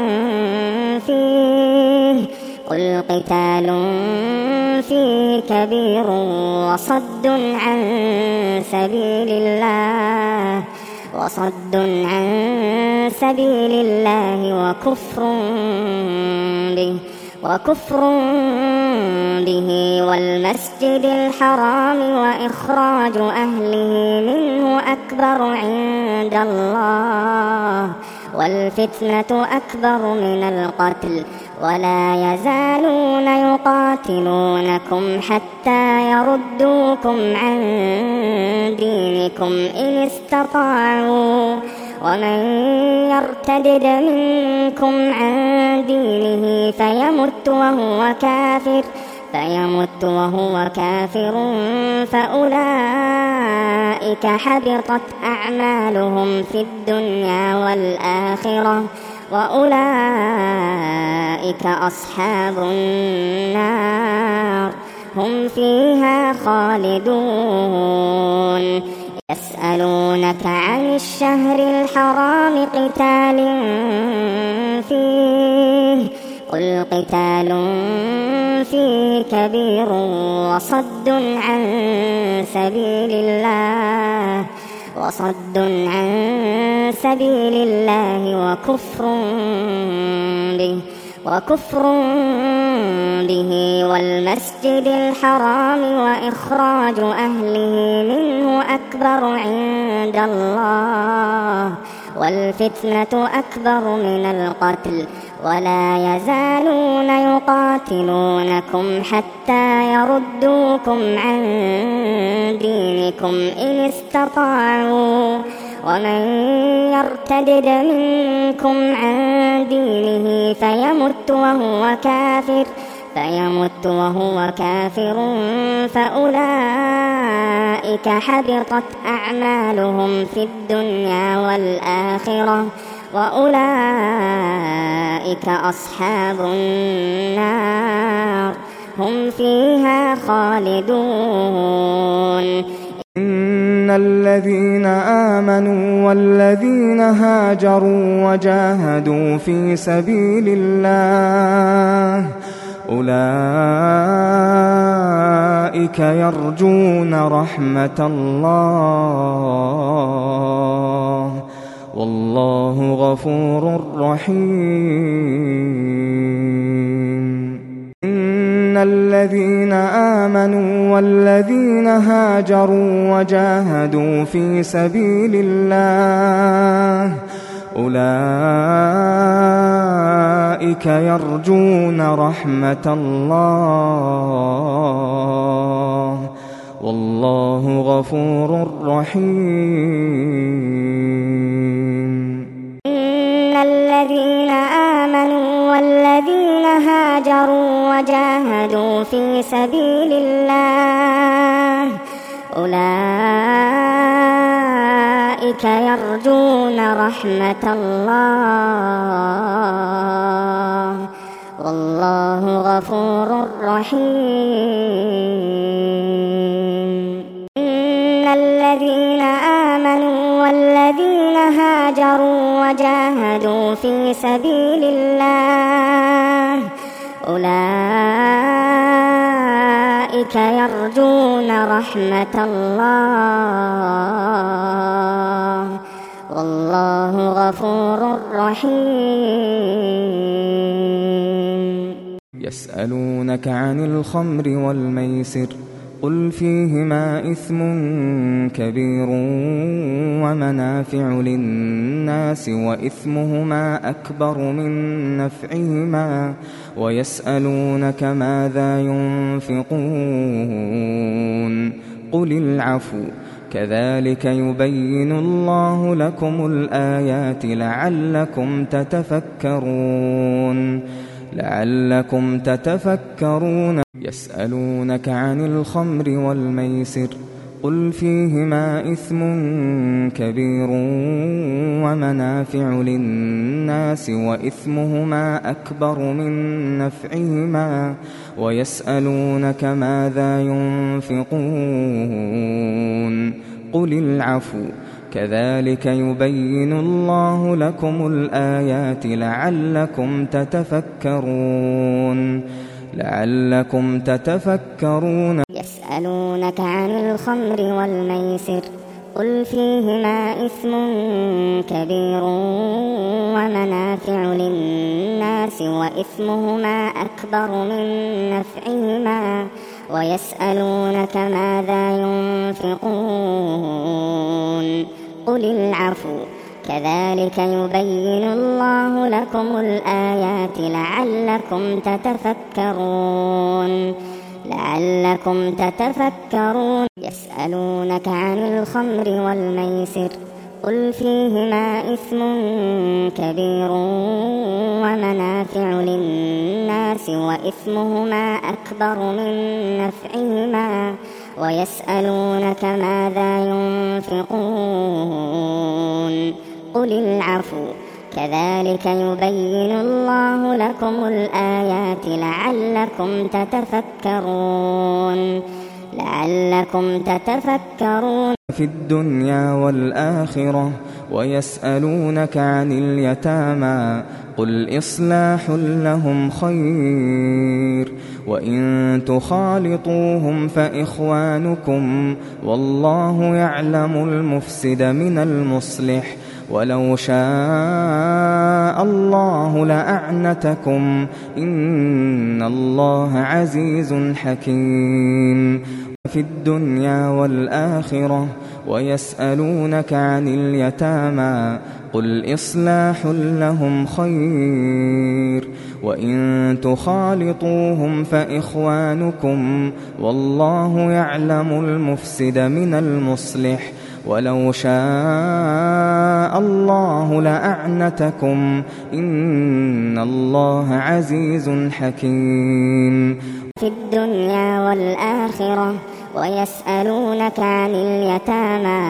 Speaker 2: فيه قل قتال فيه كبير وصد عن سبيل الله وصد عن سبيل الله وكفر به وكفر به والمسجد الحرام وإخراج أهله منه أكبر عند الله والفتنة أكبر من القتل ولا يزالون يقاتلونكم حتى يردوكم عن دينكم إن استطاعوا ومن يرتدد منكم عن دينه فيمت وهو كافر فيمت وهو كافر فأولئك حبطت أعمالهم في الدنيا والآخرة وأولئك أصحاب النار هم فيها خالدون. يسألونك عن الشهر الحرام قتال فيه قل قتال فيه كبير وصد عن سبيل الله وصد عن سبيل الله وكفر به وكفر به والمسجد الحرام وإخراج أهله منه أكبر عند الله والفتنة أكبر من القتل ولا يزالون يقاتلونكم حتى يردوكم عن دينكم إن استطاعوا ومن يرتدد منكم عن دينه فيمت وهو كافر فيمت وهو كافر فأولئك حبطت أعمالهم في الدنيا والآخرة وأولئك أصحاب النار هم فيها خالدون.
Speaker 1: إن الذين آمنوا والذين هاجروا وجاهدوا في سبيل الله أولئك يرجون رحمة الله والله غفور رحيم. إن الذين آمنوا والذين هاجروا وجاهدوا في سبيل الله أولئك يرجون رحمة الله والله غفور رحيم.
Speaker 2: إن الذين آمنوا والذين هاجروا وجاهدوا في سبيل الله أولئك يرجون رحمة الله والله غفور رحيم. إن الذين آمنوا والذين هاجروا وجاهدوا في سبيل الله أولئك يرجون رحمة الله والله غفور رحيم.
Speaker 1: يسألونك عن الخمر والميسر قل فيهما إثم كبير ومنافع للناس وإثمهما أكبر من نفعهما ويسألونك ماذا ينفقون قل العفو كذلك يبين الله لكم الآيات لعلكم تتفكرون لعلكم تتفكرون. يسألونك عن الخمر والميسر قل فيهما إثم كبير ومنافع للناس وإثمهما أكبر من نفعهما ويسألونك ماذا ينفقون قل العفو كذلك يبين الله لكم الآيات لعلكم تتفكرون لعلكم تتفكرون.
Speaker 2: يسألونك عن الخمر والميسر قل فيهما إثم كبير ومنافع للناس وإثمهما أكبر من نفعهما ويسألونك ماذا ينفقون قل العفو كذلك يبين الله لكم الآيات لعلكم تتفكرون لعلكم تتفكرون. يسألونك عن الخمر والميسر قل فيهما إثم كبير ومنافع للناس وإثمهما أكبر من نفعهما ويسألونك ماذا ينفقون قل العفو كذلك يبين الله لكم الآيات لعلكم تتفكرون لعلكم تتفكرون.
Speaker 1: في الدنيا والآخرة ويسألونك عن اليتامى قل إصلاح لهم خير وإن تخالطوهم فإخوانكم والله يعلم المفسد من المصلح ولو شاء الله لأعنتكم إن الله عزيز حكيم. في الدنيا والآخرة ويسألونك عن اليتامى قل إصلاح لهم خير وإن تخالطوهم فإخوانكم والله يعلم المفسد من المصلح ولو شاء الله لأعنتكم إن الله عزيز حكيم.
Speaker 2: في الدنيا والآخرة ويسألونك عن اليتامى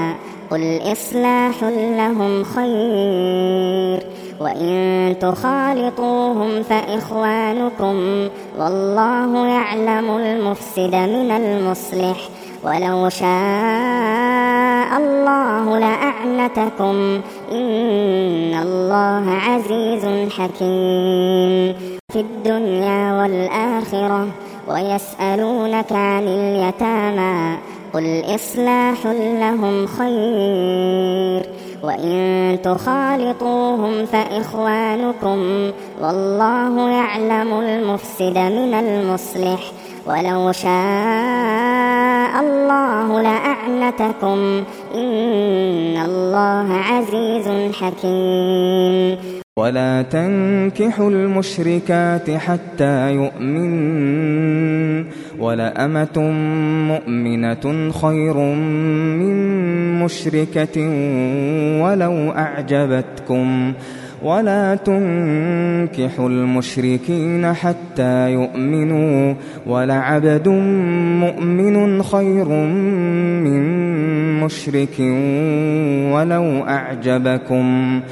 Speaker 2: قل إصلاح لهم خير وإن تخالطوهم فإخوانكم والله يعلم المفسد من المصلح ولو شاء الله لأعنتكم إن الله عزيز حكيم في الدنيا والآخرة ويسألونك عن اليتامى قل إصلاح لهم خير وإن تخالطوهم فإخوانكم والله يعلم المفسد من المصلح ولو شاء الله لأعنتكم إن الله عزيز حكيم
Speaker 1: ولا تنكحوا المشركات حتى يؤمنن ولأمة مؤمنة خير من مشركة ولو أعجبتكم ولا تنكحوا المشركين حتى يؤمنوا ولعبد مؤمن خير من مشرك ولو أعجبكم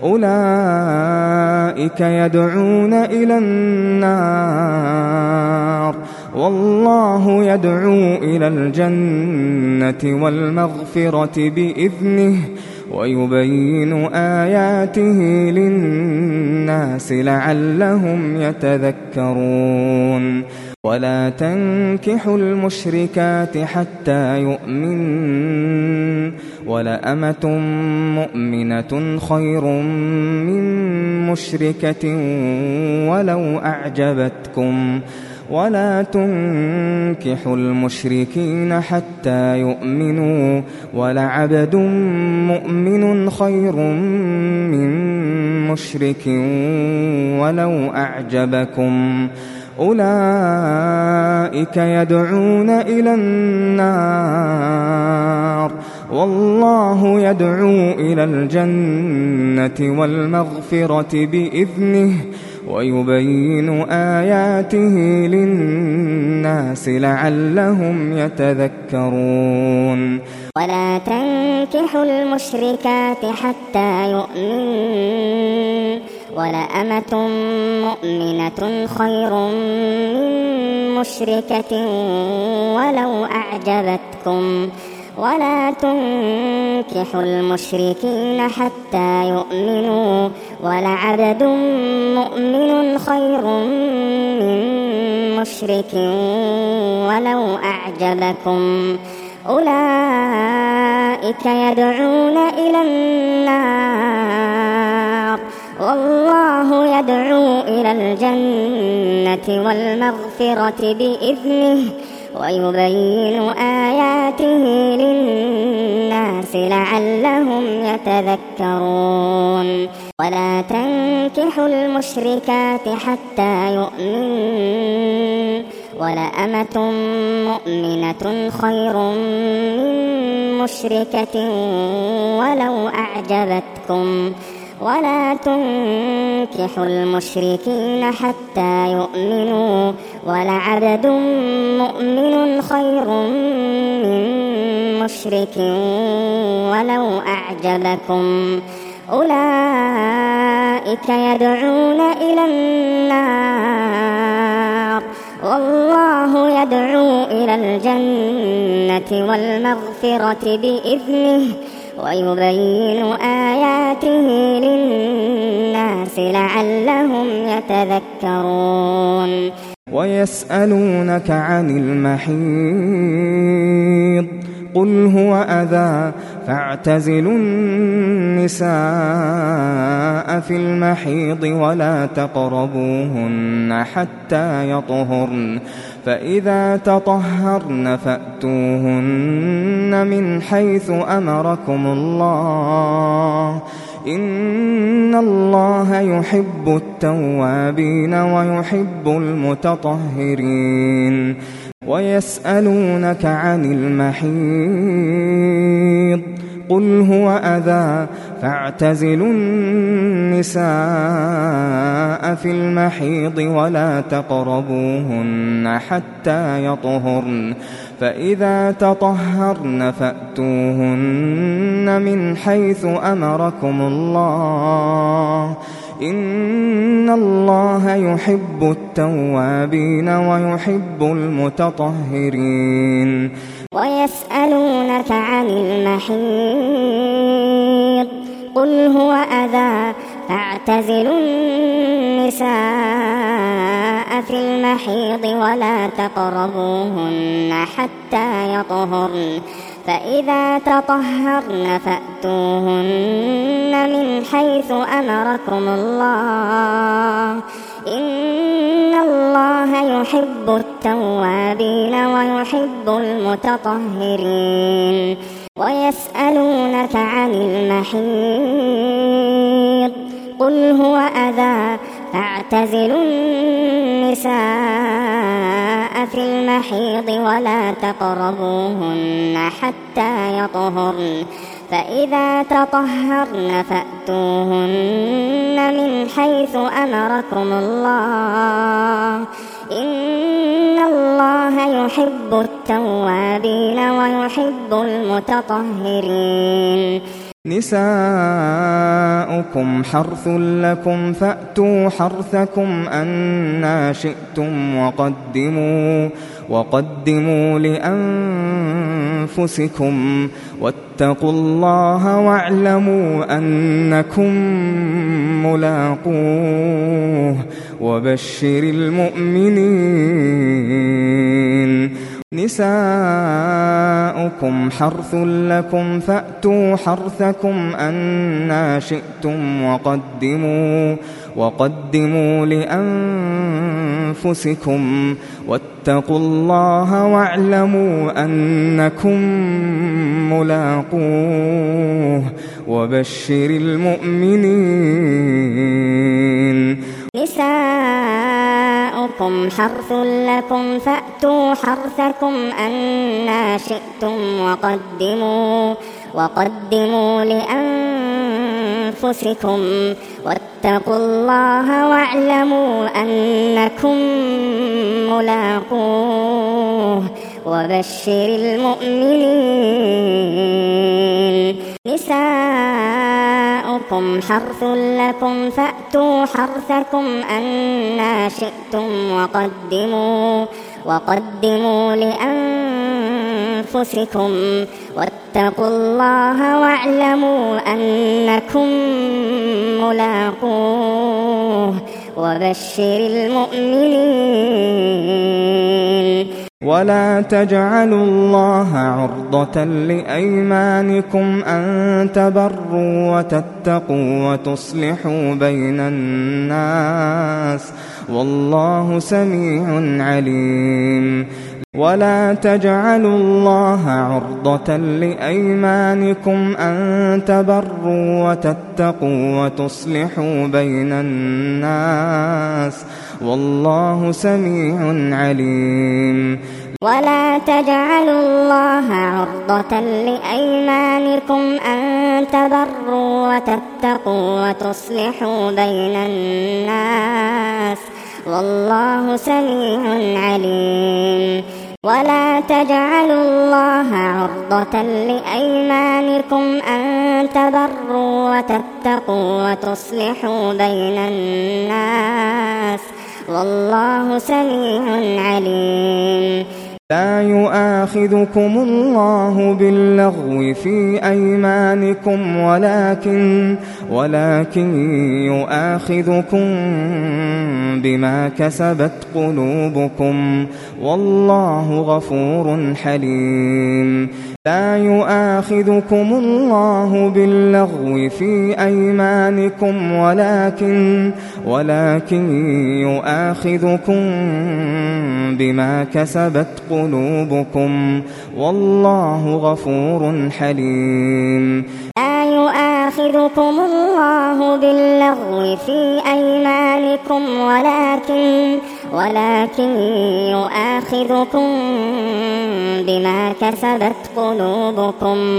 Speaker 1: أولئك يدعون إلى النار والله يدعو إلى الجنة والمغفرة بإذنه ويبين آياته للناس لعلهم يتذكرون ولا تنكحوا المشركات حتى يؤمنن ولأمة مؤمنة خير من مشركة ولو أعجبتكم ولا تنكحوا المشركين حتى يؤمنوا ولعبد مؤمن خير من مشرك ولو أعجبكم أولئك يدعون إلى النار والله يدعو إلى الجنة والمغفرة بإذنه ويبين آياته للناس لعلهم يتذكرون
Speaker 2: ولا تنكحوا المشركات حتى يؤمنن ولأمة مؤمنة خير من مشركة ولو أعجبتكم ولا تنكحوا المشركين حتى يؤمنوا ولعبد مؤمن خير من مشرك ولو أعجبكم أولئك يدعون إلى النار والله يدعو إلى الجنة والمغفرة بإذنه ويبين آياته للناس لعلهم يتذكرون ولا تنكحوا المشركات حتى يؤمنن ولأمة مؤمنة خير من مشركة ولو أعجبتكم ولا تنكحوا المشركين حتى يؤمنوا ولعبد مؤمن خير من مشرك ولو أعجبكم أولئك يدعون إلى النار والله يدعو إلى الجنة والمغفرة بإذنه ويبين آياته للناس لعلهم يتذكرون
Speaker 1: ويسألونك عن المحيض قل هو أذى فاعتزلوا النساء في المحيض ولا تقربوهن حتى يطهرن فإذا تطهرن فأتوهن من حيث أمركم الله إن الله يحب التوابين ويحب المتطهرين ويسألونك عن المحيض قل هو أذى فاعتزلوا النساء في المحيض ولا تقربوهن حتى يطهرن فإذا تطهرن فأتوهن من حيث أمركم الله إن الله يحب التوابين ويحب المتطهرين.
Speaker 2: ويسألونك عن المحيض قل هو أذى فاعتزلوا النساء في المحيض ولا تقربوهن حتى يطهرن فإذا تطهرن فأتوهن من حيث أمركم الله إن الله يحب التوابين ويحب المتطهرين. ويسألونك عن المحيض قل هو أذى فاعتزلوا النساء في المحيض ولا تقربوهن حتى يطهرن فإذا تطهرن فأتوهن من حيث أمركم الله إن الله يحب التوابين ويحب المتطهرين.
Speaker 1: نساؤكم حرث لكم فأتوا حرثكم أنى شئتم وقدموا وقدموا لأنفسكم واتقوا الله واعلموا أنكم ملاقوه وبشر المؤمنين. نساؤكم حرث لكم فأتوا حرثكم أنى شئتم وقدموا وقدموا لأنفسكم واتقوا الله واعلموا أنكم ملاقوه وبشر المؤمنين.
Speaker 2: نساؤكم حرث لكم فأتوا حرثكم أنى شئتم وقدموا وقدموا لأنفسكم واتقوا الله واعلموا أنكم ملاقوه وبشر المؤمنين. نساؤكم حرث لكم فأتوا حرثكم أنى شئتم وقدموا وقدموا لأنفسكم واتقوا الله واعلموا أنكم ملاقوه وبشر المؤمنين.
Speaker 1: ولا تجعلوا الله عرضة لأيمانكم أن تبروا وتتقوا وتصلحوا بين الناس والله سميع عليم. ولا تجعلوا الله عرضة لأيمانكم أن تبروا وتتقوا وتصلحوا بين الناس والله سميع عليم.
Speaker 2: ولا تجعلوا الله عرضة لأيمانكم أن تبروا وتتقوا وتصلحوا بين الناس والله سميع عليم. ولا تجعلوا الله عرضة لأيمانكم أن تبروا وتتقوا وتصلحوا بين الناس والله سميع عليم.
Speaker 1: لا يؤاخذكم الله باللغو في أيمانكم ولكن ولكن يؤاخذكم بما كسبت قلوبكم والله غفور حليم. لا يؤاخذكم الله باللغو في أيمانكم ولكن ولكن يؤاخذكم بما كسبت قلوبكم والله غفور حليم.
Speaker 2: لا يؤاخذكم الله باللغو في أيمانكم ولكن ولكن يؤاخذكم بما كسبت قلوبكم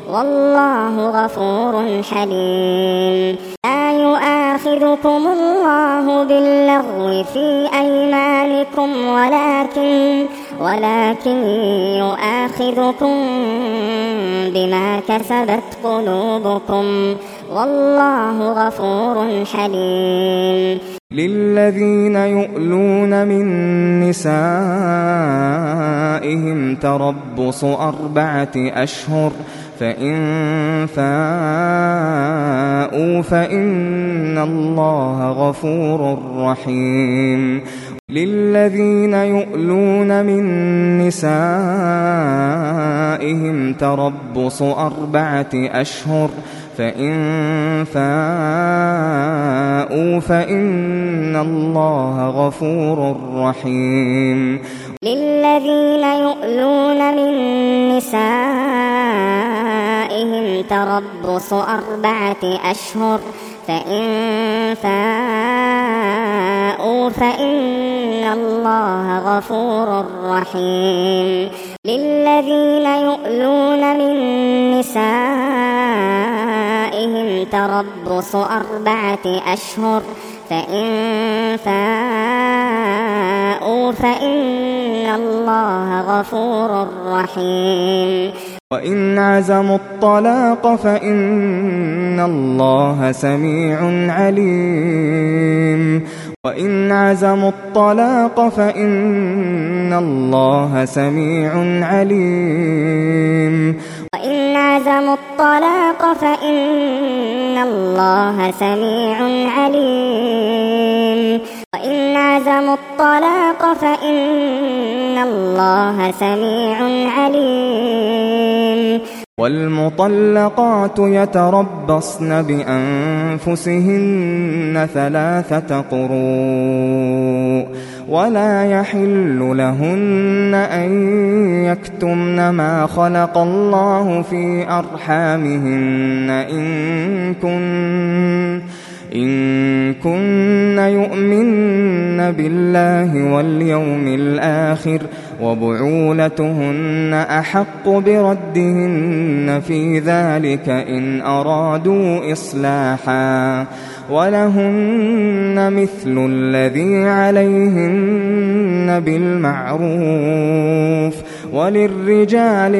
Speaker 2: والله غفور حليم. لا يؤاخذكم الله باللغو في أيمانكم ولكن ولكن يؤاخذكم بما كسبت قلوبكم والله غفور حليم.
Speaker 1: للذين يؤلون من نسائهم تربص أربعة أشهر فإن فاءوا فإن الله غفور رحيم. للذين يؤلون من نسائهم تربص أربعة أشهر فإن فاءوا فإن الله غفور رحيم.
Speaker 2: للذين يؤلون من نسائهم تربص أربعة أشهر فإن فاءوا فإن الله غفور رحيم. للذين يؤلون من نسائهم تربص أربعة أشهر فإن فاءوا فإن الله غفور رحيم.
Speaker 1: وإن عزموا الطلاق فإن الله سميع عليم. وإن عزموا الطلاق فإن الله سميع عليم.
Speaker 2: وإن عزموا الطلاق فإن الله سميع عليم. وإن عزموا الطلاق فإن الله سميع عليم.
Speaker 1: والمطلقات يتربصن بأنفسهن ثلاثة قروء ولا يحل لهن أن يكتمن ما خلق الله في أرحامهن إن كن إن كن يؤمن بالله واليوم الآخر وبعولتهن أحق بردهن في ذلك إن أرادوا إصلاحا ولهن مثل الذي عليهن بالمعروف وللرجال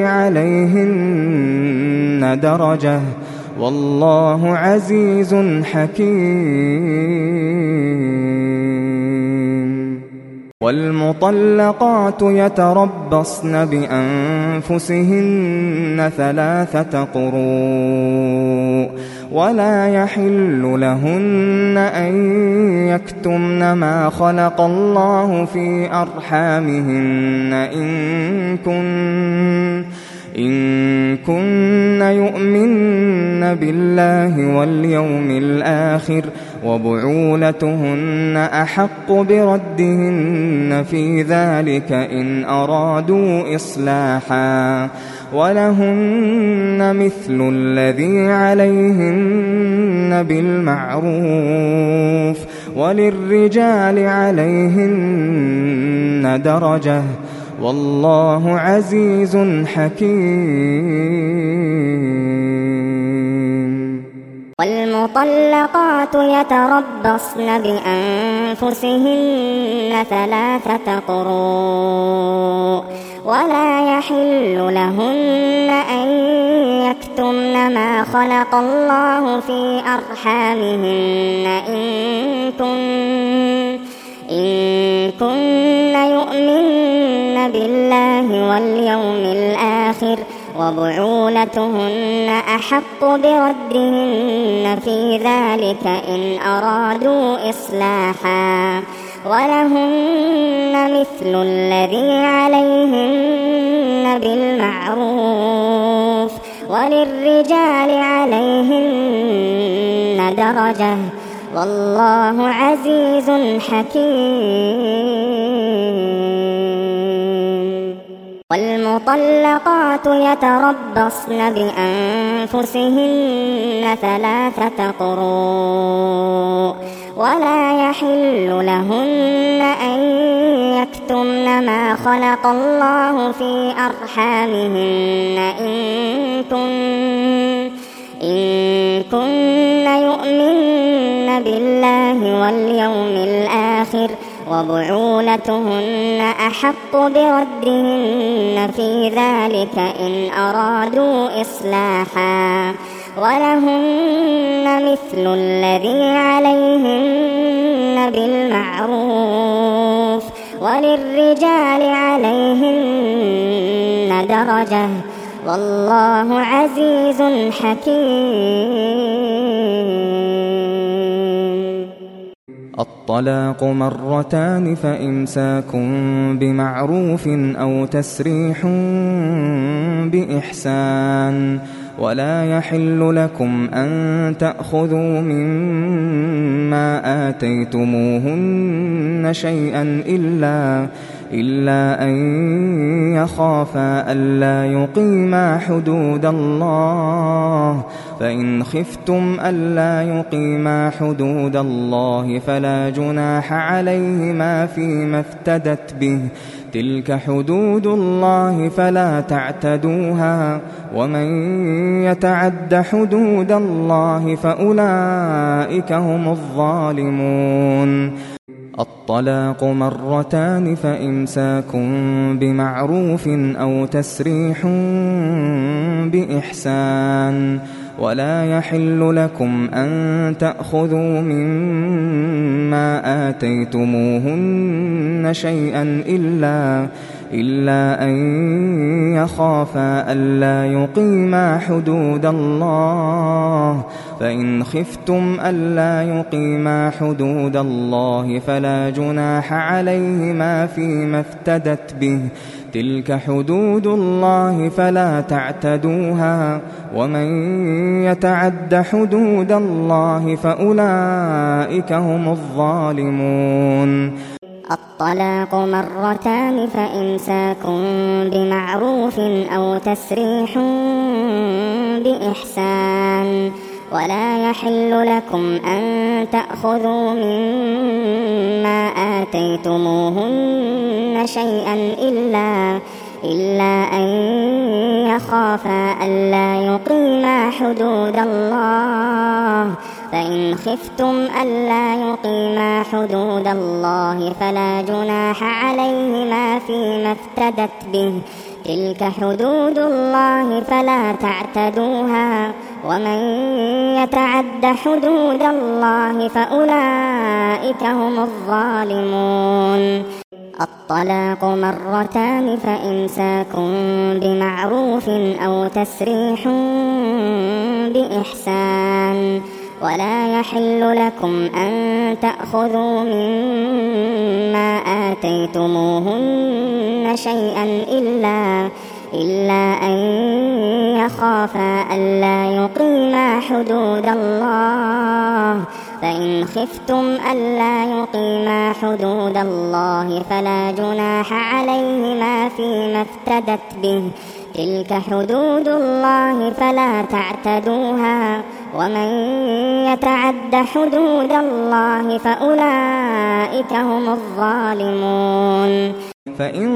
Speaker 1: عليهن درجة والله عزيز حكيم. والمطلقات يتربصن بأنفسهن ثلاثة قروء ولا يحل لهن أن يكتمن ما خلق الله في أرحامهن إن كن إن كن يؤمن بالله واليوم الآخر وبعولتهن أحق بردهن في ذلك إن أرادوا إصلاحا ولهن مثل الذي عليهن بالمعروف وللرجال عليهن درجة والله عزيز حكيم.
Speaker 2: والمطلقات يتربصن بأنفسهن ثلاثة قروء ولا يحل لهن أن يكتمن ما خلق الله في أرحامهن إن كن إن كن يؤمن بالله واليوم الآخر وبعولتهن أحق بردهن في ذلك إن أرادوا إصلاحا ولهن مثل الذي عليهن بالمعروف وللرجال عليهن درجة والله عزيز حكيم. والمطلقات يتربصن بأنفسهن ثلاثة قروء ولا يحل لهن أن يكتمن ما خلق الله في أرحامهن إن كن إن كن يؤمن بالله واليوم الآخر وبعولتهن أحق بردهن في ذلك إن أرادوا إصلاحا ولهن مثل الذي عليهن بالمعروف وللرجال عليهن درجة والله عزيز حكيم.
Speaker 1: الطلاق مرتان فإمساك بمعروف أو تسريح بإحسان ولا يحل لكم أن تأخذوا مما آتيتموهن شيئا إلا إلا أن يخافا ألا يقيما حدود الله فإن خفتم ألا يقيما حدود الله فلا جناح عليهما فيما افتدت به تلك حدود الله فلا تعتدوها ومن يتعد حدود الله فأولئك هم الظالمون. الطلاق مرتان فإمساك بمعروف أو تسريح بإحسان ولا يحل لكم أن تأخذوا مما آتيتموهن شيئا إلا إلا أن يخافا ألا يقيما حدود الله فإن خفتم ألا يقيما حدود الله فلا جناح عليهما فيما افتدت به تلك حدود الله فلا تعتدوها ومن يتعد حدود الله فأولئك هم الظالمون.
Speaker 2: الطلاق مرتان فإمساك بمعروف أو تسريح بإحسان ولا يحل لكم أن تأخذوا مما آتيتموهن شيئا إلا إلا أن يخافا ألا يقيما حدود الله فإن خفتم ألا يقيما حدود الله فلا جناح عليهما فيما افتدت به تلك حدود الله فلا تعتدوها ومن يتعد حدود الله فأولئك هم الظالمون. الطلاق مرتان فإمساك بمعروف أو تسريح بإحسان ولا يحل لكم أن تأخذوا مما آتيتموهن شيئا إلا إلا أن يخافا ألا يقيما حدود الله فإن خفتم ألا يقيما حدود الله فلا جناح عليهما فيما افتدت به تلك حدود الله فلا تعتدوها ومن يتعد حدود الله فأولئك هم الظالمون.
Speaker 1: فإن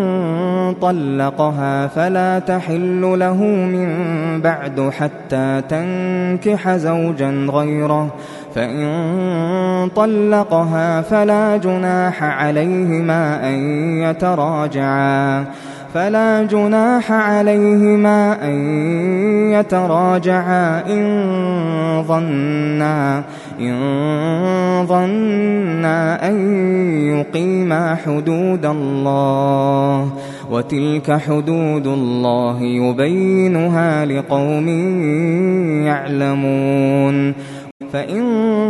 Speaker 1: طلقها فلا تحل له من بعد حتى تنكح زوجا غيره فإن طلقها فلا جناح عليهما أن يتراجعا فلا جناح عليهما أن يتراجعا إن ظنا إن ظنا أن يقيما حدود الله وتلك حدود الله يبينها لقوم يعلمون. فإن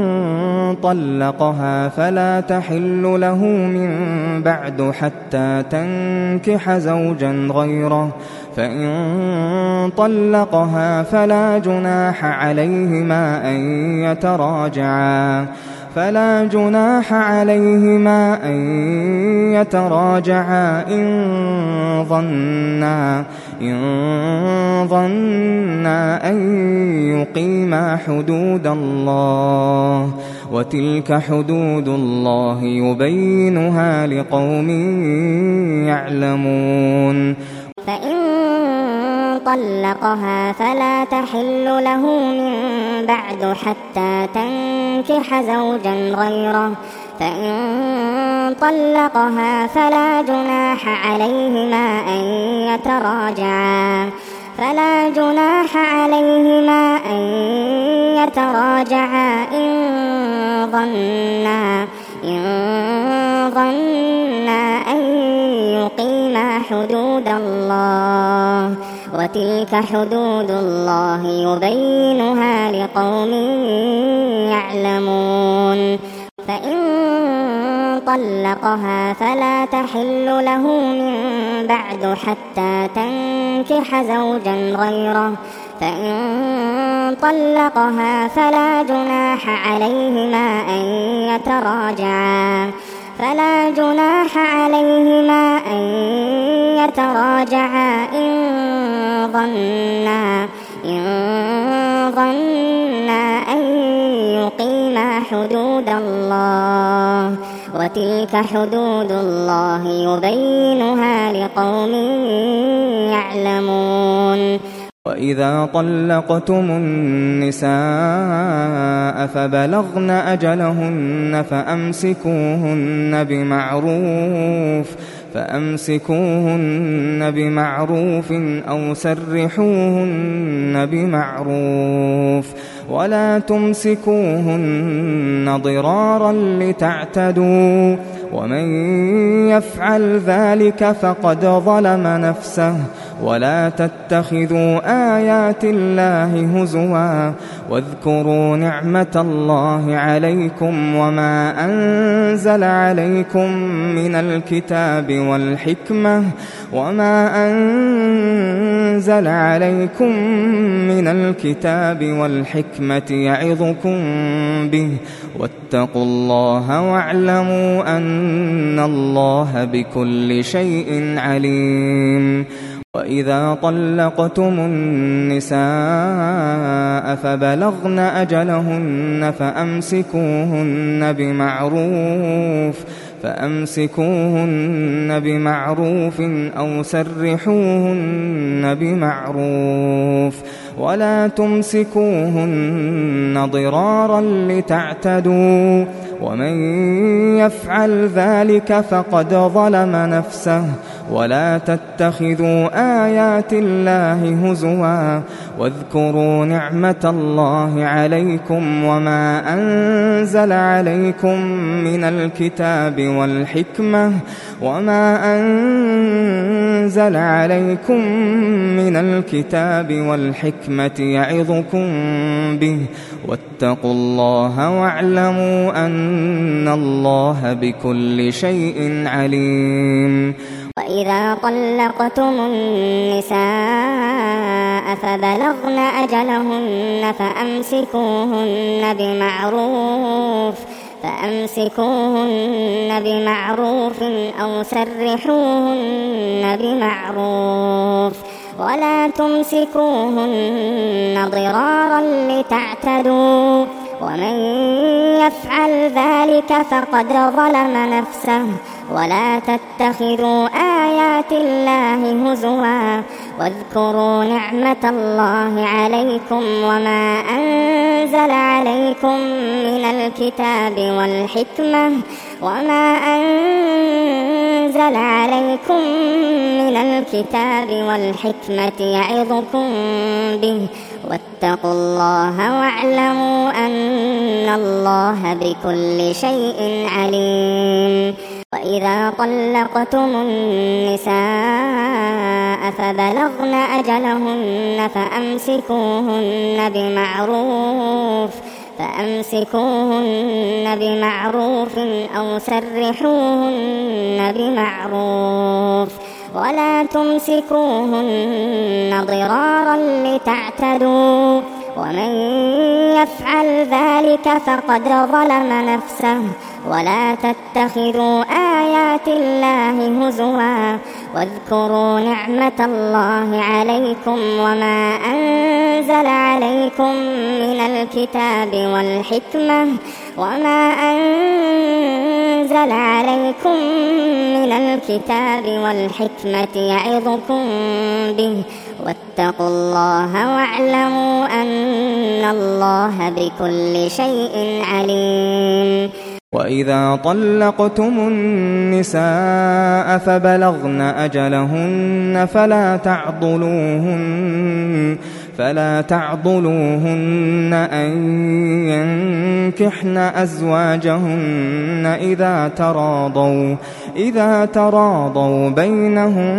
Speaker 1: طلقها فلا تحل له من بعد حتى تنكح زوجا غيره فإن طلقها فلا جناح عليهما أن يتراجعا فلا جناح عليهما أن يتراجعا إن ظنا إن ظنا أن يقيما حدود الله وتلك حدود الله يبينها لقوم يعلمون.
Speaker 2: فإن طلقها فلا تحل له من بعد حتى تنكح زوجا غيره فإن طلقها فلا جناح عليهما أن يتراجعا فلا جناح عليهما أن يتراجعا إن ظنا إن ظنا أن يقيما حدود الله وتلك حدود الله يبينها لقوم يعلمون فإن طلقها فلا تحل له من بعد حتى تنكح زوجا غيره فإن طلقها فلا جناح عليهما أن يتراجعا فلا جناح عليهما أن يتراجعا إن ظنا إن ظنا أن يقيما حدود الله وتلك حدود الله يبينها لقوم يعلمون
Speaker 1: وإذا طلقتم النساء فبلغن أجلهن فأمسكوهن بمعروف فأمسكوهن بمعروف أو سرحوهن بمعروف ولا تمسكوهن ضرارا لتعتدوا ومن يفعل ذلك فقد ظلم نفسه ولا تتخذوا آيات الله هزوا واذكروا نعمة الله عليكم وما أنزل عليكم من الكتاب والحكمة وما أنزل عليكم من الكتاب والحكمة يعظكم به واتقوا الله واعلموا أن الله بكل شيء عليم وإذا طلقتم النساء فبلغن أجلهن فأمسكوهن بمعروف فأمسكوهن بمعروف أو سرحوهن بمعروف ولا تمسكوهن ضرارا لتعتدوا ومن يفعل ذلك فقد ظلم نفسه ولا تتخذوا آيات الله هزوا واذكروا نعمة الله عليكم وما أنزل عليكم من الكتاب والحكمة وما أنزل عليكم من الكتاب والحكمة يعظكم به واتقوا الله واعلموا أن الله بكل شيء عليم
Speaker 2: وإذا طلقتم النساء فبلغن أجلهن فأمسكوهن بمعروف فأمسكوهن بمعروف أو سرحوهن بمعروف ولا تمسكوهن ضرارا لتعتدوا ومن يفعل ذلك فقد ظلم نفسه ولا تتخذوا آيات الله هزوا واذكروا نعمة الله عليكم وما أنزل عليكم من الكتاب والحكمة وما أنزل عليكم من الكتاب والحكمة يعظكم به واتقوا الله واعلموا أن الله بكل شيء عليم وإذا طلقتم النساء فبلغن أجلهن فأمسكوهن بمعروف فأمسكوهن بمعروف أو سرحوهن بمعروف ولا تمسكوهن ضرارا لتعتدوا ومن يفعل ذلك فقد ظلم نفسه ولا تتخذوا آيات الله هزوا واذكروا نعمة الله عليكم وما أنزل عليكم من الكتاب والحكمة وما أنزل عليكم من الكتاب والحكمة يعظكم به واتقوا الله واعلموا أن الله بكل شيء عليم.
Speaker 1: وإذا طلقتم النساء فبلغن أجلهن فلا تعضلوهن فلا تعضلوهن أن ينكحن أزواجهن إذا تراضوا إذا تراضوا بينهم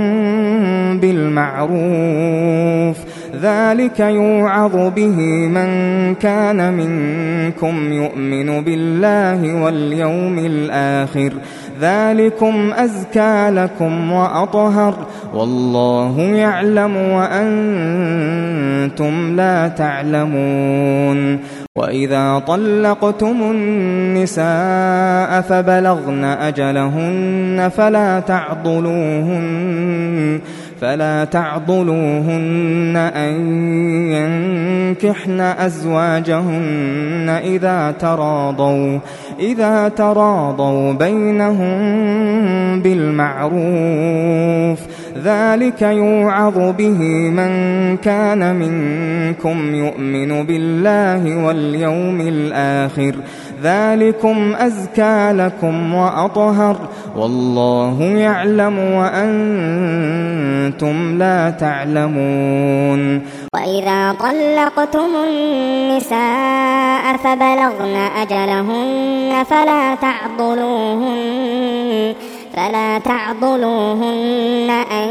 Speaker 1: بالمعروف ذلك يوعظ به من كان منكم يؤمن بالله واليوم الآخر ذلكم أزكى لكم وأطهر والله يعلم وأنتم لا تعلمون. وإذا طلقتم النساء فبلغن أجلهن فلا تعضلوهن فلا تعضلوهن أن ينكحن أزواجهن إذا تراضوا إذا تراضوا بينهم بالمعروف ذلك يوعظ به من كان منكم يؤمن بالله واليوم الآخر ذلكم أزكى لكم وأطهر والله يعلم وأنتم لا تعلمون.
Speaker 2: وإذا طلقتم النساء فبلغن أجلهن فلا تعضلوهن فلا تعضلوهن أن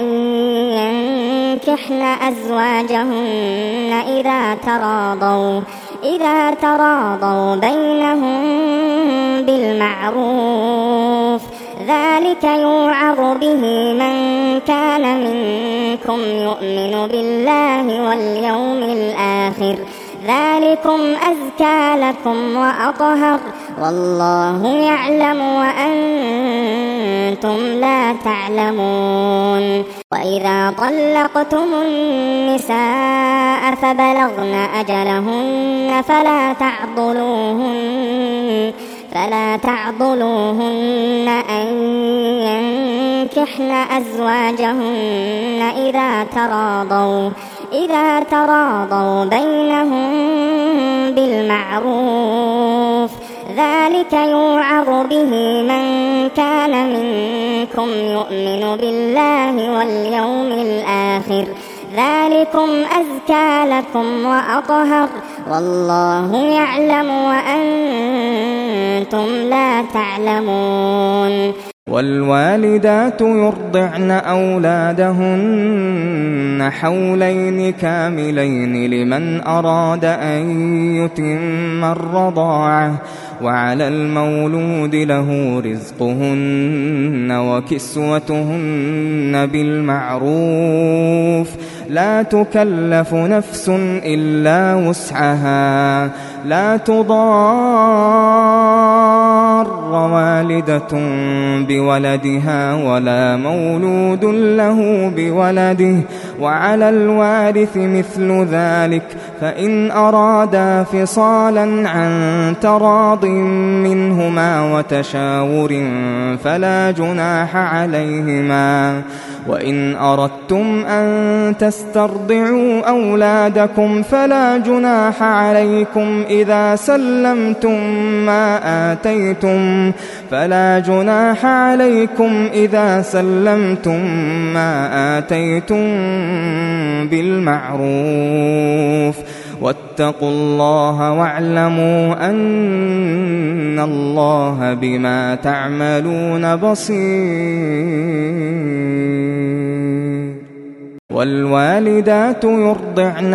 Speaker 2: ينكحن أزواجهن إذا تراضوا إذا تراضوا بينهم بالمعروف ذلك يوعظ به من كان منكم يؤمن بالله واليوم الآخر ذلكم أزكى لكم وأطهر والله يعلم وأنتم لا تعلمون. وإذا طلقتم النساء فبلغن أجلهن فلا تعضلوهن فلا تعضلوهن أن ينكحن أزواجهن إذا تراضوا إذا تراضوا بينهم بالمعروف ذلك يوعظ به من كان منكم يؤمن بالله واليوم الآخر ذلكم أزكى لكم وأطهر والله يعلم وأنتم لا تعلمون.
Speaker 1: والوالدات يرضعن أولادهن حولين كاملين لمن أراد أن يتم الرضاعة وعلى المولود له رزقهن وكسوتهن بالمعروف لا تكلف نفس إلا وسعها لا تضار والدة بولدها ولا مولود له بولده وعلى الوارث مثل ذلك فإن أرادا فصالا عن تراض منهما وتشاور فلا جناح عليهما. وإن أردتم أن تسترضعوا أولادكم فلا جناح عليكم إذا سلمتم ما آتيتم فلا جناح عليكم إذا سلمتم ما آتيتم بالمعروف واتقوا الله واعلموا أن الله بما تعملون بصير. والوالدات يرضعن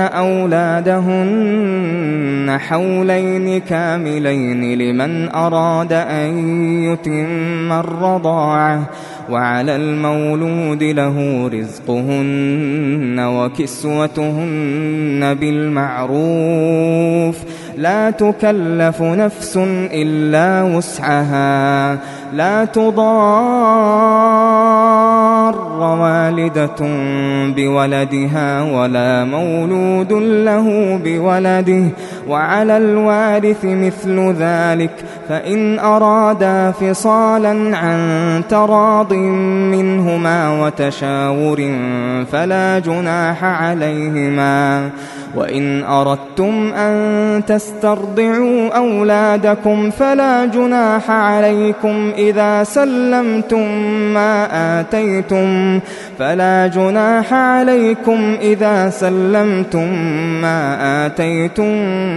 Speaker 1: أولادهن حولين كاملين لمن أراد أن يتم الرضاعة وعلى المولود له رزقهن وكسوتهن بالمعروف لا تكلف نفس إلا وسعها لا تضار والدة بولدها ولا مولود له بولده وعلى الوارث مثل ذلك فإن أرادا فصالا عن تراض منهما وتشاور فلا جناح عليهما وإن أردتم أن تسترضعوا أولادكم فلا جناح عليكم إذا سلمتم ما آتيتم فلا جناح عليكم إذا سلمتم ما آتيتم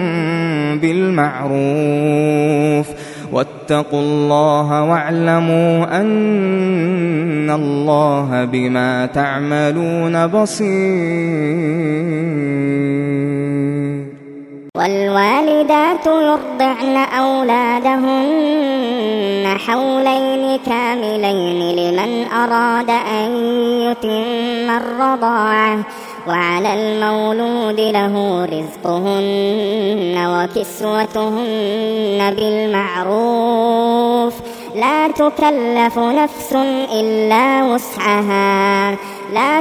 Speaker 1: بالمعروف واتقوا الله واعلموا أن الله بما تعملون بصير.
Speaker 2: والوالدات يرضعن أولادهن حولين كاملين لمن أراد أن يتم الرضاعة وعلى المولود له رزقهن وكسوتهن بالمعروف لا تكلف نفس إلا وسعها لا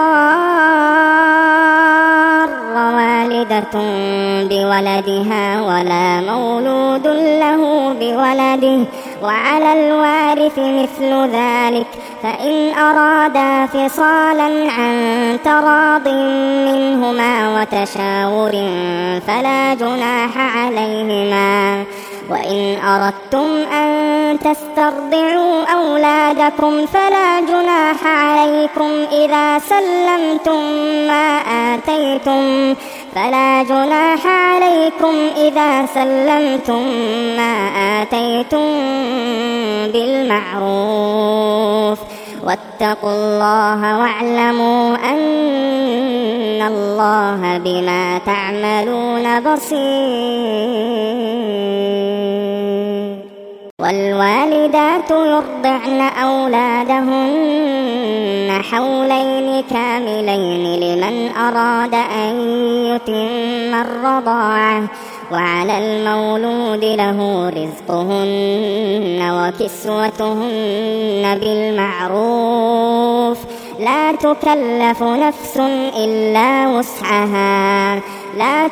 Speaker 2: تضار والدة بولدها ولا مولود له بولده وعلى الوارث مثل ذلك فإن أرادا فصالا عن تراض منهما وتشاور فلا جناح عليهما وإن أردتم أن تسترضعوا أولادكم فلا جناح عليكم إذا سلمتم ما آتيتم فلا جناح عليكم إذا سلمتم ما آتيتم بالمعروف واتقوا الله واعلموا أن الله بما تعملون بصير. والوالدات يرضعن أولادهن حولين كاملين لمن أراد أن يتم الرضاعة وعلى المولود له رزقهن وكسوتهن بالمعروف لا تكلف نفس إلا وسعها لا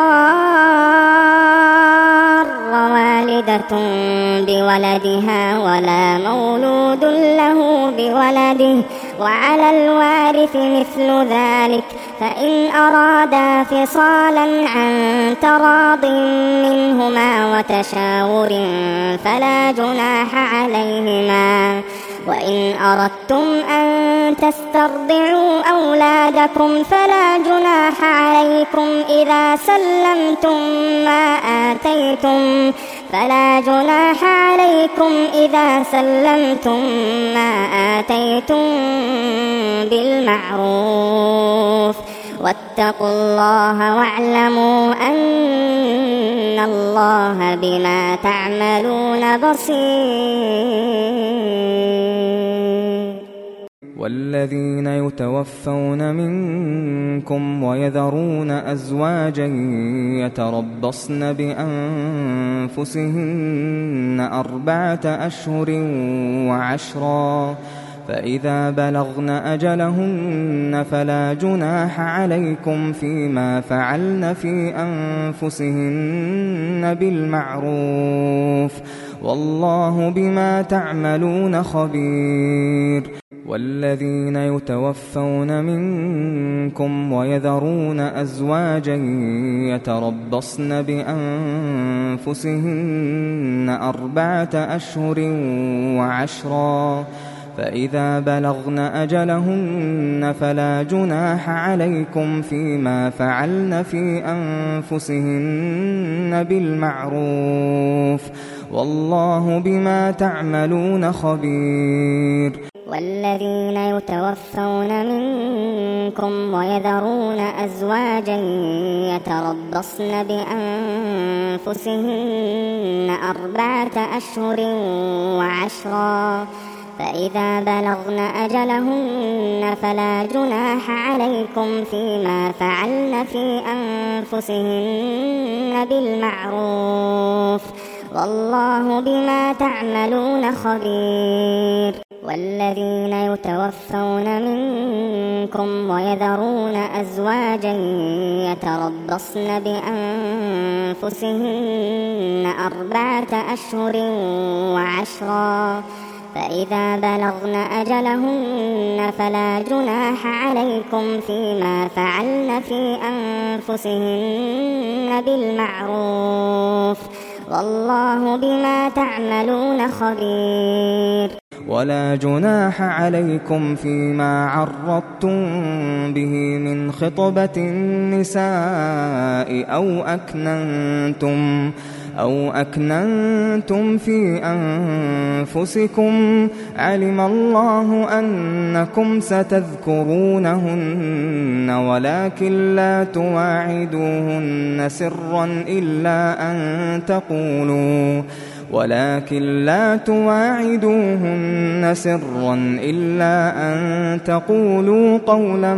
Speaker 2: تضار والدة بولدها ولا مولود له بولده وعلى الوارث مثل ذلك فإن أرادا فصالا عن تراض منهما وتشاور فلا جناح عليهما وإن أردتم أن تسترضعوا أولادكم فلا جناح عليكم إذا سلمتم ما آتيتم فلا جناح عليكم إذا سلمتم ما آتيتم بالمعروف واتقوا الله واعلموا أن الله بما تعملون بصير.
Speaker 1: والذين يتوفون منكم ويذرون أزواجا يتربصن بأنفسهن أربعة أشهر وعشرا فإذا بلغن أجلهن فلا جناح عليكم فيما فعلن في أنفسهن بالمعروف والله بما تعملون خبير. والذين يتوفون منكم ويذرون أزواجا يتربصن بأنفسهن أربعة أشهر وعشرا فإذا بلغن أجلهن فلا جناح عليكم فيما فعلن في أنفسهن بالمعروف والله بما تعملون خبير.
Speaker 2: والذين يتوفون منكم ويذرون أزواجا يتربصن بأنفسهن أربعة أشهر وعشرا فإذا بلغن أجلهن فلا جناح عليكم فيما فعلن في أنفسهن بالمعروف والله بما تعملون خبير. والذين يتوفون منكم ويذرون أزواجا يتربصن بأنفسهن أربعة أشهر وعشرا فإذا بلغن أجلهن فلا جناح عليكم فيما فعلن في أنفسهن بالمعروف والله بما تعملون خبير.
Speaker 1: ولا جناح عليكم فيما عرضتم به من خطبة النساء أو أكننتم أو أكننتم في أنفسكم علم الله أنكم ستذكرونهن ولكن لا تواعدوهن سرا إلا أن تقولوا ولكن لا تواعدوهن سرا إلا أن تقولوا قولا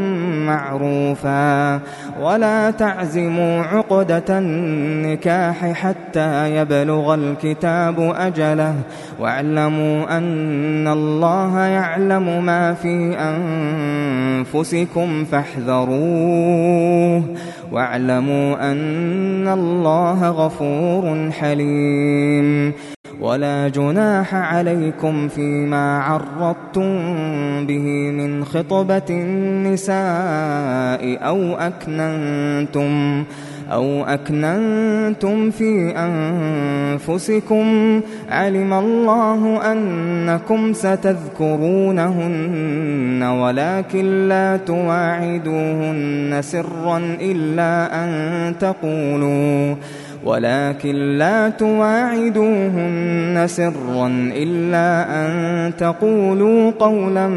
Speaker 1: معروفا ولا تعزموا عقدة النكاح حتى يبلغ الكتاب أجله واعلموا أن الله يعلم ما في أنفسكم فاحذروه واعلموا أن الله غفور حليم. ولا جناح عليكم فيما عرضتم به من خطبة النساء أو أكننتم أو أكننتم في أنفسكم علم الله أنكم ستذكرونهن ولكن لا تواعدوهن سرا إلا أن تقولوا ولكن لا تواعدوهن سرا إلا أن تقولوا قولا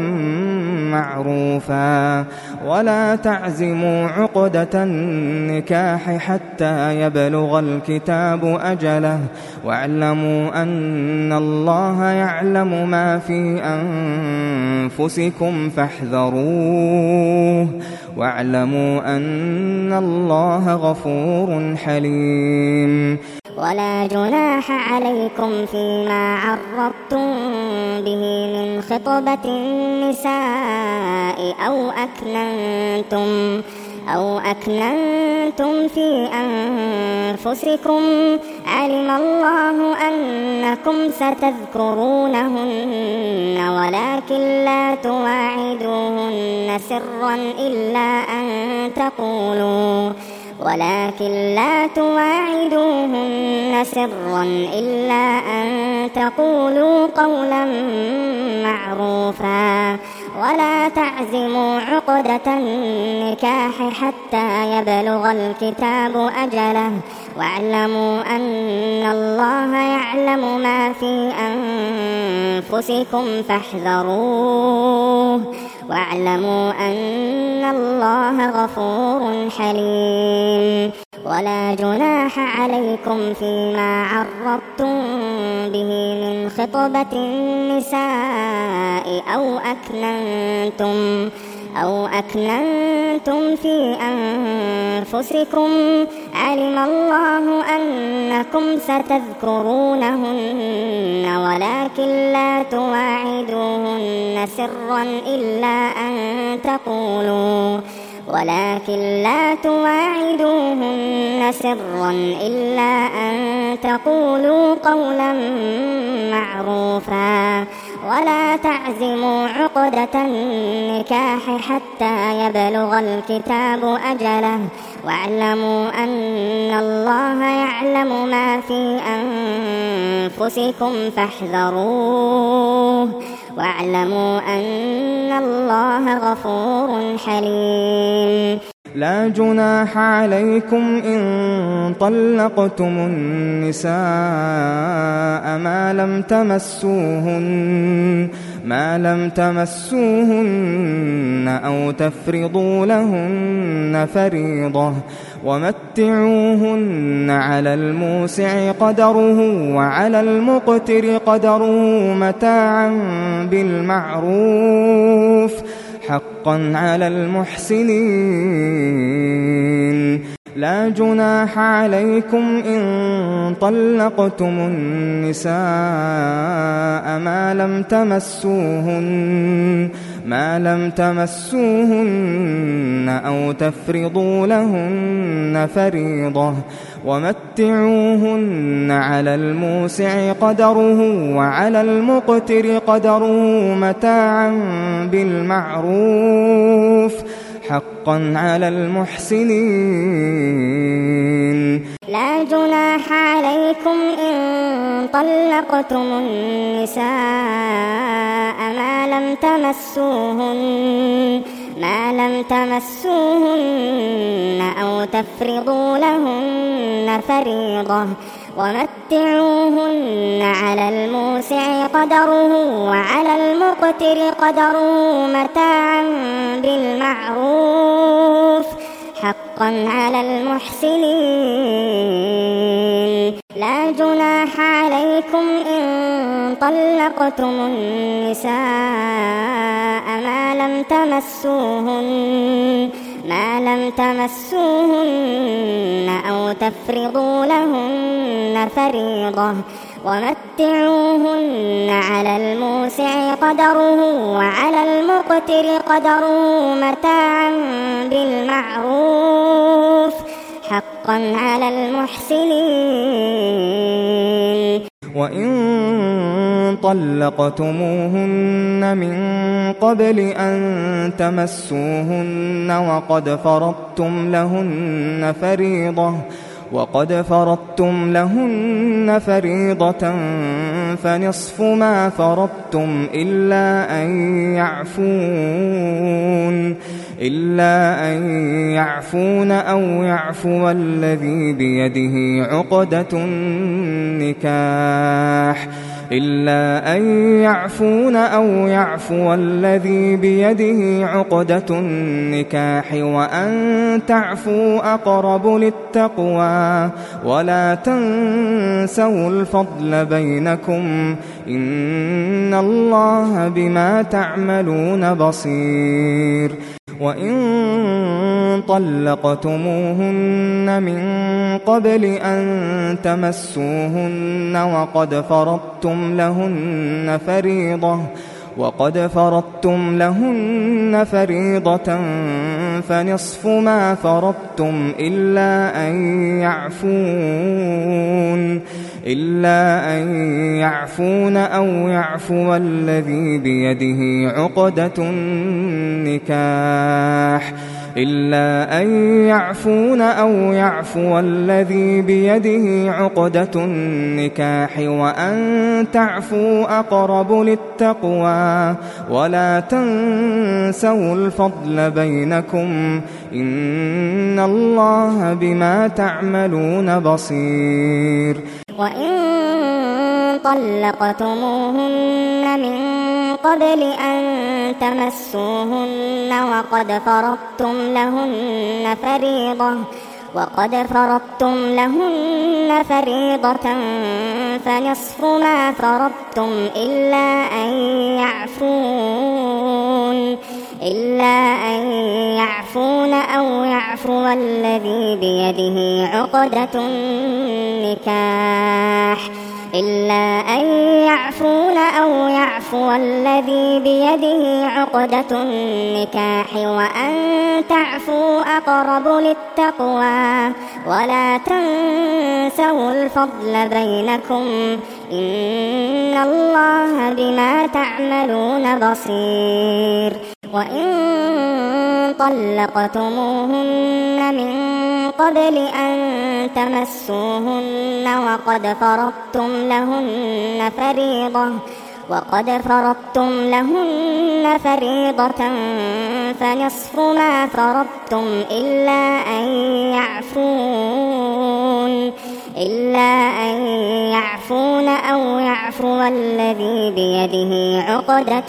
Speaker 1: معروفا ولا تعزموا عقدة النكاح حتى يبلغ الكتاب أجله واعلموا أن الله يعلم ما في أنفسكم فاحذروه واعلموا أن الله غفور حليم.
Speaker 2: ولا جناح عليكم فيما عرضتم به من خطبة النساء أو أكننتم أو أكننتم في أنفسكم علم الله أنكم ستذكرونهن ولكن لا تواعدوهن سرا إلا أن تقولوا ولكن لا تواعدوهن سرا إلا أن تقولوا قولا معروفا ولا تعزموا عقدة النكاح حتى يبلغ الكتاب أجله واعلموا أن الله يعلم ما في أنفسكم فاحذروه واعلموا أن الله غفور حليم. ولا جناح عليكم فيما عرضتم به من خطبة النساء أو أكننتم أو أكننتم في أنفسكم علم الله أنكم ستذكرونهن ولكن لا تواعدوهن سرا إلا أن تقولوا ولكن لا تواعدوهن سرا إلا أن تقولوا قولا معروفا ولا تعزموا عقدة النكاح حتى يبلغ الكتاب أجله واعلموا أن الله يعلم ما في أنفسكم فاحذروه واعلموا أن الله غفور حليم.
Speaker 1: لا جناح عليكم إن طلقتم النساء ما لم تمسوهن ما لم تمسوهن أو تفرضوا لهن فريضة ومتعوهن على الموسع قدره وعلى المقتر قدره متاعا بالمعروف حقا على المحسنين. لا جناح عليكم إن طلقتم النساء ما لم تمسوهن ما لم تمسوهن أو تفرضوا لهن فريضة ومتعوهن على الموسع قدره وعلى المقتر قدره متاعا بالمعروف حقا على المحسنين.
Speaker 2: لا جناح عليكم إن طلقتم النساء ما لم تمسوهن ما لم تمسوهن أو تفرضوا لهن فريضة ومتعوهن على الموسع قدره وعلى المقتر قدره متاعا بالمعروف حقا على المحسنين. لا جناح عليكم إن طلقتم النساء ما لم تمسوهن ما لم تمسوهن أو تفرضوا لهن فريضة ومتعوهن على الموسع قدره وعلى المقتر قدره متاعا بالمعروف حقا على المحسنين.
Speaker 1: وإن طلقتموهن من قبل أن تمسوهن وقد فرضتم لهن فريضة وقد فرضتم لهن فريضة فنصف ما فرضتم إلا أن يعفون إلا أن يعفون أو يعفو الذي بيده عقدة النكاح إلا أن يعفون أو يعفو الذي بيده عقدة النكاح وأن تعفوا أقرب للتقوى ولا تنسوا الفضل بينكم إن الله بما تعملون بصير. وإن طلقتموهن من قبل أن تمسوهن وقد فرضتم لهن فريضة وقد فرضتم لهن فريضة فنصف ما فرضتم إلا أن يعفون إلا أن يعفون أو يعفو الذي بيده عقدة النكاح إلا أن يعفون أو يعفو الذي بيده عقدة النكاح وأن تعفوا أقرب للتقوى ولا تنسوا الفضل بينكم إن الله بما تعملون بصير.
Speaker 2: وإن طلقتموهن من قبل أن تمسوهن وقد فرضتم لهن فريضة وقد فرضتم لهن فريضة فنصف ما فرضتم إلا أن يعفون إلا أن يعفون أو يعفو الذي بيده عقدة النكاح إلا أن يعفون أو يعفو الذي بيده عقدة النكاح وأن تعفوا أقرب للتقوى ولا تنسوا الفضل بينكم إن الله بما تعملون بصير. وإن طلقتموهن من قبل أن تمسوهن وقد فرضتم لهن فريضة وقد فرضتم لهن فريضة فنصف ما فرضتم إلا أن يعفون إلا أن يعفون أو يعفو الذي بيده عقدة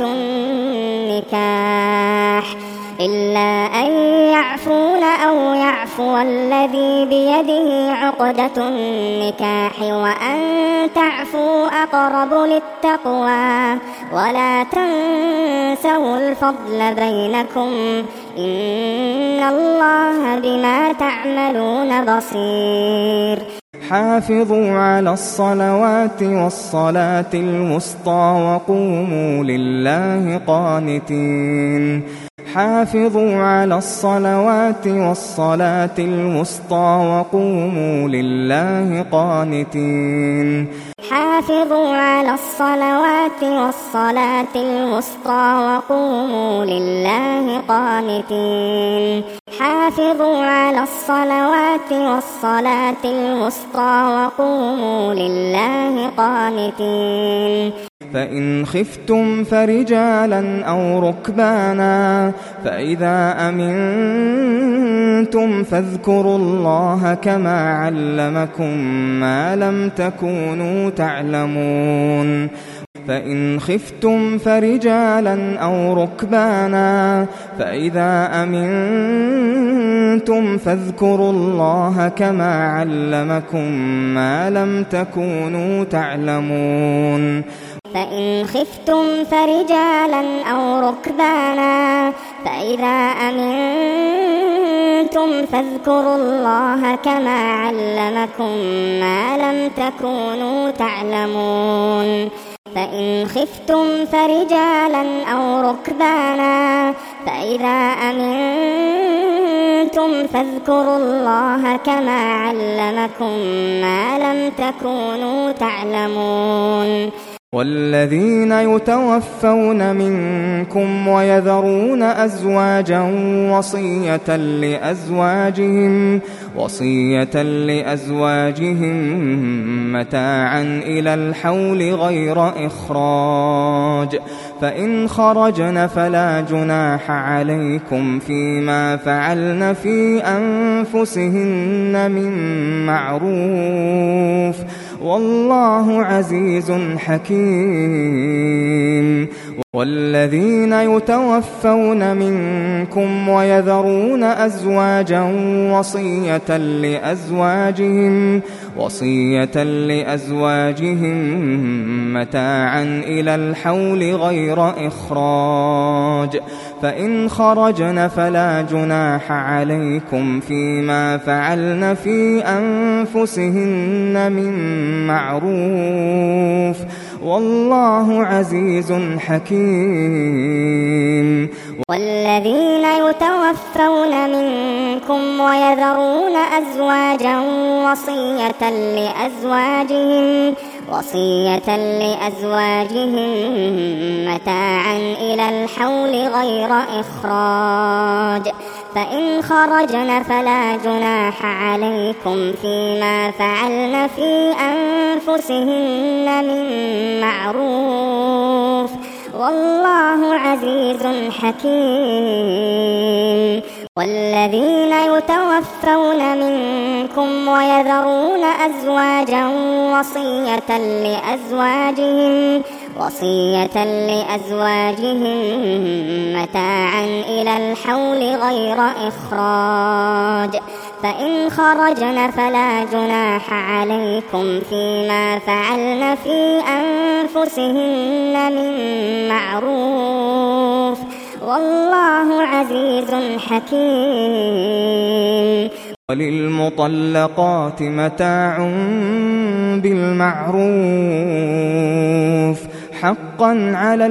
Speaker 2: النكاح إلا أن يعفون أو يعفو الذي بيده عقدة النكاح وأن تعفوا أقرب للتقوى ولا تنسوا تنسوا الفضل بينكم إن الله بما تعملون بصير
Speaker 1: حافظوا على الصلوات والصلاة الوسطى وقوموا لله قانتين حافظوا على الصلوات والصلاة الوسطى وقوموا لله قانتين
Speaker 2: حافظوا على الصلوات والصلاة الوسطى وقوموا لله قانتين حافظوا على الصلوات والصلاة الوسطى وقوموا لله قانتين
Speaker 1: فإن خفتم فرجالا أو ركبانا فإذا أمنتم فاذكروا الله كما علمكم ما لم تكونوا تعلمون فإن خفتم فرجالا أو ركبانا فإذا أمنتم فاذكروا الله كما علمكم ما لم تكونوا تعلمون
Speaker 2: فإن خفتم فرجالا أو ركبانا فإذا أمنتم فاذكروا الله كما علمكم ما لم تكونوا تعلمون فإن خفتم فرجالا أو ركبانا فإذا أمنتم فاذكروا الله كما علمكم ما لم تكونوا تعلمون
Speaker 1: والذين يتوفون منكم ويذرون أزواجا وصية لأزواجهم وصية لأزواجهم متاعا إلى الحول غير إخراج فإن خرجن فلا جناح عليكم فيما فعلن في أنفسهن من معروف والله عزيز حكيم والذين يتوفون منكم ويذرون أزواجا وصية لأزواجهم وصية لأزواجهم متاعا إلى الحول غير إخراج فإن خرجن فلا جناح عليكم فيما فعلن في أنفسهن من معروف والله عزيز حكيم
Speaker 2: والذين يتوفون منكم ويذرون أزواجا وصية لأزواجهم وصية لأزواجهم متاعا إلى الحول غير إخراج فإن خرجن فلا جناح عليكم فيما فعلن في أنفسهن من معروف والله عزيز حكيم والذين يتوفون منكم ويذرون أزواجا وصية لأزواجهم وصية لأزواجهم متاعا إلى الحول غير إخراج فإن خرجن فلا جناح عليكم فيما فعلن في أنفسهن من معروف والله عزيز حكيم
Speaker 1: وللمطلقات متاع بالمعروف حقا على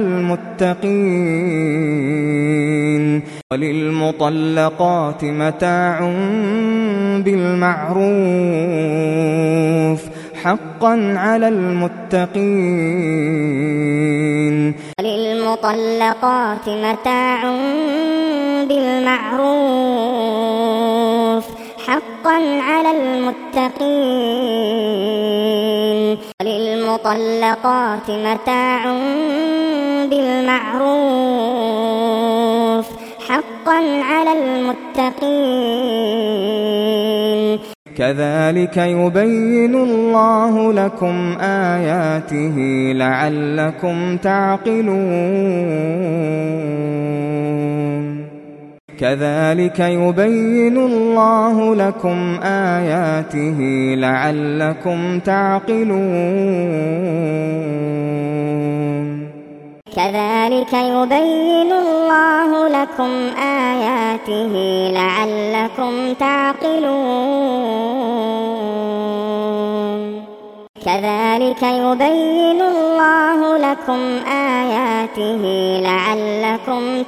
Speaker 1: المتقين وللمطلقات متاع بالمعروف حقا على المتقين
Speaker 2: وللمطلقات متاع بالمعروف حقا على المتقين وللمطلقات متاع بالمعروف حقا على المتقين
Speaker 1: كذلك يبين الله لكم آياته لعلكم تعقلون كذلك يبين الله لكم آياته لعلكم تعقلون
Speaker 2: كذلك يبين الله لكم آياته لعلكم تعقلون كذلك يبين الله لكم آياته لعلكم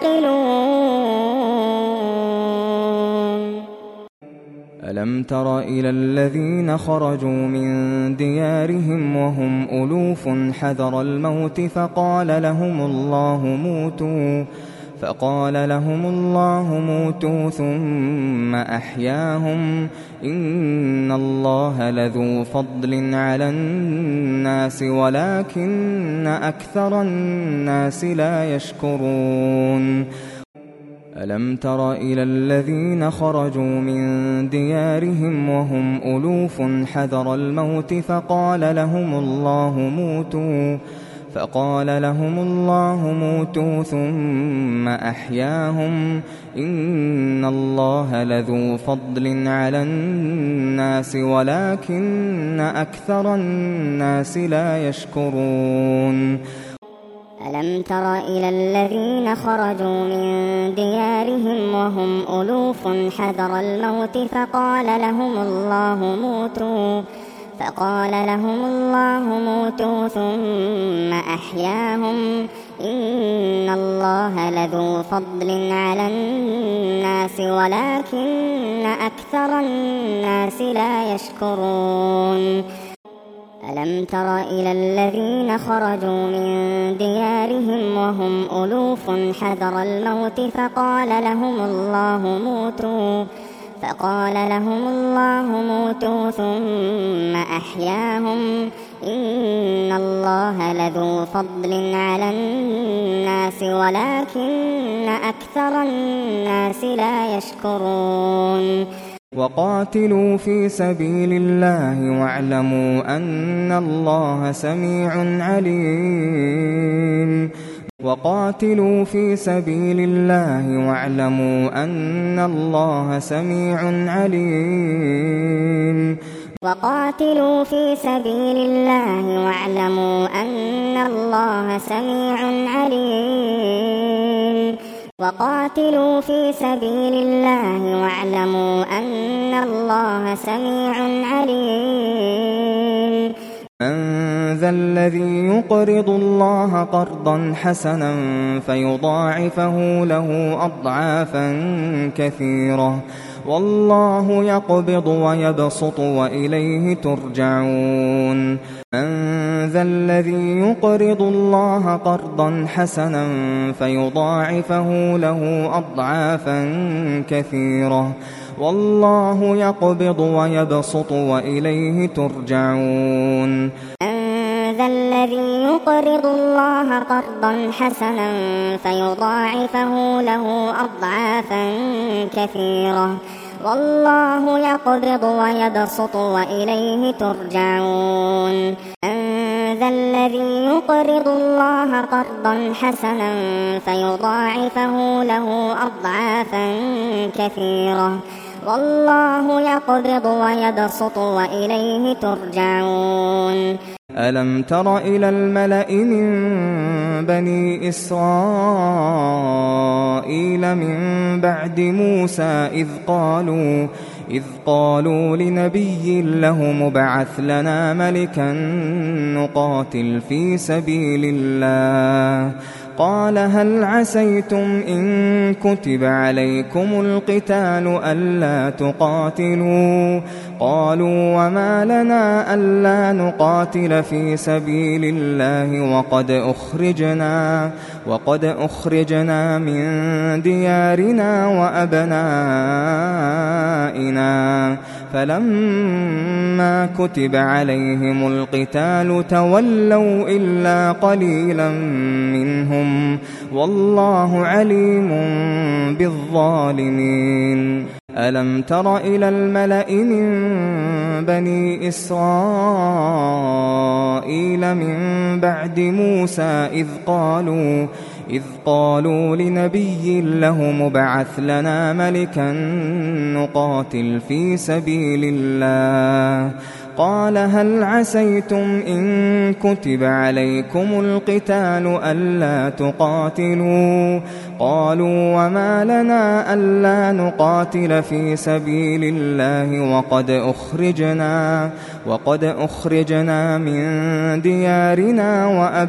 Speaker 2: تعقلون
Speaker 1: ألم تر إلى الذين خرجوا من ديارهم وهم ألوف حذر الموت فقال لهم الله موتوا فقال لهم الله موتوا ثم أحياهم إن الله لذو فضل على الناس ولكن أكثر الناس لا يشكرون ألم تر إلى الذين خرجوا من ديارهم وهم ألوف حذر الموت فقال لهم الله موتوا فقال لهم الله موتوا ثم أحياهم إن الله لذو فضل على الناس ولكن أكثر الناس لا يشكرون
Speaker 2: ألم تر إلى الذين خرجوا من ديارهم وهم ألوف حذر الموت فقال لهم الله موتوا فقال لهم الله موتوا ثم أحياهم إن الله لذو فضل على الناس ولكن أكثر الناس لا يشكرون ألم تر إلى الذين خرجوا من ديارهم وهم ألوف حذر الموت فقال لهم الله موتوا فقال لهم الله موتوا ثم أحياهم إن الله لذو فضل على الناس ولكن أكثر الناس لا يشكرون
Speaker 1: وقاتلوا في سبيل الله واعلموا أن الله سميع عليم وقاتلوا في سبيل الله واعلموا أن الله سميع عليم
Speaker 2: وقاتلوا في سبيل الله واعلموا أن الله سميع عليم وقاتلوا في سبيل الله واعلموا أن الله سميع عليم
Speaker 1: من ذا الذي يقرض الله قرضا حسنا فيضاعفه له أضعافا كثيرة والله يقبض ويبسط وإليه ترجعون من ذا الذي يقرض الله قرضا حسنا فيضاعفه له أضعافا كثيرة والله يقبض ويبسط وإليه ترجعون
Speaker 2: ذا الذي يقرض الله قرضا حسنا فيضاعفه له أضعافا كثيرة والله يقبض ويبسط وإليه ترجعون ذا الذي يقرض الله قرضا حسنا فيضاعفه له أضعافا كثيرة والله يقبض ويبسط وإليه ترجعون
Speaker 1: ألم تر إلى الملأ من بني إسرائيل من بعد موسى إذ قالوا إذ قالوا لنبي له مبعث لنا ملكا نقاتل في سبيل الله قال هل عسيتم إن كتب عليكم القتال ألا تقاتلوا قالوا وما لنا ألا نقاتل في سبيل الله وقد أخرجنا وقد أخرجنا من ديارنا وأبنائنا فلما كتب عليهم القتال تولوا إلا قليلا منهم والله عليم بالظالمين ألم تر إلى الملأ من بني إسرائيل من بعد موسى إذ قالوا إذ قالوا لنبي له مبعث لنا ملكا نقاتل في سبيل الله قال هل عسيتم إن كتب عليكم القتال ألا تقاتلوا قالوا وما لنا ألا نقاتل في سبيل الله وقد أخرجنا وقد أخرجنا من ديارنا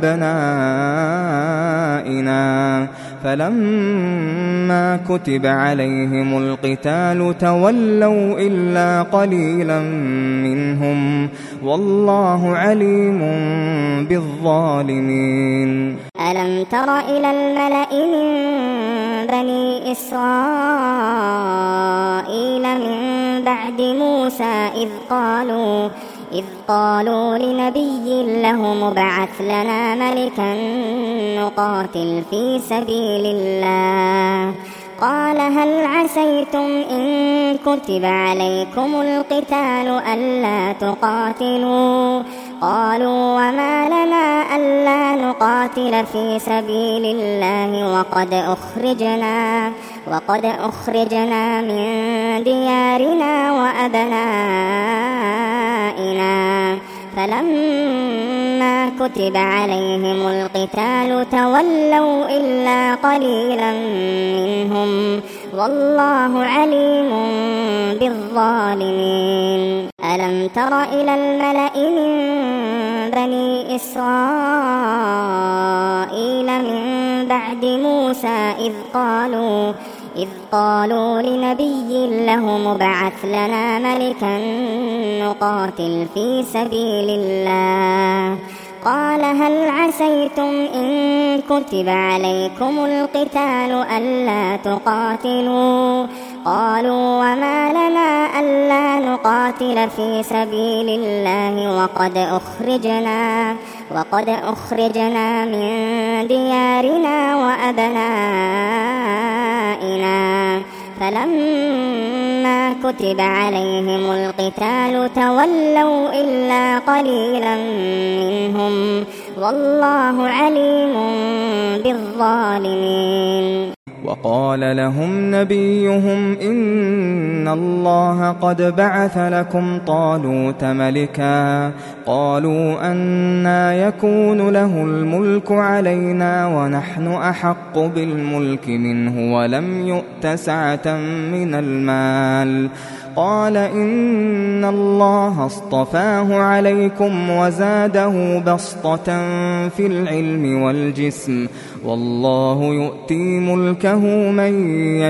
Speaker 1: وأبنائنا فلما كتب عليهم القتال تولوا إلا قليلا منهم والله عليم بالظالمين.
Speaker 2: ألم تر إلى الملأ من بني إسرائيل من بعد موسى إذ قالوا إذ قالوا لنبي له مبعث لنا ملكا نقاتل في سبيل الله قال هل عسيتم إن كتب عليكم القتال ألا تقاتلوا قالوا وما لنا ألا نقاتل في سبيل الله وقد أخرجنا وقد أخرجنا من ديارنا وأبنائنا فلما كتب عليهم القتال تولوا إلا قليلا منهم والله عليم بالظالمين. ألم تر إلى الملأ من بني إسرائيل من بعد موسى إذ قالوا إذ قالوا لنبي له مبعث لنا ملكا نقاتل في سبيل الله قال هل عسيتم إن كتب عليكم القتال ألا تقاتلوا قالوا وما لنا ألا نقاتل في سبيل الله وقد أخرجنا وقد أخرجنا من ديارنا وأبنائنا فلما كتب عليهم القتال تولوا إلا قليلا منهم والله عليم بالظالمين.
Speaker 1: وقال لهم نبيهم إن الله قد بعث لكم طالوت ملكا قالوا أنى يكون له الملك علينا ونحن أحق بالملك منه ولم يؤت سعة من المال قال إن الله اصطفاه عليكم وزاده بسطة في العلم والجسم والله يؤتي ملكه من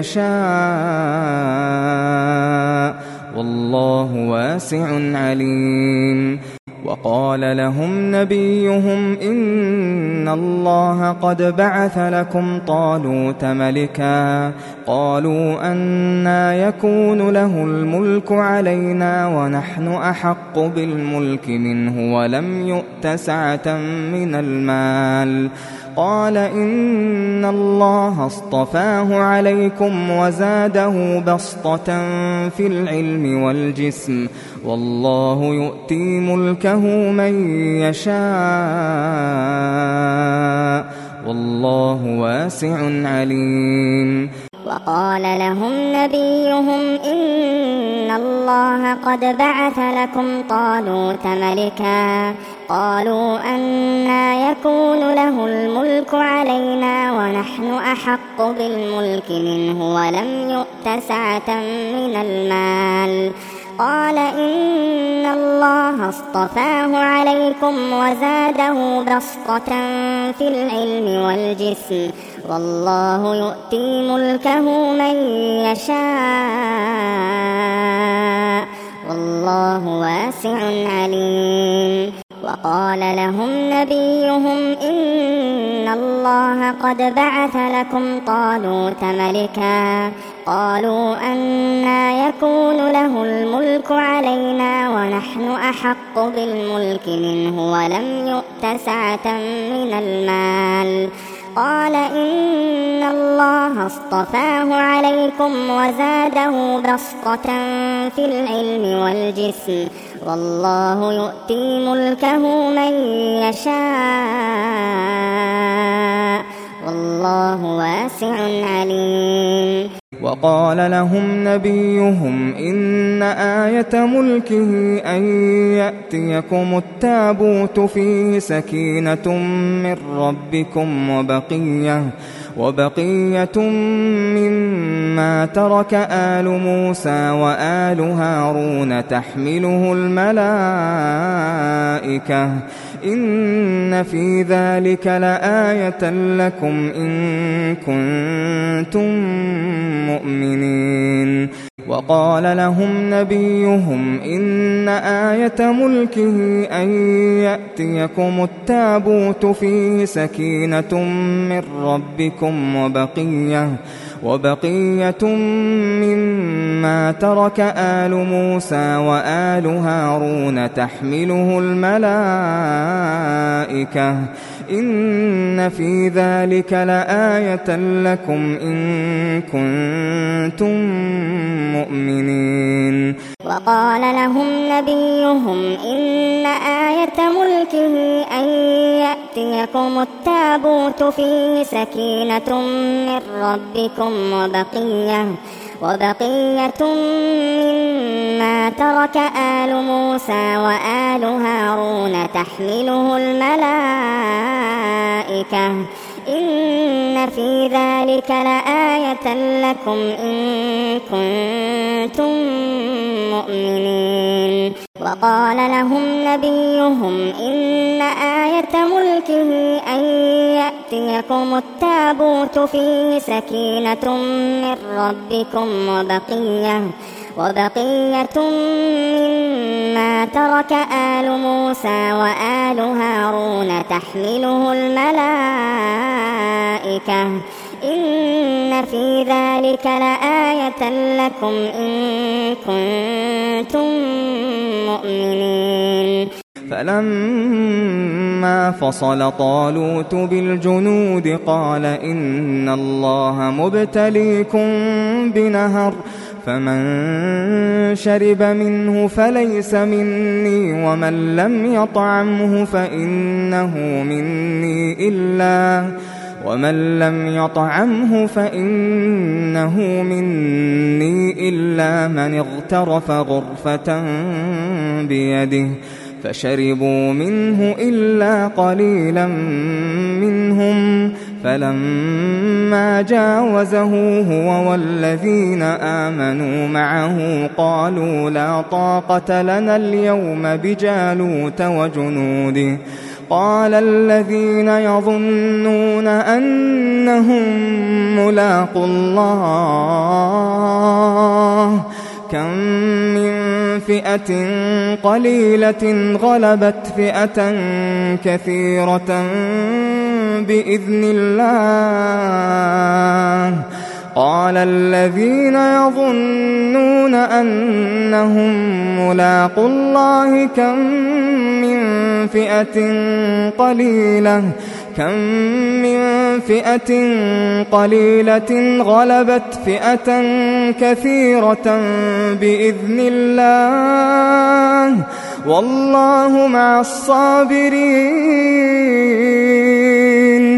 Speaker 1: يشاء والله واسع عليم. وقال لهم نبيهم إن الله قد بعث لكم طالوت ملكا قالوا أنى يكون له الملك علينا ونحن أحق بالملك منه ولم يؤت سعة من المال قال إن الله اصطفاه عليكم وزاده بسطة في العلم والجسم والله يؤتي ملكه من يشاء والله واسع عليم.
Speaker 2: وقال لهم نبيهم إن الله قد بعث لكم طالوت ملكا قالوا أنى يكون له الملك علينا ونحن أحق بالملك منه ولم يؤت سعة من المال قال إن الله اصطفاه عليكم وزاده بسطة في العلم والجسم والله يؤتي ملكه من يشاء والله واسع عليم. وقال لهم نبيهم إن الله قد بعث لكم طالوت ملكا قالوا أنى يكون له الملك علينا ونحن أحق بالملك منه ولم يؤت سعة من المال قال إن الله اصطفاه عليكم وزاده بسطة في العلم والجسم والله يؤتي ملكه من يشاء والله واسع عليم.
Speaker 1: وقال لهم نبيهم إن آية ملكه أن يأتيكم التابوت فيه سكينة من ربكم وبقية وبقية مما ترك آل موسى وآل هارون تحمله الملائكة إن في ذلك لآية لكم إن كنتم مؤمنين. وقال لهم نبيهم إن آية ملكه أن يأتيكم التابوت فيه سكينة من ربكم وبقية وبقية مما ترك آل موسى وآل هارون تحمله الملائكة إن في ذلك لآية لكم إن كنتم مؤمنين.
Speaker 2: وقال لهم نبيهم إن آية ملكه أن يأتيكم التابوت فيه سكينة من ربكم وبقية وبقية مما ترك آل موسى وآل هارون تحمله الملائكة إن في ذلك لآية لكم إن كنتم مؤمنين. وقال لهم نبيهم إن آية ملكه أن يأتيكم التابوت فيه سكينة من ربكم وبقية وبقية مما ترك آل موسى وآل هارون تحمله الملائكة إن في ذلك لآية لكم إن كنتم مؤمنين.
Speaker 1: فلما فصل طالوت بالجنود قال إن الله مبتليكم بنهر فمن شرب منه فليس مني ومن لم يطعمه فإنه مني إلا ومن لم يطعمه فإنه مني إلا من اغترف غرفة بيده فشربوا منه إلا قليلا منهم فلما جاوزه هو والذين آمنوا معه قالوا لا طاقة لنا اليوم بجالوت وجنوده قال الذين يظنون أنهم ملاقو الله كم من فئة قليلة غلبت فئة كثيرة بإذن الله قال الذين يظنون أنهم ملاقو الله كم من فئة قليلة كم من فئة قليلة غلبت فئة كثيرة بإذن الله والله مع الصابرين.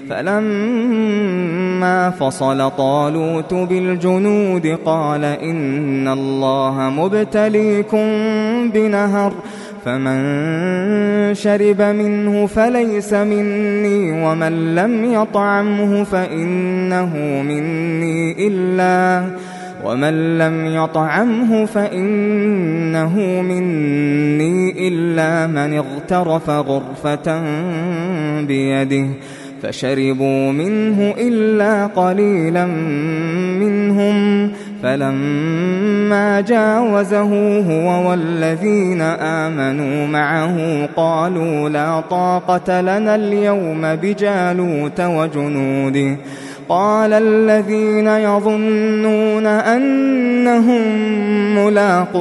Speaker 1: فلما فصل طالوت بالجنود قال إن الله مبتليكم بنهر فمن شرب منه فليس مني ومن لم يطعمه فإنه مني إلا ومن لم يطعمه فإنه مني إلا من اغترف غرفة بيده فشربوا منه إلا قليلا منهم فلما جاوزه هو والذين آمنوا معه قالوا لا طاقة لنا اليوم بجالوت وجنوده قال الذين يظنون أنهم ملاقو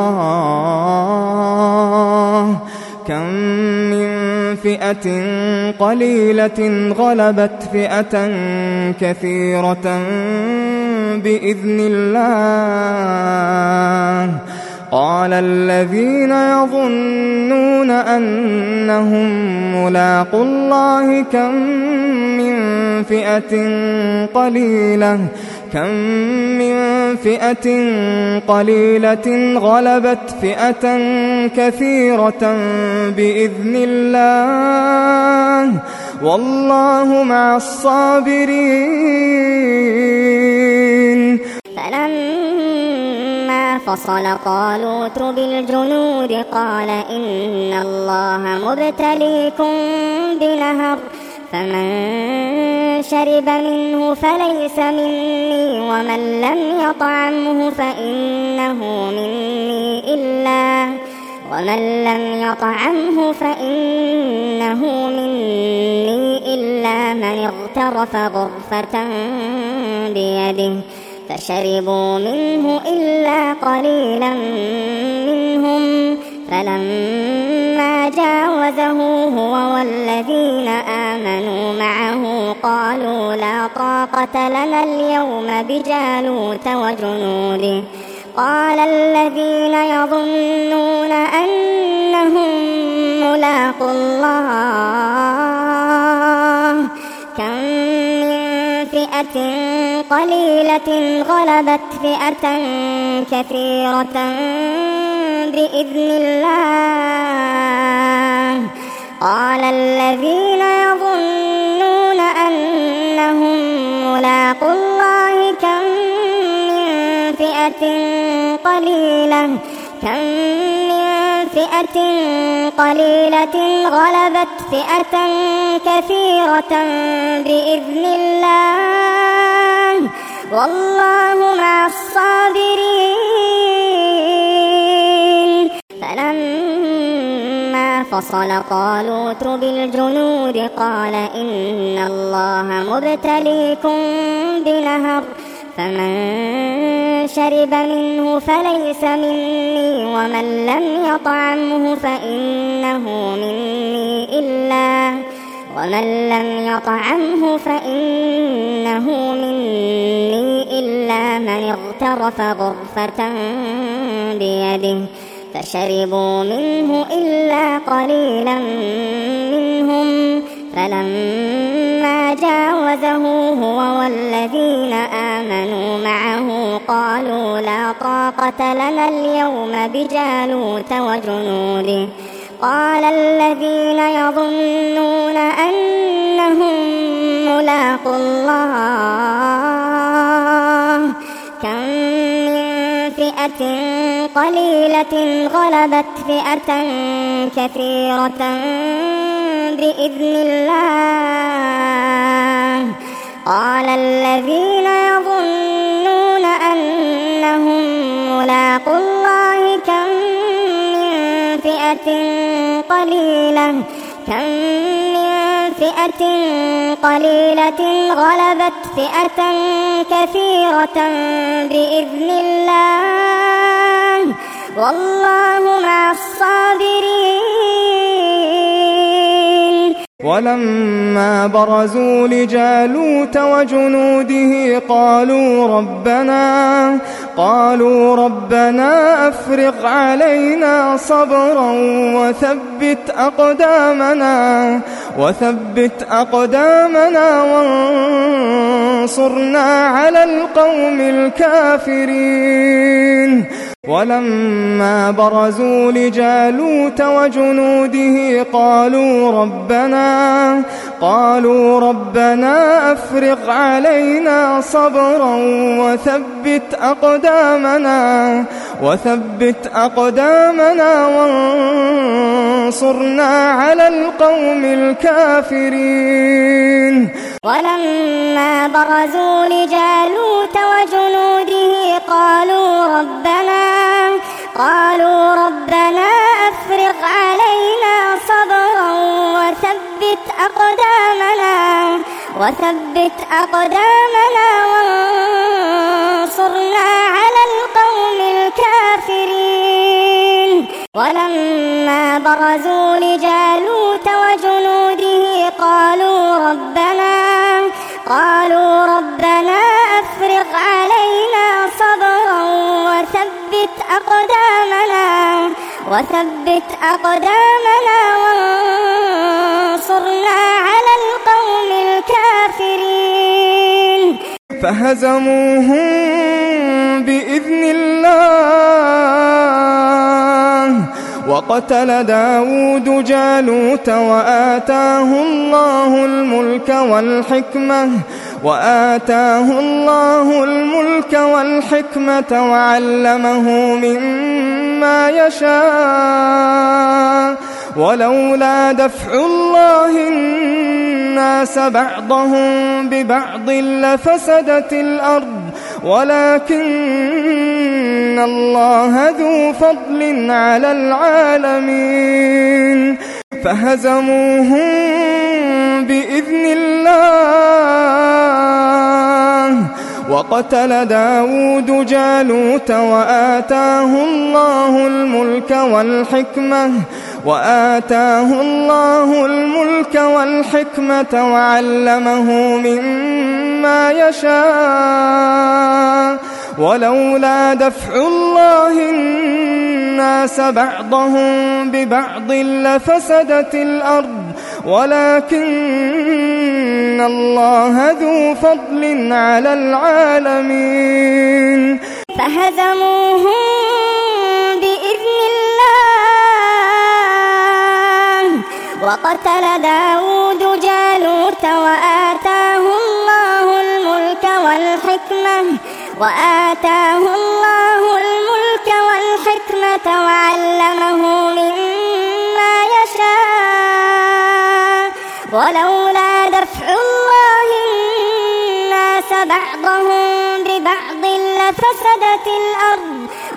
Speaker 1: الله كم من فئة قليلة غلبت فئة كثيرة بإذن الله قال الذين يظنون أنهم ملاقو الله كم من فئة قليلة كم من فئة قليلة غلبت فئة كثيرة بإذن الله والله مع الصابرين.
Speaker 2: فلما فصل طالوت بالجنود قال إن الله مبتليكم بنهر فمن شرب منه فليس مني ومن لم يطعمه فإنه مني إلا ومن لم يطعمه فإنه مني إلا من اغترف غرفة بيده فشربوا منه إلا قليلا منهم فلما جاوزه هو والذين آمنوا معه قالوا لا طاقة لنا اليوم بجالوت وجنوده قال الذين يظنون أنهم ملاقو الله كم من فئة قليلة غلبت فئة كثيرة بإذن الله قال الذين يظنون أنهم ملاقو الله كم من فئة قليلة كم من فئة قليلة غلبت فئة كثيرة بإذن الله والله مع الصابرين. فلما فصل طالوت بالجنود قال إن الله مبتليكم بنهر فمن شرب منه فليس مني ومن لم يطعمه فإنه مني إلا ومن لم يطعمه فإنه مني إلا من اغترف غرفة بيده فشربوا منه إلا قليلا منهم فلما جاوزه هو والذين آمنوا معه قالوا لا طاقة لنا اليوم بجالوت وجنوده قال الذين يظنون أنهم ملاقو الله كم من فئة قليلة غلبت فئة كثيرة بإذن الله قال الذين يظنون أنهم ملاقو الله كم من فئة قليلة كم من فئة قليلة غلبت فئة كثيرة بإذن الله والله مع الصابرين.
Speaker 1: ولما برزوا لجالوت وجنوده قالوا ربنا قالوا ربنا أفرغ علينا صبرا وثبت أقدامنا وثبت أقدامنا وانصرنا على القوم الكافرين. ولما برزوا لجالوت وجنوده قالوا ربنا قالوا ربنا أفرغ علينا صبرا وثبت أقدامنا وثبت أقدامنا وانصرنا على القوم الكافرين.
Speaker 2: ولما برزوا لجالوت وجنوده قالوا ربنا قالوا ربنا أفرغ علينا صبرا وثبت أقدامنا وثبت أقدامنا وانصرنا على القوم الكافرين. ولما برزوا لجالوت وجنوده قالوا ربنا قالوا ربنا أفرغ علينا صبرا وثبت أقدامنا وثبت أقدامنا وانصرنا على القوم الكافرين.
Speaker 1: فهزموهم بإذن الله وقتل داود جالوت وآتاه الله الملك والحكمة وآتاه الله الملك والحكمة وعلمه مما يشاء ولولا دفع الله الناس بعضهم ببعض لفسدت الأرض ولكن الله ذو فضل على العالمين فهزموهم بإذن الله وقتل داود جالوت وآتاه الله الملك والحكمة وآتاه الله الملك والحكمة وعلمه مما يشاء ولولا دفع الله الناس بعضهم ببعض لفسدت الأرض ولكن الله ذو فضل على العالمين
Speaker 2: فهزموهم بإذن الله وقتل داود جالوت وآتاه الله الملك والحكمة وآتاه الله الملك والحكمة وعلمه مما يشاء ولولا دفع الله الناس بعضهم ببعض لفسدت الأرض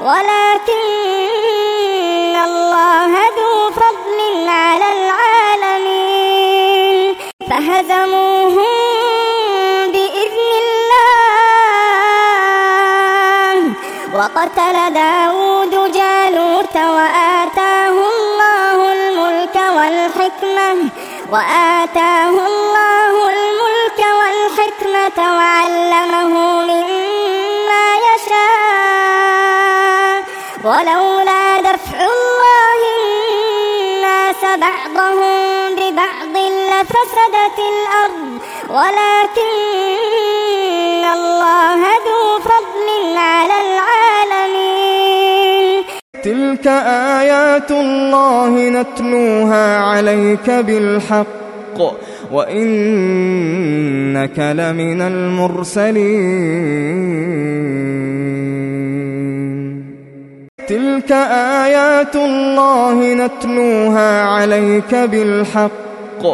Speaker 2: ولكن الله ذو فضل على العالمين فهزموهم بإذن الله وقتل داود جالوت وآتاه الله الملك والحكمة وآتاه الله الملك والحكمة وعلمه مما يشاء ولولا دفع الله الناس بعضهم ببعض لفسدت الأرض ولكن الله ذو فضل على العالمين
Speaker 1: تلك آيات الله نتلوها عليك بالحق وإنك لمن المرسلين تلك آيات الله نتلوها عليك بالحق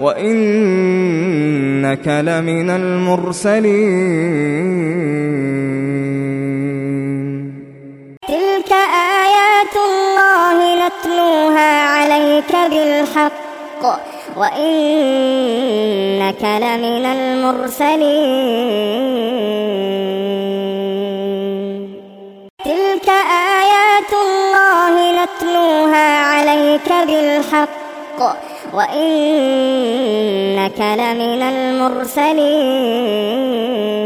Speaker 1: وإنك لمن المرسلين
Speaker 2: تلك آيات الله نتلوها عليك بالحق وإنك لمن المرسلين تلك آيات الله نتلوها عليك بالحق وإنك لمن المرسلين